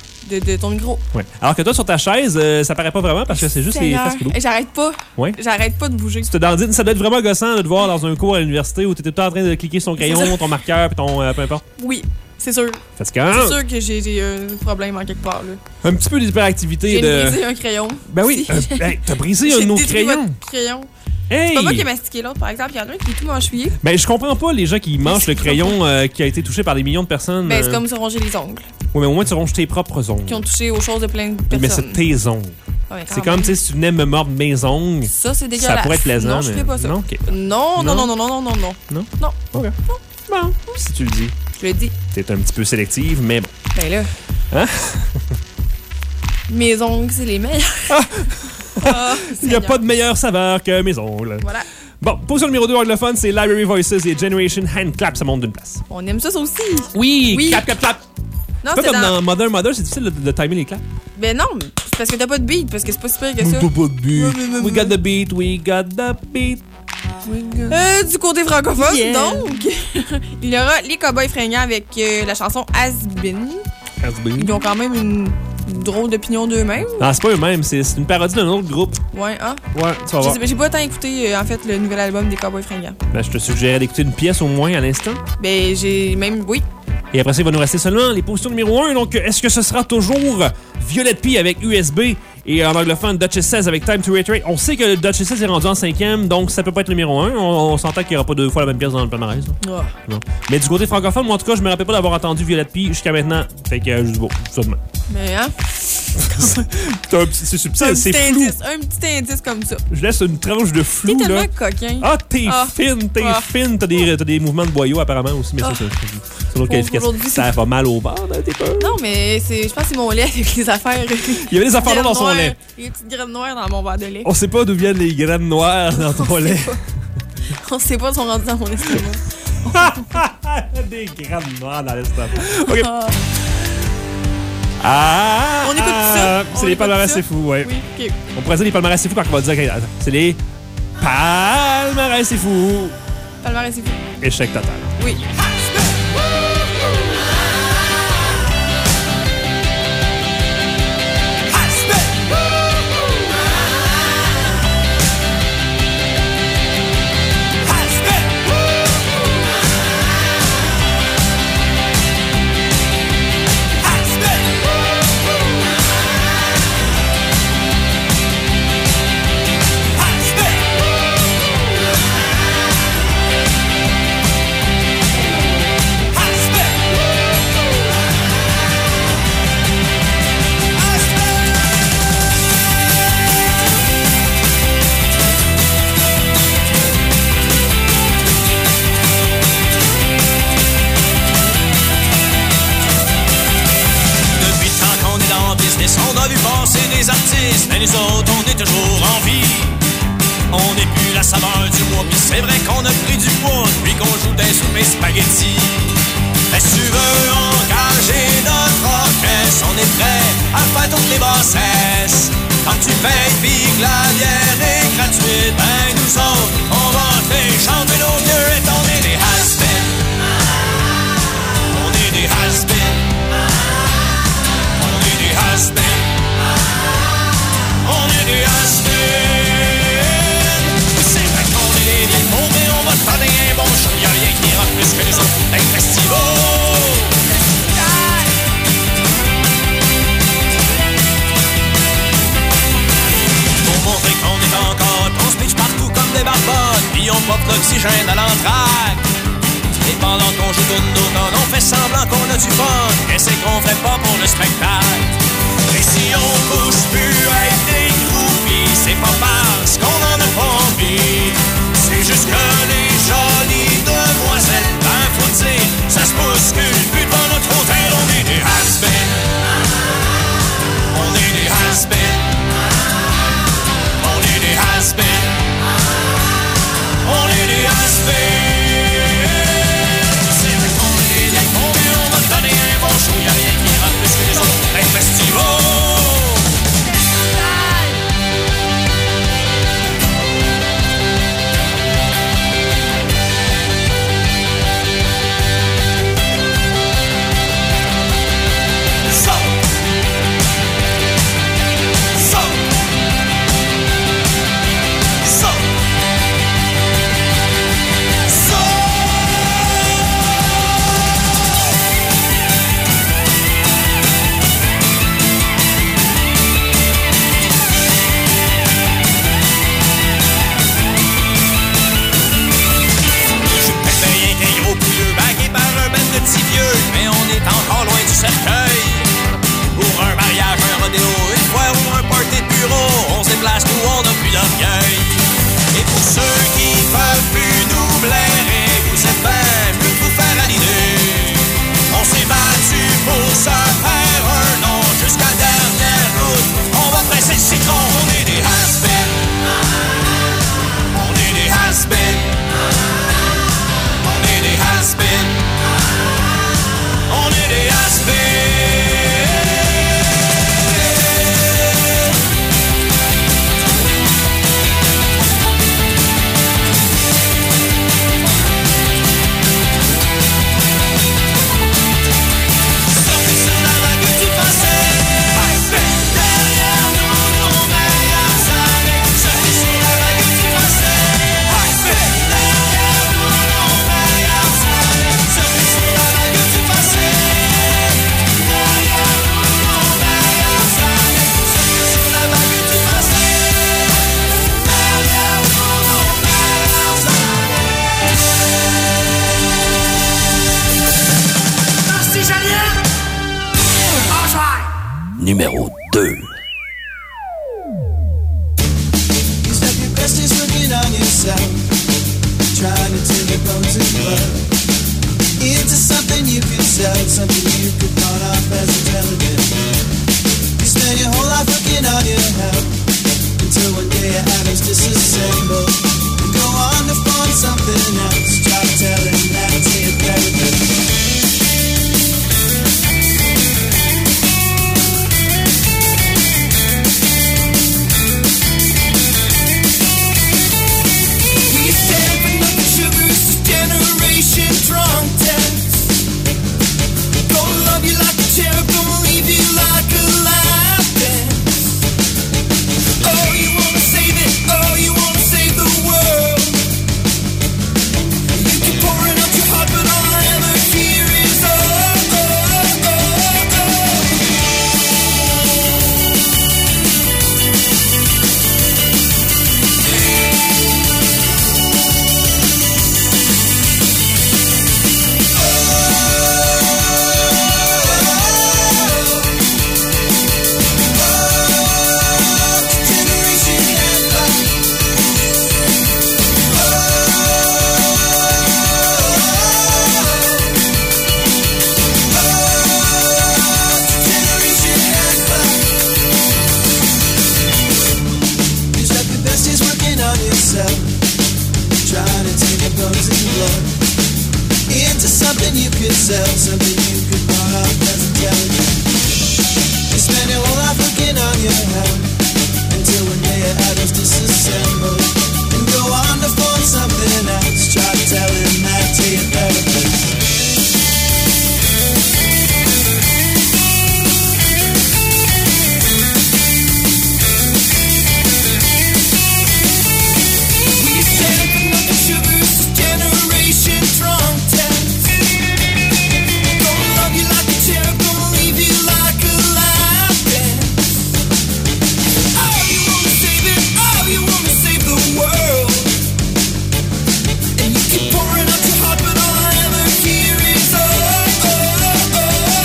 De ton micro. Ouais. Alors que toi, sur ta chaise, ça paraît pas vraiment parce que c'est juste les Seigneur. faces cloues. Et j'arrête pas. Ouais. J'arrête pas de bouger. Ça doit être vraiment gossant là, de voir dans un cours à l'université où tu étais tout le temps en train de cliquer sur ton C'est crayon, ça. ton marqueur, puis ton peu importe. Oui, c'est sûr. Fatigant. C'est sûr que j'ai un problème en quelque part. Là. Un petit peu d'hyperactivité. J'ai de... brisé un crayon. Ben oui. Hey, t'as brisé un J'ai autre détruit crayon. votre crayon. Hey! C'est pas moi qui ai mastiqué l'autre, par exemple. Il y en a un qui est tout mâchouillé. Ben, je comprends pas les gens qui mangent le crayon qui a été touché par des millions de personnes. Ben, c'est comme se ronger les ongles. Oui, mais au moins, tu ronges tes propres ongles. Qui ont touché aux choses de plein de Oui, personnes. mais c'est tes ongles. Ouais, quand C'est comme même. si tu venais me mordre mes ongles. Ça, c'est dégueulasse. Ça pourrait être plaisant. Non, je mais... ferais pas ça. Non, ok. Non, non, non, non, non, non, non, non. Non? Non. OK. Bon, si tu le dis. Je le dis. T'es un petit peu sélective, mais bon. Ben là. Hein? Mes ongles, c'est les meilleurs. Ah, Il n'y a pas de meilleure saveur que mes ongles. Voilà. Bon, position numéro 2 anglophone, c'est Library Voices et Generation Hand Clap, ça monte d'une place. On aime ça aussi. Oui, Oui. clap, clap, clap. Non, Pas c'est comme dans... dans Mother, c'est difficile de timer les claps. Ben non, c'est parce que t'as pas de beat, parce que c'est pas si pire que ça. Pas de beat. We got the beat, we got the beat. Du côté francophone, Yeah. donc, il y aura les Cowboys fringants avec la chanson Has Been. Has Been. Ils ont quand même une drôle d'opinion d'eux-mêmes. Non, c'est pas eux-mêmes, c'est une parodie d'un autre groupe. Ouais, hein? Ouais, tu vas voir. J'ai pas tant écouté, en fait, le nouvel album des Cowboys Fringants. Ben, je te suggérais d'écouter une pièce au moins à l'instant. Ben, j'ai même... Oui. Et après ça, il va nous rester seulement les positions numéro 1. Donc, est-ce que ce sera toujours Violette P avec USB et en anglophone Duchess 16 avec Time to Reiterate? On sait que Duchess 16 est rendu en 5e, donc ça peut pas être numéro 1. On s'entend qu'il n'y aura pas deux fois la même pièce dans le palmarès. Oh. Non. Mais du côté francophone, moi en tout cas, je me rappelle pas d'avoir entendu Violette P jusqu'à maintenant. Fait que je dis bon, ça demain. Mais hein? C'est subtil, c'est flou. Un petit indice comme ça. Je laisse une tranche de flou. T'es tellement là. coquin. Ah, t'es fine, t'es fine. T'as des mouvements de boyau apparemment aussi, mais ça, c'est une autre qualification. Ça va mal au bord, là, t'es peur? Non, mais je pense que c'est mon lait avec les affaires. Il y avait des affaires là dans son lait. Il y a des petites graines noires dans mon verre de lait. On sait pas d'où viennent les graines noires dans ton lait. On sait pas, elles sont rendues dans mon estomac. Des graines noires dans l'estomac. OK. Ah! On écoute ça. C'est les palmarès, c'est fou, ouais. Oui, OK. On pourrait dire les palmarès, c'est fou quand on va dire. Okay, c'est les palmarès, c'est fou. Palmarès, c'est fou. Échec total. Oui. On a vu passer des artistes, mais nous autres, on est toujours en vie. On n'est plus la saveur du mois, pis c'est vrai qu'on a pris du poids depuis qu'on joue des soupes et spaghettis. Mais si tu veux engager notre orchestre, on est prêt à faire toutes les bassesses. Quand tu payes pis que la bière est gratuite, ben nous autres, on va te chanter nos vieux et on est des has-been. On est des has-been. On est des has-been. On est des has-been. C'est vrai qu'on est des vieilles pauvres et on va te donner un bon show. Y'a rien qui ira plus que nous autres, un festival. Pour montrer qu'on est encore, on se pitch partout comme des barbottes, pis on pop l'oxygène à l'entraque. Et pendant qu'on joue d'une d'automne, on fait semblant qu'on a du fun. Et c'est qu'on ferait pas pour le spectacle. Et si on bouge plus à être des groupies, c'est pas parce qu'on en a pas envie. C'est juste que les jolies demoiselles, ben faut dire, ça se bouscule plus devant notre hôtel. On est des has-been. On est des has-been. On est des has-been. On est des has-been. Y'a rien qui ira plus que les autres, un festival. Mais on est encore loin du cercueil. Pour un mariage, un rodéo, une foire ou un party de bureau, on se déplace nous, on n'a plus d'orgueil. Et pour ceux qui peuvent plus nous blairer, vous êtes bien mieux de vous faire à l'idée. On s'est battu pour se faire un nom jusqu'à la dernière goutte. On va presser le citron, on est des has-been. On est des has-been. On est des has-been. On est des has-been. numéro 2. Your best is working on yourself, trying to turn your bones and blood into something you could sell, something you could pawn off as intelligent. You spend your whole life working on your health until one day your atoms disassemble and go on to form something else. Try to tell him that to your therapist. Drunk dance. Gonna love you like a cherub, gonna leave you like a live dance. Oh, you wanna save it, oh, you wanna save the world. You keep pouring out your heart, but all I ever hear is oh, oh, oh, trying to take your bones and blood into something you could sell, something you could buy off as intelligent. You spend your whole life working on your health until one day your atoms disassemble and go on to form something else. Try to tell him that to your therapist. Drunk dance. Gonna love you like a cherub, gonna leave you like a live dance. Oh, you wanna save it, oh, you wanna save the world. And you keep pouring out your heart, but all I ever hear is oh, oh, oh,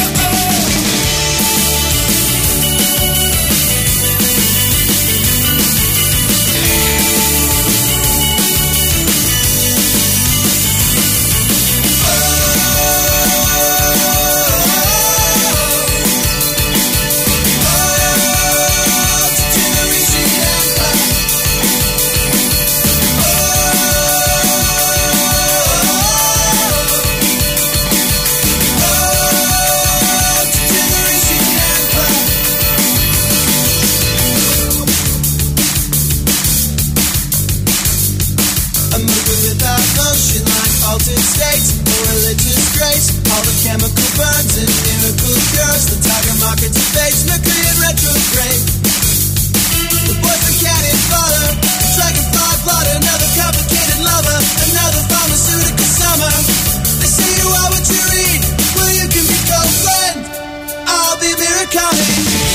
altered states, no religious grace. All the chemical burns and miracle cures. The tiger market debates, Mercury in retrograde. The boyfriend cannon fodder, the dragonfly blood, another complicated lover, another pharmaceutical summer. They say you are what you read, well you can be girlfriend, I'll be Murakami.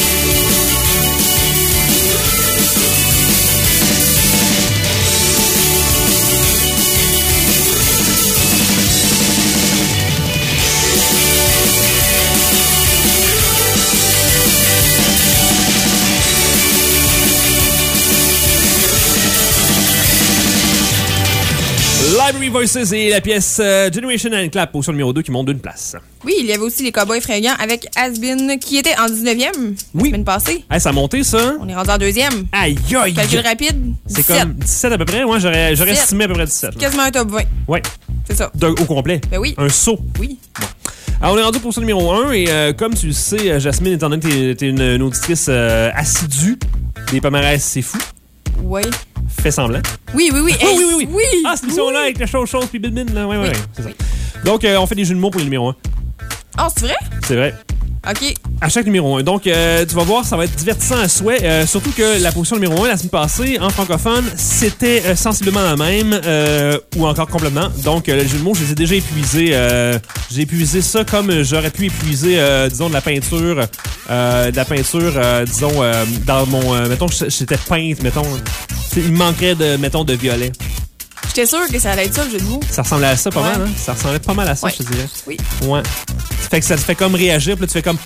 Library Voices et la pièce Generation and Clap, position numéro 2 qui monte d'une place. Oui, il y avait aussi les Cowboys fringants avec Has-Been qui était en 19e la semaine passée. Hey, ça a monté, ça? On est rendu en 2e. Aïe, aïe! Calcul rapide, C'est 17. comme 17 à peu près. Moi, j'aurais estimé à peu près 17. Quasiment un top 20. Oui. C'est ça. Au complet. Ben oui. Un saut. Oui. Bon. Alors, on est rendu pour ce numéro 1 et comme tu le sais, Jasmine, étant donné que t'es une auditrice assidue des palmarès, c'est fou. Oui. Fais semblant. Oui. Hey, oui. Ah, cette émission-là avec la chose puis bin là. Oui. C'est ça. Donc, on fait des jeux de mots pour le numéro 1. Oh, c'est vrai? C'est vrai. OK. À chaque numéro 1. Donc, tu vas voir, ça va être divertissant à souhait. Surtout que la position numéro 1, la semaine passée, en francophone, c'était sensiblement la même ou encore complètement. Donc, le jeu de mots, je les ai déjà épuisés. J'ai épuisé ça comme j'aurais pu épuiser, disons, de la peinture. Disons, dans mon... mettons que j'étais peinte, mettons. Il me manquerait de violet. J'étais sûre que ça allait être ça, le jeu de mots. Ça ressemblait à ça pas mal, hein? Ça ressemblait pas mal à ça, je te dirais. Oui. Ouais. Fait que ça te fait comme réagir, puis là, tu fais comme...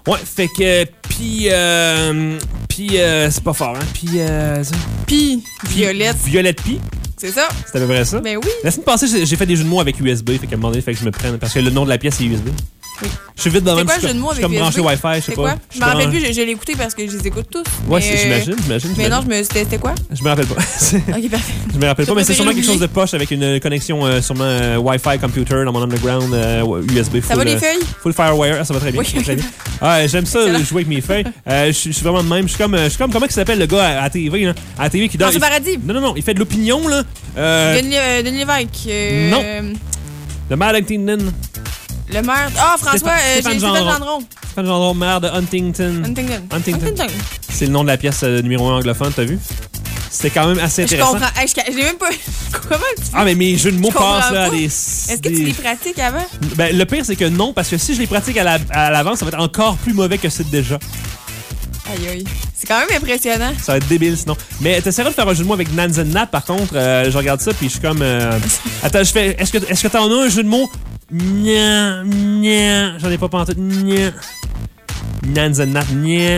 Ouais, fait que... Puis, c'est pas fort, hein? Puis, Violette. Violette Pie. C'est ça. C'est à peu près ça. Ben oui. La semaine passée, j'ai fait des jeux de mots avec USB. Fait qu'à un moment donné, fait que je me prenne. Parce que le nom de la pièce, c'est USB. Oui. Je suis vite dans c'est même. quoi le jeu de mots avec comme USB? branché Wi-Fi, je sais pas. Quoi? Je me rappelle plus, je l'ai écouté parce que je les écoute tous. Ouais, mais, j'imagine. Mais non, c'était quoi? Je me rappelle pas. Ok, parfait. Je me rappelle pas, mais c'est sûrement quelque chose de poche avec une connexion sûrement Wi-Fi computer dans mon underground USB. Ça va les feuilles? Full Firewire, ça va très bien. Oui. Ça va très bien. Ah, j'aime ça jouer avec mes feuilles. Je suis vraiment de même. Je suis comme comment il s'appelle le gars à TV là? À TV qui donne. François Paradis. Non, il fait de l'opinion là. Denis Lévesque. Non. Le maire d'Huntington. Le maire. Ah, François, Stéphane Gendron. Stéphane Gendron, maire de Huntington. Huntington. C'est le nom de la pièce numéro 1 anglophone, t'as vu? C'était quand même assez intéressant. Je comprends. J'ai même pas. Comment tu fais? Ah, mais mes jeux de mots passent là à des. Est-ce que tu les pratiques avant? Ben, le pire, c'est que non, parce que si je les pratique à l'avance, ça va être encore plus mauvais que c'est déjà. Aïe. C'est quand même impressionnant. Ça va être débile sinon. Mais t'essaieras de faire un jeu de mots avec Nanzen Nat, par contre, je regarde ça puis je suis comme. Attends, je fais. Est-ce que t'en as un jeu de mots? Nya. J'en ai pas pensé. Nya. Nanzen Nat. Nya.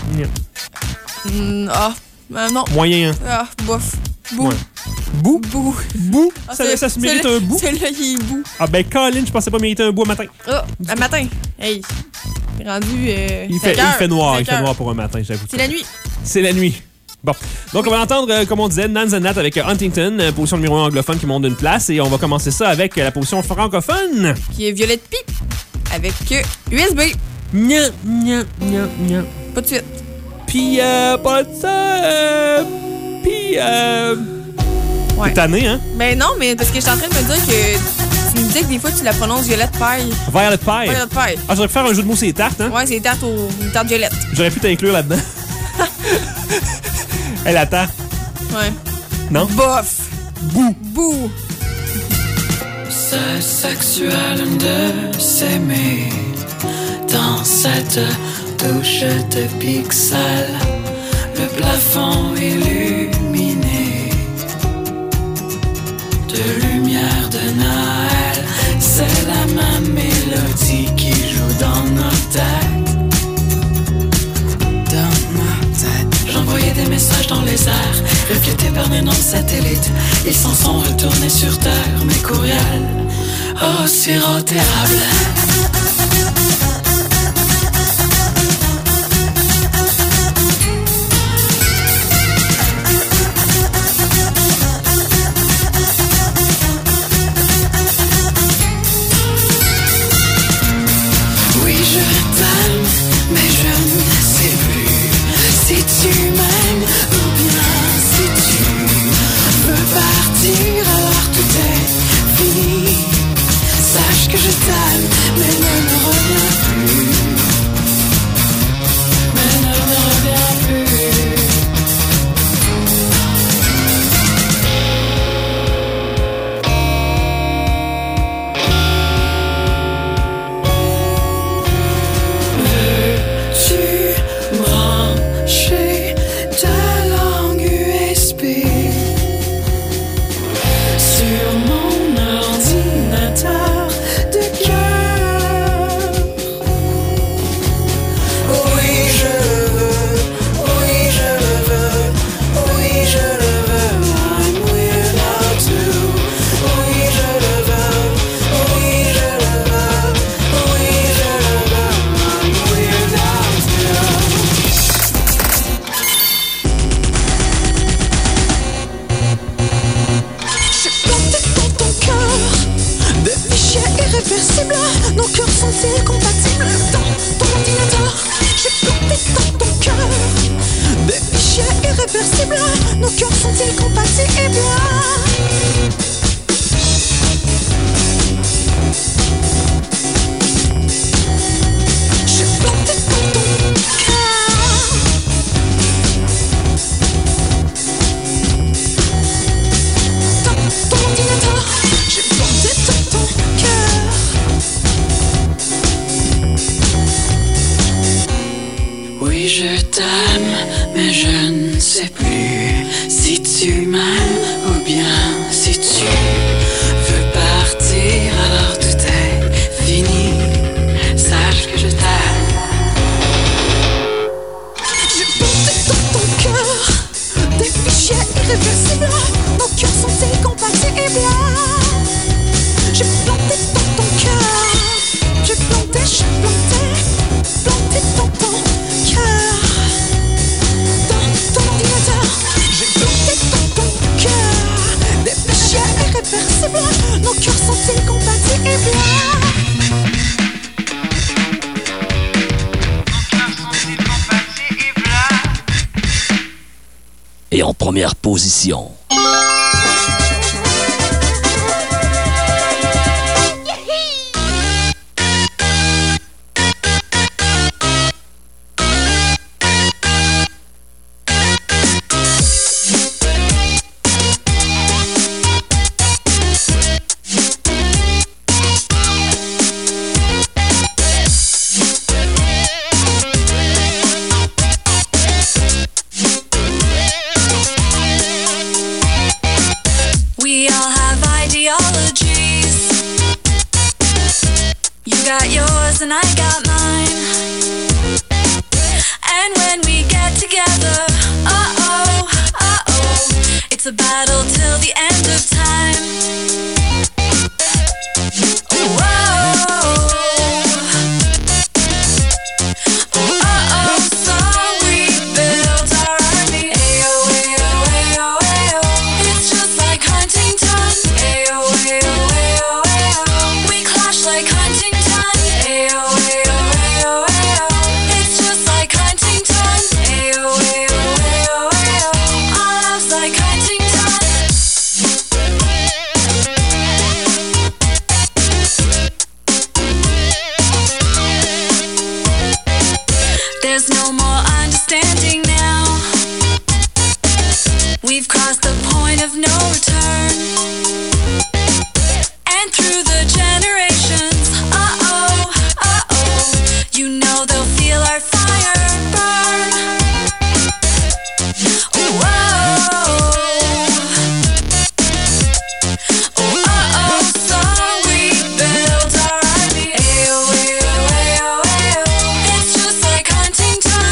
Non. Moyen. Ah, bof. Bou. Ouais. Bou? Bou? Ah, ça se mérite un bout? Celui-là, il est bou. Ah ben, Colin, je pensais pas mériter un bout un matin. Ah, un matin. Hey. Rendu. Il fait noir. Il fait noir pour un matin, j'avoue. C'est la nuit. C'est la nuit. Bon. Donc, on va entendre, comme on disait, Nanzen Nat avec Huntington, position numéro 1 anglophone qui monte d'une place. Et on va commencer ça avec la position francophone. Qui est Violette Pie. Avec USB. Nya. Pas de suite. Puis, pas de ça. Puis, ouais. T'es tanné, hein? Ben non, mais parce que je suis en train de me dire que tu me disais que des fois tu la prononces Violette Paille. Violet Pie. Violet Pie. Ah, j'aurais pu faire un jeu de mots, c'est tarte, hein? Ouais, c'est tarte violette. J'aurais pu t'inclure là-dedans. Elle la tarte. Ouais. Non? Bof. Bou. C'est sexuel de s'aimer dans cette douche de pixels, le plafond illuminé de lumière de Noël. C'est la même mélodie qui joue dans nos têtes. J'envoyais des messages dans les airs, reflétés par mes noms de satellites. Ils s'en sont retournés sur Terre, mes courriels, oh sirop-érable. Oui, je t'aime, mais je ne sais plus si tu m'aimes ou bien si tu veux partir, alors tout est fini. Sache que je t'aime, mais ne reviens plus. Mais ne reviens plus. Veux-tu brancher ta langue USB sur mon ordinateur de cœur? Oui, je le veux, oui, je le veux, oui, je le veux. I'm without you. Oui, je le veux, oui, je le veux, oui, je le veux. I'm without you. J'ai planté dans ton cœur des fichiers irréversibles. Nos cœurs sont-ils compatibles? Dans ton ordinateur, j'ai planté dans ton cœur des fichiers irréversibles. Nos cœurs sont-ils compatibles? J'ai planté dans ton cœur. Dans ton ordinateur, j'ai planté dans ton cœur. Oui, je t'aime, mais je ne sais plus si tu m'aimes ou bien première position. We all have ideologies. You got yours and I got mine. And when we get together, it's a battle till the end of time. There's no more understanding now. We've crossed the point of no return. And through the generations, you know they'll feel our fire burn. So we built our army. It's just like Huntington.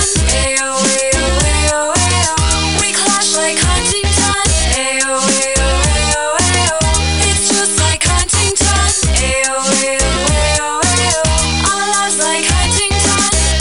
We clash like Huntington. It's just like Huntington. Our lives like Huntington.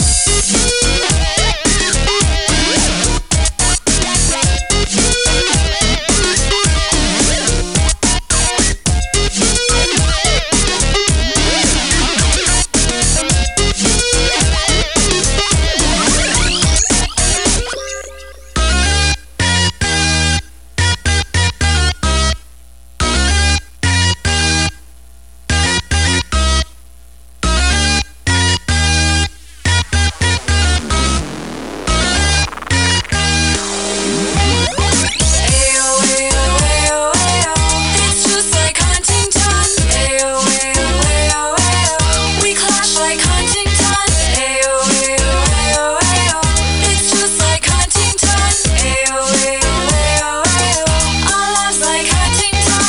It's just like Huntington. We clash like Huntington. It's just like Huntington. Our lives like Huntington.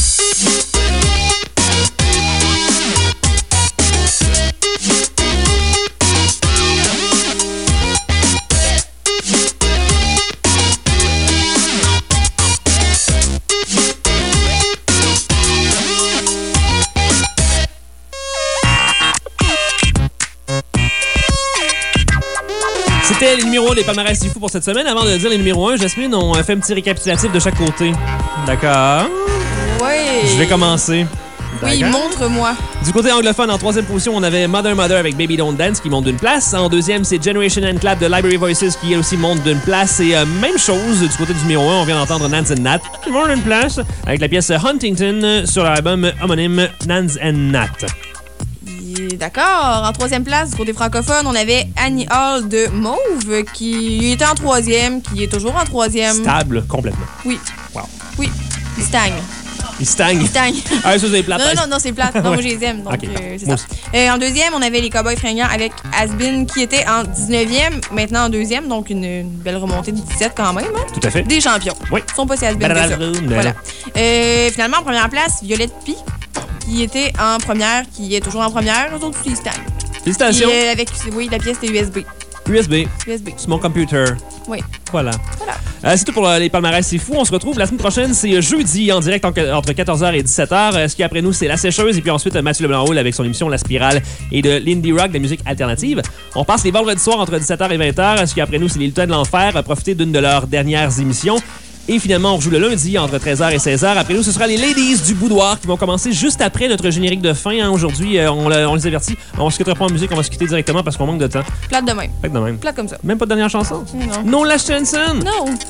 C'était les numéros 1 des palmarès si fous pour cette semaine. Avant de dire les numéros 1, Jasmine, on fait un petit récapitulatif de chaque côté. D'accord? Oui. Je vais commencer. Oui, D'accord? montre-moi. Du côté anglophone, en troisième position, on avait Mother Mother avec Baby Don't Dance qui monte d'une place. En deuxième, c'est Generation and Clap de Library Voices qui aussi monte d'une place. Et même chose du côté du numéro 1, on vient d'entendre Nans and Nat qui monte d'une place avec la pièce Huntington sur l'album homonyme Nans and Nat. D'accord. En troisième place, du côté francophone, on avait Annie Hall de Mauve qui était en troisième, qui est toujours en troisième. Stable complètement. Oui. Wow. Oui. Il stagne. Il stagne. Il stagne. Ah, ça, c'est plate. Non, c'est plate. Non, moi, je les aime. Donc, okay, c'est ça. En deuxième, on avait les Cowboys fringants avec Has-Been qui était en 19e, maintenant en deuxième. Donc, une belle remontée de 17 quand même. Hein? Tout à fait. Des champions. Oui. Ils sont pas si Has-Been que ça. Voilà. Finalement, en première place, Violette Pie qui était en première, qui est toujours en première. Eux autres, ils stagnent. Félicitations. Avec, oui, la pièce, c'était USB. USB. C'est mon computer. Oui. Voilà. C'est tout pour les palmarès, c'est fou. On se retrouve la semaine prochaine, c'est jeudi en direct entre 14h et 17h. Ce qui est après nous, c'est La Sécheuse et puis ensuite Mathieu Leblanc-Roule avec son émission La Spirale et de l'indie rock, de la musique alternative. On passe les vendredis soirs entre 17h et 20h. Ce qui est après nous, c'est les Lutins de l'Enfer. Profitez d'une de leurs dernières émissions. Et finalement, on rejoue le lundi entre 13h et 16h. Après nous, ce sera les Ladies du Boudoir qui vont commencer juste après notre générique de fin. Hein. Aujourd'hui, on les avertit. On se quittera pas en musique, on va se quitter directement parce qu'on manque de temps. Plate de même. Plate de même. Plate comme ça. Même pas de dernière chanson? Non. Non, Last Chanson? Non.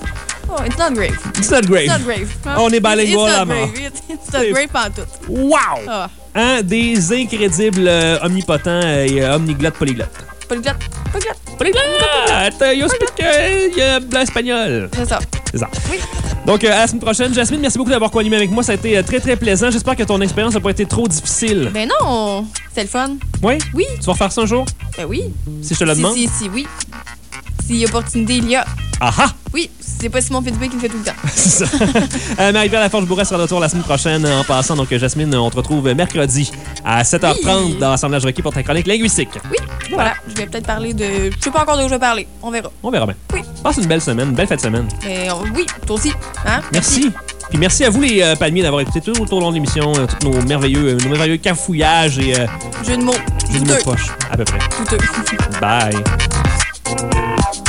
Oh, it's not grave. It's not grave. It's not grave. Hein? On est bilingual It's à not mort. grave. It's not grave pantoute. Wow! Ah. Hein, des incrédibles omnipotents et omniglottes polyglottes. Polyglotte. Polyglotte. Polyglotte! Yo speak l'espagnol. C'est ça. C'est ça. Oui. Donc, à la semaine prochaine. Jasmine, merci beaucoup d'avoir co-animé avec moi. Ça a été très, très plaisant. J'espère que ton expérience n'a pas été trop difficile. Ben non, c'est le fun. Oui? Oui. Tu vas refaire ça un jour? Ben oui. Si je te le demande? Si, oui. Si opportunité il y a. Aha! Oui, c'est pas Simon Fitzbé qui le fait tout le temps. C'est ça. Marie-Pierre Laforge-Bourret sera de retour la semaine prochaine en passant. Donc, Jasmine, on te retrouve mercredi à 7h30 dans l'assemblage requis pour ta chronique linguistique. Oui, voilà. Je vais peut-être parler de... Je sais pas encore de quoi je vais parler. On verra. On verra bien. Oui. Passe une belle semaine, une belle fête de semaine. Mais oui, toi aussi. Hein? Merci. Puis merci à vous, les palmiers, d'avoir écouté tout au long de l'émission tous nos merveilleux cafouillages et... Jeux de mots. Jeux de mots de poche, à peu près. Douteux. Bye.